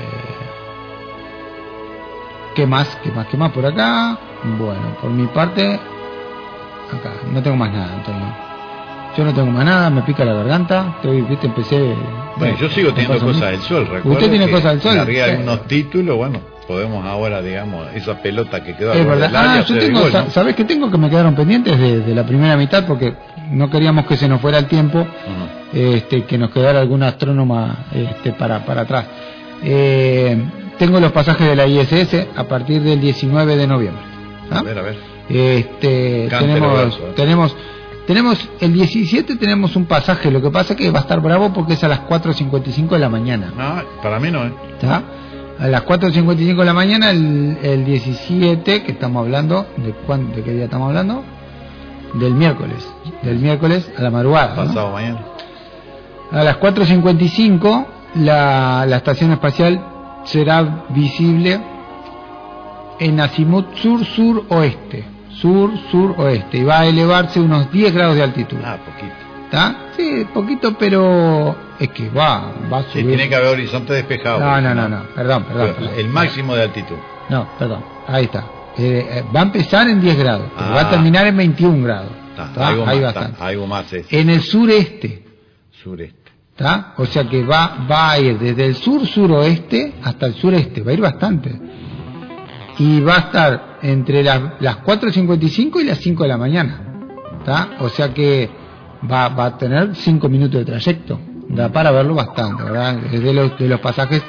¿qué más? ¿Qué más? ¿Qué más por acá? Bueno, por mi parte, acá, no tengo más nada, Antonio. Yo no tengo más nada, me pica la garganta, estoy, viste, empecé... Bueno, yo sigo teniendo cosas del sol, recuerdo. ¿Usted tiene cosas del sol? Arriba hay unos títulos, bueno, podemos ahora, digamos, esa pelota que quedó es al verdad. del área, Ah, yo tengo, gol, ¿no? ¿Sabés qué tengo? Que me quedaron pendientes de, de la primera mitad, porque no queríamos que se nos fuera el tiempo, uh-huh. este, que nos quedara alguna astrónoma este, para, para atrás. Eh, tengo los pasajes de la I S S a partir del diecinueve de noviembre. ¿Ah? A ver, a ver. Este, tenemos, verso, ¿eh? tenemos... Tenemos el diecisiete, tenemos un pasaje, lo que pasa es que va a estar bravo porque es a las cuatro cincuenta y cinco de la mañana. No, para mí no, ¿eh? ¿Está? A las cuatro cincuenta y cinco de la mañana, el, el diecisiete, que estamos hablando, ¿de cuán, de qué día estamos hablando? Del miércoles, del miércoles a la madrugada. Pasado ¿no? mañana. A las cuatro cincuenta y cinco, la, la estación espacial será visible en azimut sur-sur-oeste. Sur, sur, oeste, y va a elevarse unos diez grados de altitud. Ah, poquito. ¿Está? Sí, poquito, pero es que va, va a subir. Sí, tiene que haber horizonte despejado. No, no, no, no, perdón, perdón, perdón. El máximo de altitud. No, perdón, ahí está. Eh, va a empezar en diez grados, pero ah, va a terminar en veintiún grados. Está, ¿Está? Algo Ahí más, bastante. Está, algo más es. En el sureste. Sureste. ¿Está? O sea que va, va a ir desde el sur-suroeste hasta el sureste, va a ir bastante. Y va a estar entre las, las cuatro cincuenta y cinco y las cinco de la mañana, ¿está? O sea que va, va a tener cinco minutos de trayecto, da para verlo bastante, ¿verdad? Es de los, de los pasajes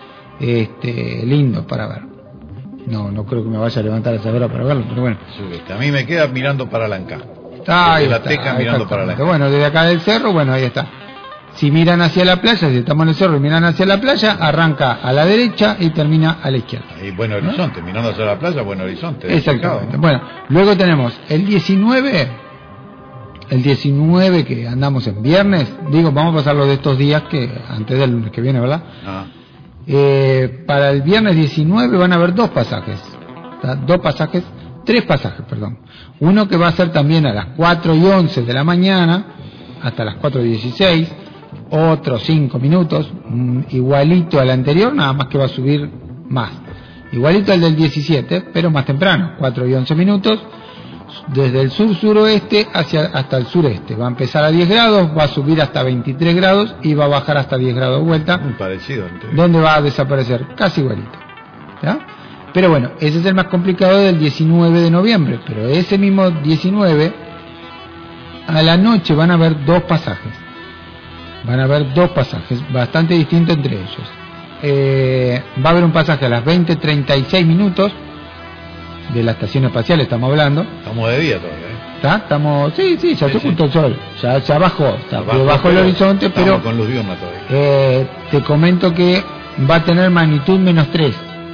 este, lindos para ver. No, no creo que me vaya a levantar a esa hora para verlo, pero bueno. A mí me queda mirando para Lanca. Ahí la está, Teja mirando para Lanca. Bueno, desde acá del cerro, bueno, ahí está. Si miran hacia la playa, si estamos en el cerro y miran hacia la playa, arranca a la derecha y termina a la izquierda. Y buen horizonte, ¿no? Mirando hacia la playa, buen horizonte. Exactamente. Bueno, luego tenemos el diecinueve, el diecinueve que andamos en viernes, digo, vamos a pasarlo de estos días que antes del lunes que viene, ¿verdad? Ah. Eh, para el viernes diecinueve van a haber dos pasajes, ¿tá? dos pasajes, tres pasajes, perdón. Uno que va a ser también a las cuatro y once de la mañana hasta las cuatro y dieciséis. Otros cinco minutos, igualito al anterior, nada más que va a subir más. Igualito al del diecisiete, pero más temprano, cuatro y once minutos, desde el sur-suroeste hacia hasta el sureste. Va a empezar a diez grados, va a subir hasta veintitrés grados y va a bajar hasta diez grados de vuelta. Muy parecido. Entonces. Donde va a desaparecer, casi igualito. ¿Ya? Pero bueno, ese es el más complicado del diecinueve de noviembre, pero ese mismo diecinueve, a la noche van a haber dos pasajes. Van a haber dos pasajes bastante distintos entre ellos. Eh, va a haber un pasaje a las veinte treinta y seis minutos de la estación espacial, estamos hablando. Estamos de día todavía, ¿eh? ¿Está? Estamos, sí, sí, ya Sí, se sí. ocultó el sol, ya, ya bajó, está Bajo, bajo el pero horizonte, estamos pero con luz diurna todavía. eh, te comento que va a tener magnitud menos tres,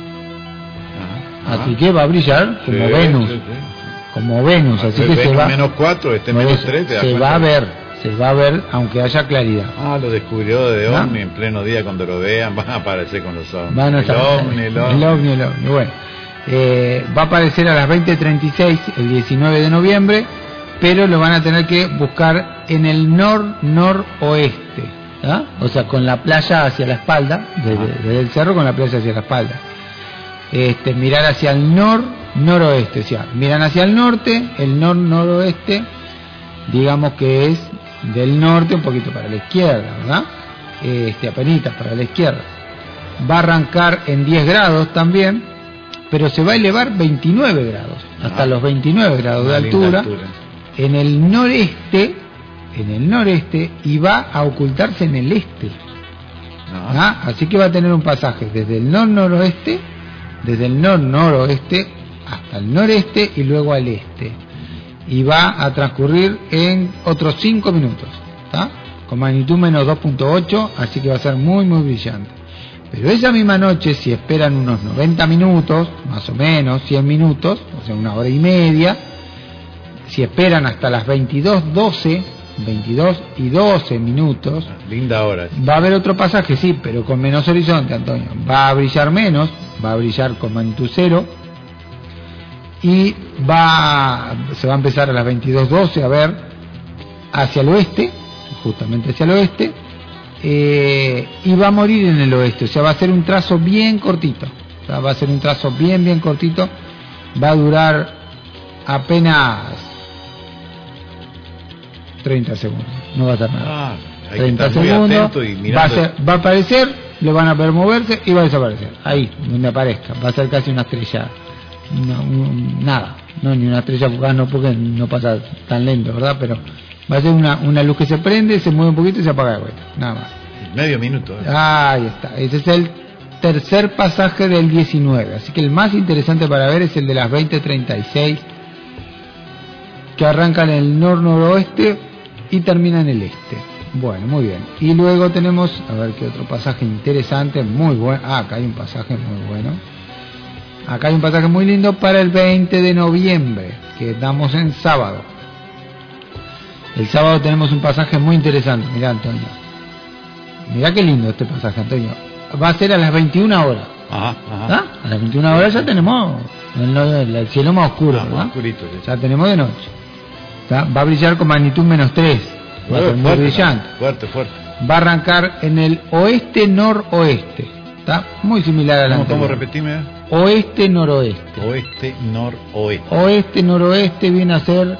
Ajá, así ajá. que va a brillar como Sí, Venus, sí, sí. como Venus, así que Venus se va, menos cuatro, este no, menos eso, tres, te das se cuenta. va a ver, se va a ver aunque haya claridad. Ah, los descubridores de ¿No? ovni en pleno día, cuando lo vean, van a aparecer con los ovnis. Van a el estar- ovni, el ovni. el ovni, el ovni, bueno. Eh, va a aparecer a las veinte treinta y seis el diecinueve de noviembre, pero lo van a tener que buscar en el nor-noroeste, ¿ah? O sea, con la playa hacia la espalda, desde, Ah. desde el cerro con la playa hacia la espalda. Este, mirar hacia el nor-noroeste, o sea, miran hacia el norte, el nor-noroeste, digamos que es del norte un poquito para la izquierda, ¿verdad? Este, apenitas para la izquierda. Va a arrancar en diez grados también, pero se va a elevar veintinueve grados, hasta Ah. los veintinueve grados de Una linda altura, en el noreste, en el noreste, y va a ocultarse en el este. No. ¿Ah? Así que va a tener un pasaje desde el nor-noroeste, desde el nor-noroeste hasta el noreste y luego al este. Y va a transcurrir en otros cinco minutos, ¿tá? Con magnitud menos dos punto ocho, así que va a ser muy muy brillante. Pero esa misma noche, si esperan unos noventa minutos, más o menos, cien minutos, o sea, una hora y media, si esperan hasta las veintidós doce, veintidós y doce minutos, Linda hora. va a haber otro pasaje, sí, pero con menos horizonte, Antonio. Va a brillar menos, va a brillar con magnitud cero, y va, se va a empezar a las veintidós doce a ver hacia el oeste, justamente hacia el oeste, eh, y va a morir en el oeste, o sea, va a ser un trazo bien cortito, o sea, va a ser un trazo bien, bien cortito, va a durar apenas treinta segundos, no va a ser nada. Ah, hay que treinta estar muy segundos, atento y va a, mirando. ser- va a aparecer, lo van a ver moverse y va a desaparecer, ahí, donde aparezca, va a ser casi una estrella, no, un- nada, no ni una estrella fugaz, no, porque no pasa tan lento, ¿verdad? Pero va a ser una, una luz que se prende, se mueve un poquito y se apaga de vuelta, nada más. Medio minuto. ¿eh? Ahí está, ese es el tercer pasaje del diecinueve, así que el más interesante para ver es el de las veinte treinta y seis, que arranca en el nor-noroeste y termina en el este. Bueno, muy bien. Y luego tenemos, a ver qué otro pasaje interesante, muy bueno. Ah, acá hay un pasaje muy bueno. Acá hay un pasaje muy lindo para el veinte de noviembre, que damos en sábado. El sábado tenemos un pasaje muy interesante, mirá, Antonio. Mirá qué lindo este pasaje, Antonio. Va a ser a las veintiuna horas. Ajá, ajá. ¿Ah? A las veintiuna horas ya tenemos el, el- el cielo más oscuro, Ah, ¿verdad? oscurito, sí. Ya tenemos de noche. ¿Tá? Va a brillar con magnitud menos tres. Va a ser muy fuerte, brillante. fuerte, fuerte. Va a arrancar en el oeste-noroeste. ¿Está? Muy similar a la ¿Cómo, cómo anterior. repetime? Oeste-noroeste. Oeste, noroeste. Oeste-noroeste viene a ser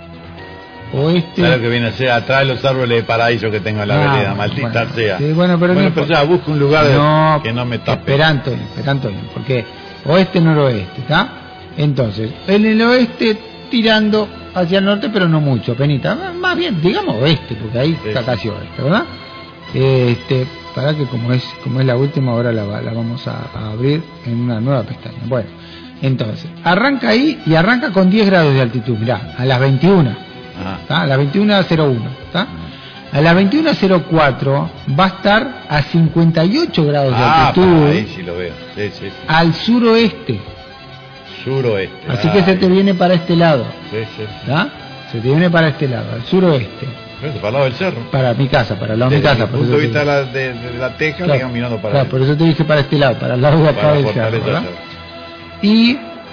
oeste. ¿Sabes lo que viene a ser? Atrás de los árboles de paraíso que tengo en la Ah, vereda, maldita bueno, sea. sí, bueno, pero no pero importa. ya, busco un lugar de- No, que no me tape. Espera, Antonio, espera, Antonio, porque oeste-noroeste, ¿está? Entonces, en el oeste tirando hacia el norte, pero no mucho, penita. Más bien, digamos oeste, porque ahí Sí, está sí. casi oeste, ¿verdad? Este, para que como es como es la última, ahora la, va- la vamos a, a abrir en una nueva pestaña. Bueno, entonces, arranca ahí y arranca con diez grados de altitud, mirá, a las veintiuna. Ajá. ¿Tá? A las veintiuna cero uno, ¿tá? A las veintiuna cero cuatro va a estar a cincuenta y ocho grados de Ah, altitud, para ahí sí lo veo. Sí, sí, sí. al suroeste. Suroeste. Así que se te viene para este lado, Sí, sí. ¿tá? Se te viene para este lado, al suroeste. Eso, para el lado del cerro. Para mi casa, para el lado de mi Desde casa. el por punto eso de te- vista de la, de, de la teja, claro, digamos, mirando para claro, ahí. por eso te dije para este lado, para el lado de acá Para del cerro, fortalecer ¿verdad? el cerro. Y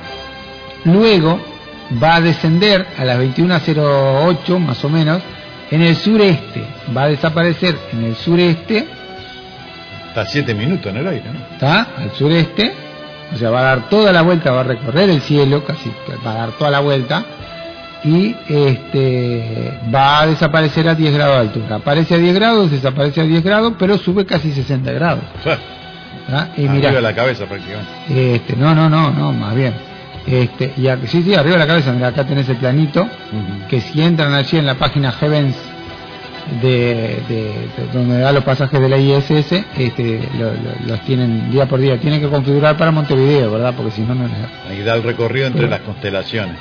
luego va a descender a las veintiuna cero ocho más o menos en el sureste, va a desaparecer en el sureste, Está siete minutos en el aire, ¿no? ¿está? Al sureste, o sea, va a dar toda la vuelta, va a recorrer el cielo, casi va a dar toda la vuelta, y este va a desaparecer a diez grados de altura. Aparece a diez grados, desaparece a diez grados, pero sube casi sesenta grados. ¿Tá? Y Arriba de mira, la cabeza prácticamente. este, no, no, no, no, más bien. Este, y aquí, sí, sí, arriba de la cabeza, mira, acá tenés el planito, Ujú. que si entran allí en la página heavens de, de, de donde da los pasajes de la I S S, este, lo, lo, los tienen día por día. Tienen que configurar para Montevideo, ¿verdad? Porque si no, no les da. Y da el recorrido entre las constelaciones.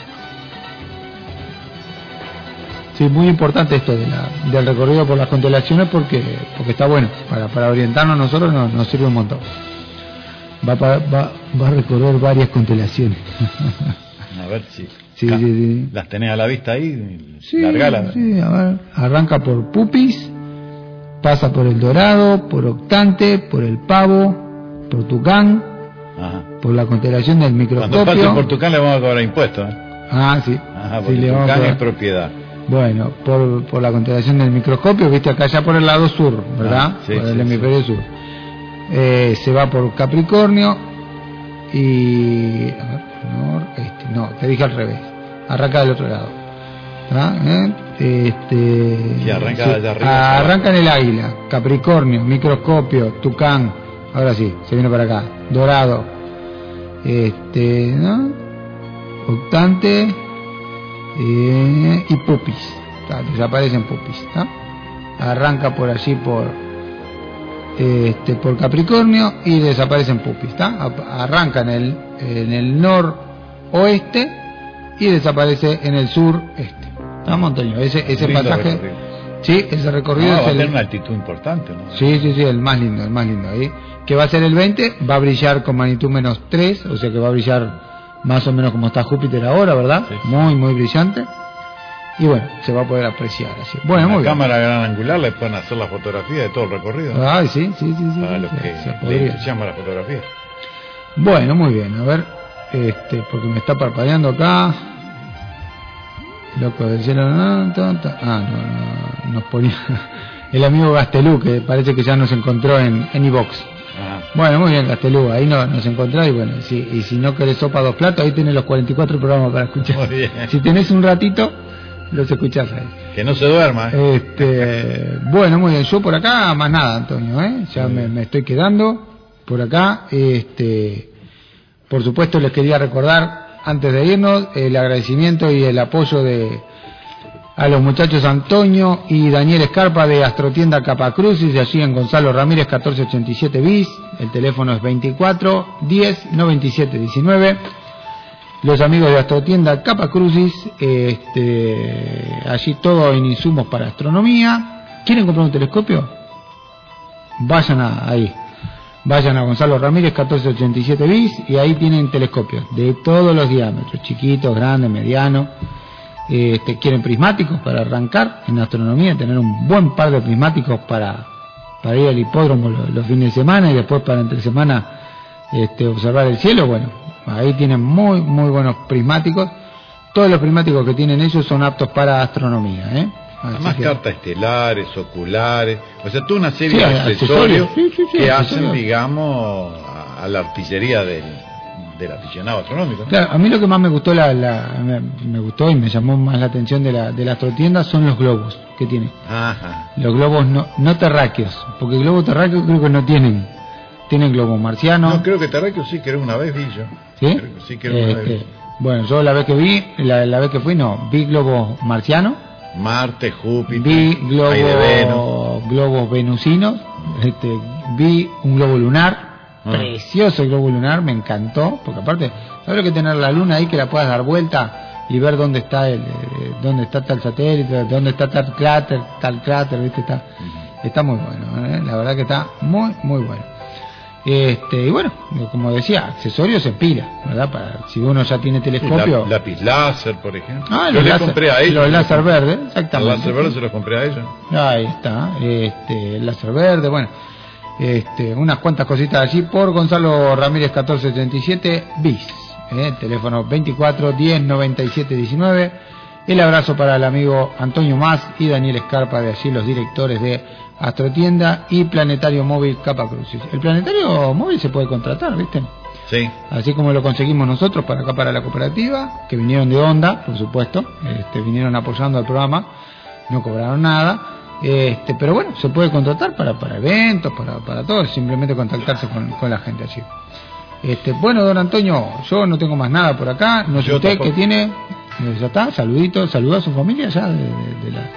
Sí, muy importante esto de la, del recorrido por las constelaciones porque porque está bueno. Para, para orientarnos nosotros nos, nos sirve un montón. Va, va, va, va a recorrer varias constelaciones. A ver si... Sí, sí, sí. ¿Las tenés a la vista ahí? Sí, Largala. sí, a ver. Arranca por Pupis, pasa por el Dorado, por Octante, por el Pavo, por Tucán, Ajá. por la constelación del microscopio. Cuando pase por Tucán le vamos a cobrar impuestos, ¿eh? Ah, sí. Ajá, Sí, porque le vamos a Tucán cobrar. es propiedad. Bueno, por, por la constelación del microscopio, viste acá ya por el lado sur, ¿verdad? Ah, sí, por el sí, hemisferio sur. Eh, se va por Capricornio y... A ver, nor, este, no, te dije al revés. Arranca del otro lado. ¿Ah? ¿Eh? Este, Sí, arranca sí. allá arriba. Ah, arranca en el Águila, Capricornio, microscopio, Tucán. Ahora sí, se viene para acá. Dorado. Este, ¿no? Octante. Eh, y Pupis, ¿tá? Desaparecen Pupis, ¿tá? Arranca por allí por este por Capricornio y desaparecen Pupis, ¿tá? Arranca en el en el noroeste y desaparece en el sureste, ¿tá, Montaño? Ese ese Lindo pasaje, recorrido. sí, ese recorrido No, es va a el, tener una altitud importante, ¿no? sí, sí, sí, el más lindo, el más lindo ahí, que va a ser el veinte, va a brillar con magnitud menos tres, o sea que va a brillar más o menos como está Júpiter ahora, ¿verdad? Sí, sí. Muy, muy brillante. Y bueno, se va a poder apreciar así. Bueno, Con muy la bien. cámara gran angular le pueden hacer la fotografía de todo el recorrido, ¿no? Ay, sí, sí, sí, sí. Para sí, los se- que se les podría. entusiasma la fotografía. Bueno, muy bien. A ver, este, porque me está parpadeando acá. Loco del cielo. No, ta, ta. Ah, no, no, nos ponía el amigo Gastelú, que parece que ya nos encontró en en iVox. Ajá. Bueno, muy bien, Gastelú, ahí no, nos encontró y bueno, si, y si no querés sopa dos platos, ahí tenés los cuarenta y cuatro programas para escuchar. Muy bien. Si tenés un ratito, los escuchás ahí. Que no se duerma, ¿eh? Este, bueno, muy bien, yo por acá más nada, Antonio, ¿eh? Ya me, me estoy quedando por acá. Este, por supuesto les quería recordar, antes de irnos, el agradecimiento y el apoyo de a los muchachos Antonio y Daniel Escarpa de Astrotienda Capacrucis, de allí en Gonzalo Ramírez catorce ochenta y siete bis, el teléfono es veinticuatro diez noventa y siete diecinueve. Los amigos de Astrotienda Capacrucis, este, allí todo en insumos para astronomía. ¿Quieren comprar un telescopio? Vayan a, ahí, vayan a Gonzalo Ramírez catorce ochenta y siete bis y ahí tienen telescopios de todos los diámetros, chiquitos, grandes, medianos. Este, quieren prismáticos para arrancar en astronomía, tener un buen par de prismáticos para, para ir al hipódromo los, los fines de semana y después para entre semana este, observar el cielo. Bueno, ahí tienen muy muy buenos prismáticos. Todos los prismáticos que tienen ellos son aptos para astronomía, ¿eh? Así Además, que- cartas estelares, oculares, o sea, toda una serie Sí, de accesorios. accesorios Sí, sí, sí, que accesorios. hacen, digamos, a, a la artillería del, del aficionado astronómico, ¿no? Claro, a mí lo que más me gustó la, la me, me gustó y me llamó más la atención de la de la astrotienda son los globos que tiene. Ajá. Los globos no, no terráqueos, porque globos terráqueos creo que no tienen. Tienen globos marcianos. No, creo que Terráqueo sí, creo una vez vi yo. ¿Sí? Creo que sí, creo una vez Este, vi. bueno, yo la vez que vi, la, la vez que fui, no, vi globos marcianos, Marte, Júpiter, vi hay de Venus. globos, globos venusinos, este, vi un globo lunar, Ah. precioso el globo lunar, me encantó, porque aparte, ¿sabes lo que tener la luna ahí que la puedas dar vuelta y ver dónde está el, eh, dónde está tal satélite, dónde está tal cráter, tal cráter, ¿viste? Está, está muy bueno, ¿eh? La verdad que está muy, muy bueno. Este, y bueno, como decía, accesorios en pila, ¿verdad? Para si uno ya tiene Sí, telescopio. la- lápiz láser, por ejemplo. Ah, yo los le láser- compré a ellos. los láser verdes, Al exactamente. láser verde se los compré a ellos. Ahí está, este, el láser verde, bueno, este, unas cuantas cositas allí por Gonzalo Ramírez catorce ochenta y siete bis, eh, teléfono veinticuatro diez noventa y siete diecinueve. El abrazo para el amigo Antonio Más y Daniel Escarpa, de allí los directores de Astrotienda y Planetario Móvil Capacrucis. El Planetario Móvil se puede contratar, ¿viste? Sí. Así como lo conseguimos nosotros para acá, para la cooperativa, que vinieron de Onda, por supuesto, este, vinieron apoyando al programa, no cobraron nada, este, pero bueno, se puede contratar para, para eventos, para, para todo, simplemente contactarse con, con la gente allí. Este, bueno, don Antonio, yo no tengo más nada por acá, no sé Yo usted tampoco. que tiene, eh, ya está, saluditos, saluda a su familia ya de, de- de la,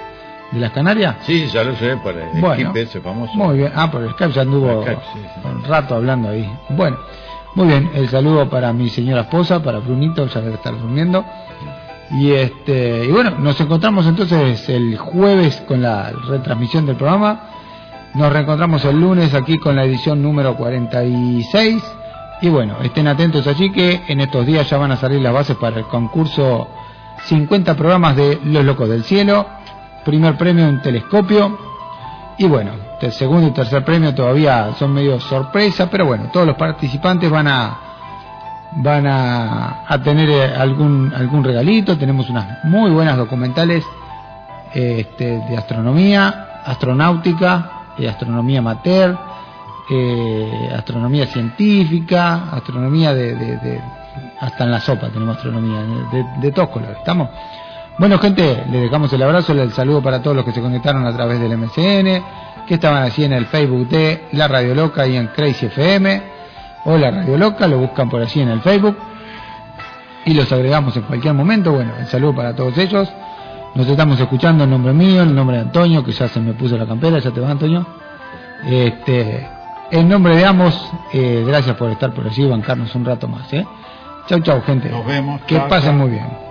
de las Canarias. Sí, ya lo sé, por el Bueno, Skype ese famoso. Muy bien, ah, por el Skype ya anduvo Skype, sí, sí. un rato hablando ahí. Bueno, muy bien, el saludo para mi señora esposa, para Brunito, ya debe estar durmiendo. Y este y bueno, nos encontramos entonces el jueves con la retransmisión del programa. Nos reencontramos el lunes aquí con la edición número cuarenta y seis. Y bueno, estén atentos allí que en estos días ya van a salir las bases para el concurso cincuenta programas de Los Locos del Cielo. Primer premio un telescopio. Y bueno, el segundo y tercer premio todavía son medio sorpresa, pero bueno, todos los participantes van a van a, a tener algún algún regalito. Tenemos unas muy buenas documentales este, de astronomía, astronáutica, eh, astronomía amateur, eh, astronomía científica, astronomía de, de, de hasta en la sopa tenemos astronomía de, de todos colores. ¿Estamos? Bueno, gente, les dejamos el abrazo, el saludo para todos los que se conectaron a través del M C N, que estaban así en el Facebook de La Radio Loca y en Crazy F M. O La Radio Loca, lo buscan por allí en el Facebook y los agregamos en cualquier momento. Bueno, el saludo para todos ellos. Nos estamos escuchando en nombre mío, en nombre de Antonio, que ya se me puso la campera. ¿Ya te va, Antonio? Este, en nombre de ambos, eh, gracias por estar por allí y bancarnos un rato más, ¿eh? Chau, chau, gente. Nos vemos. Que chau, pasen chau. muy bien.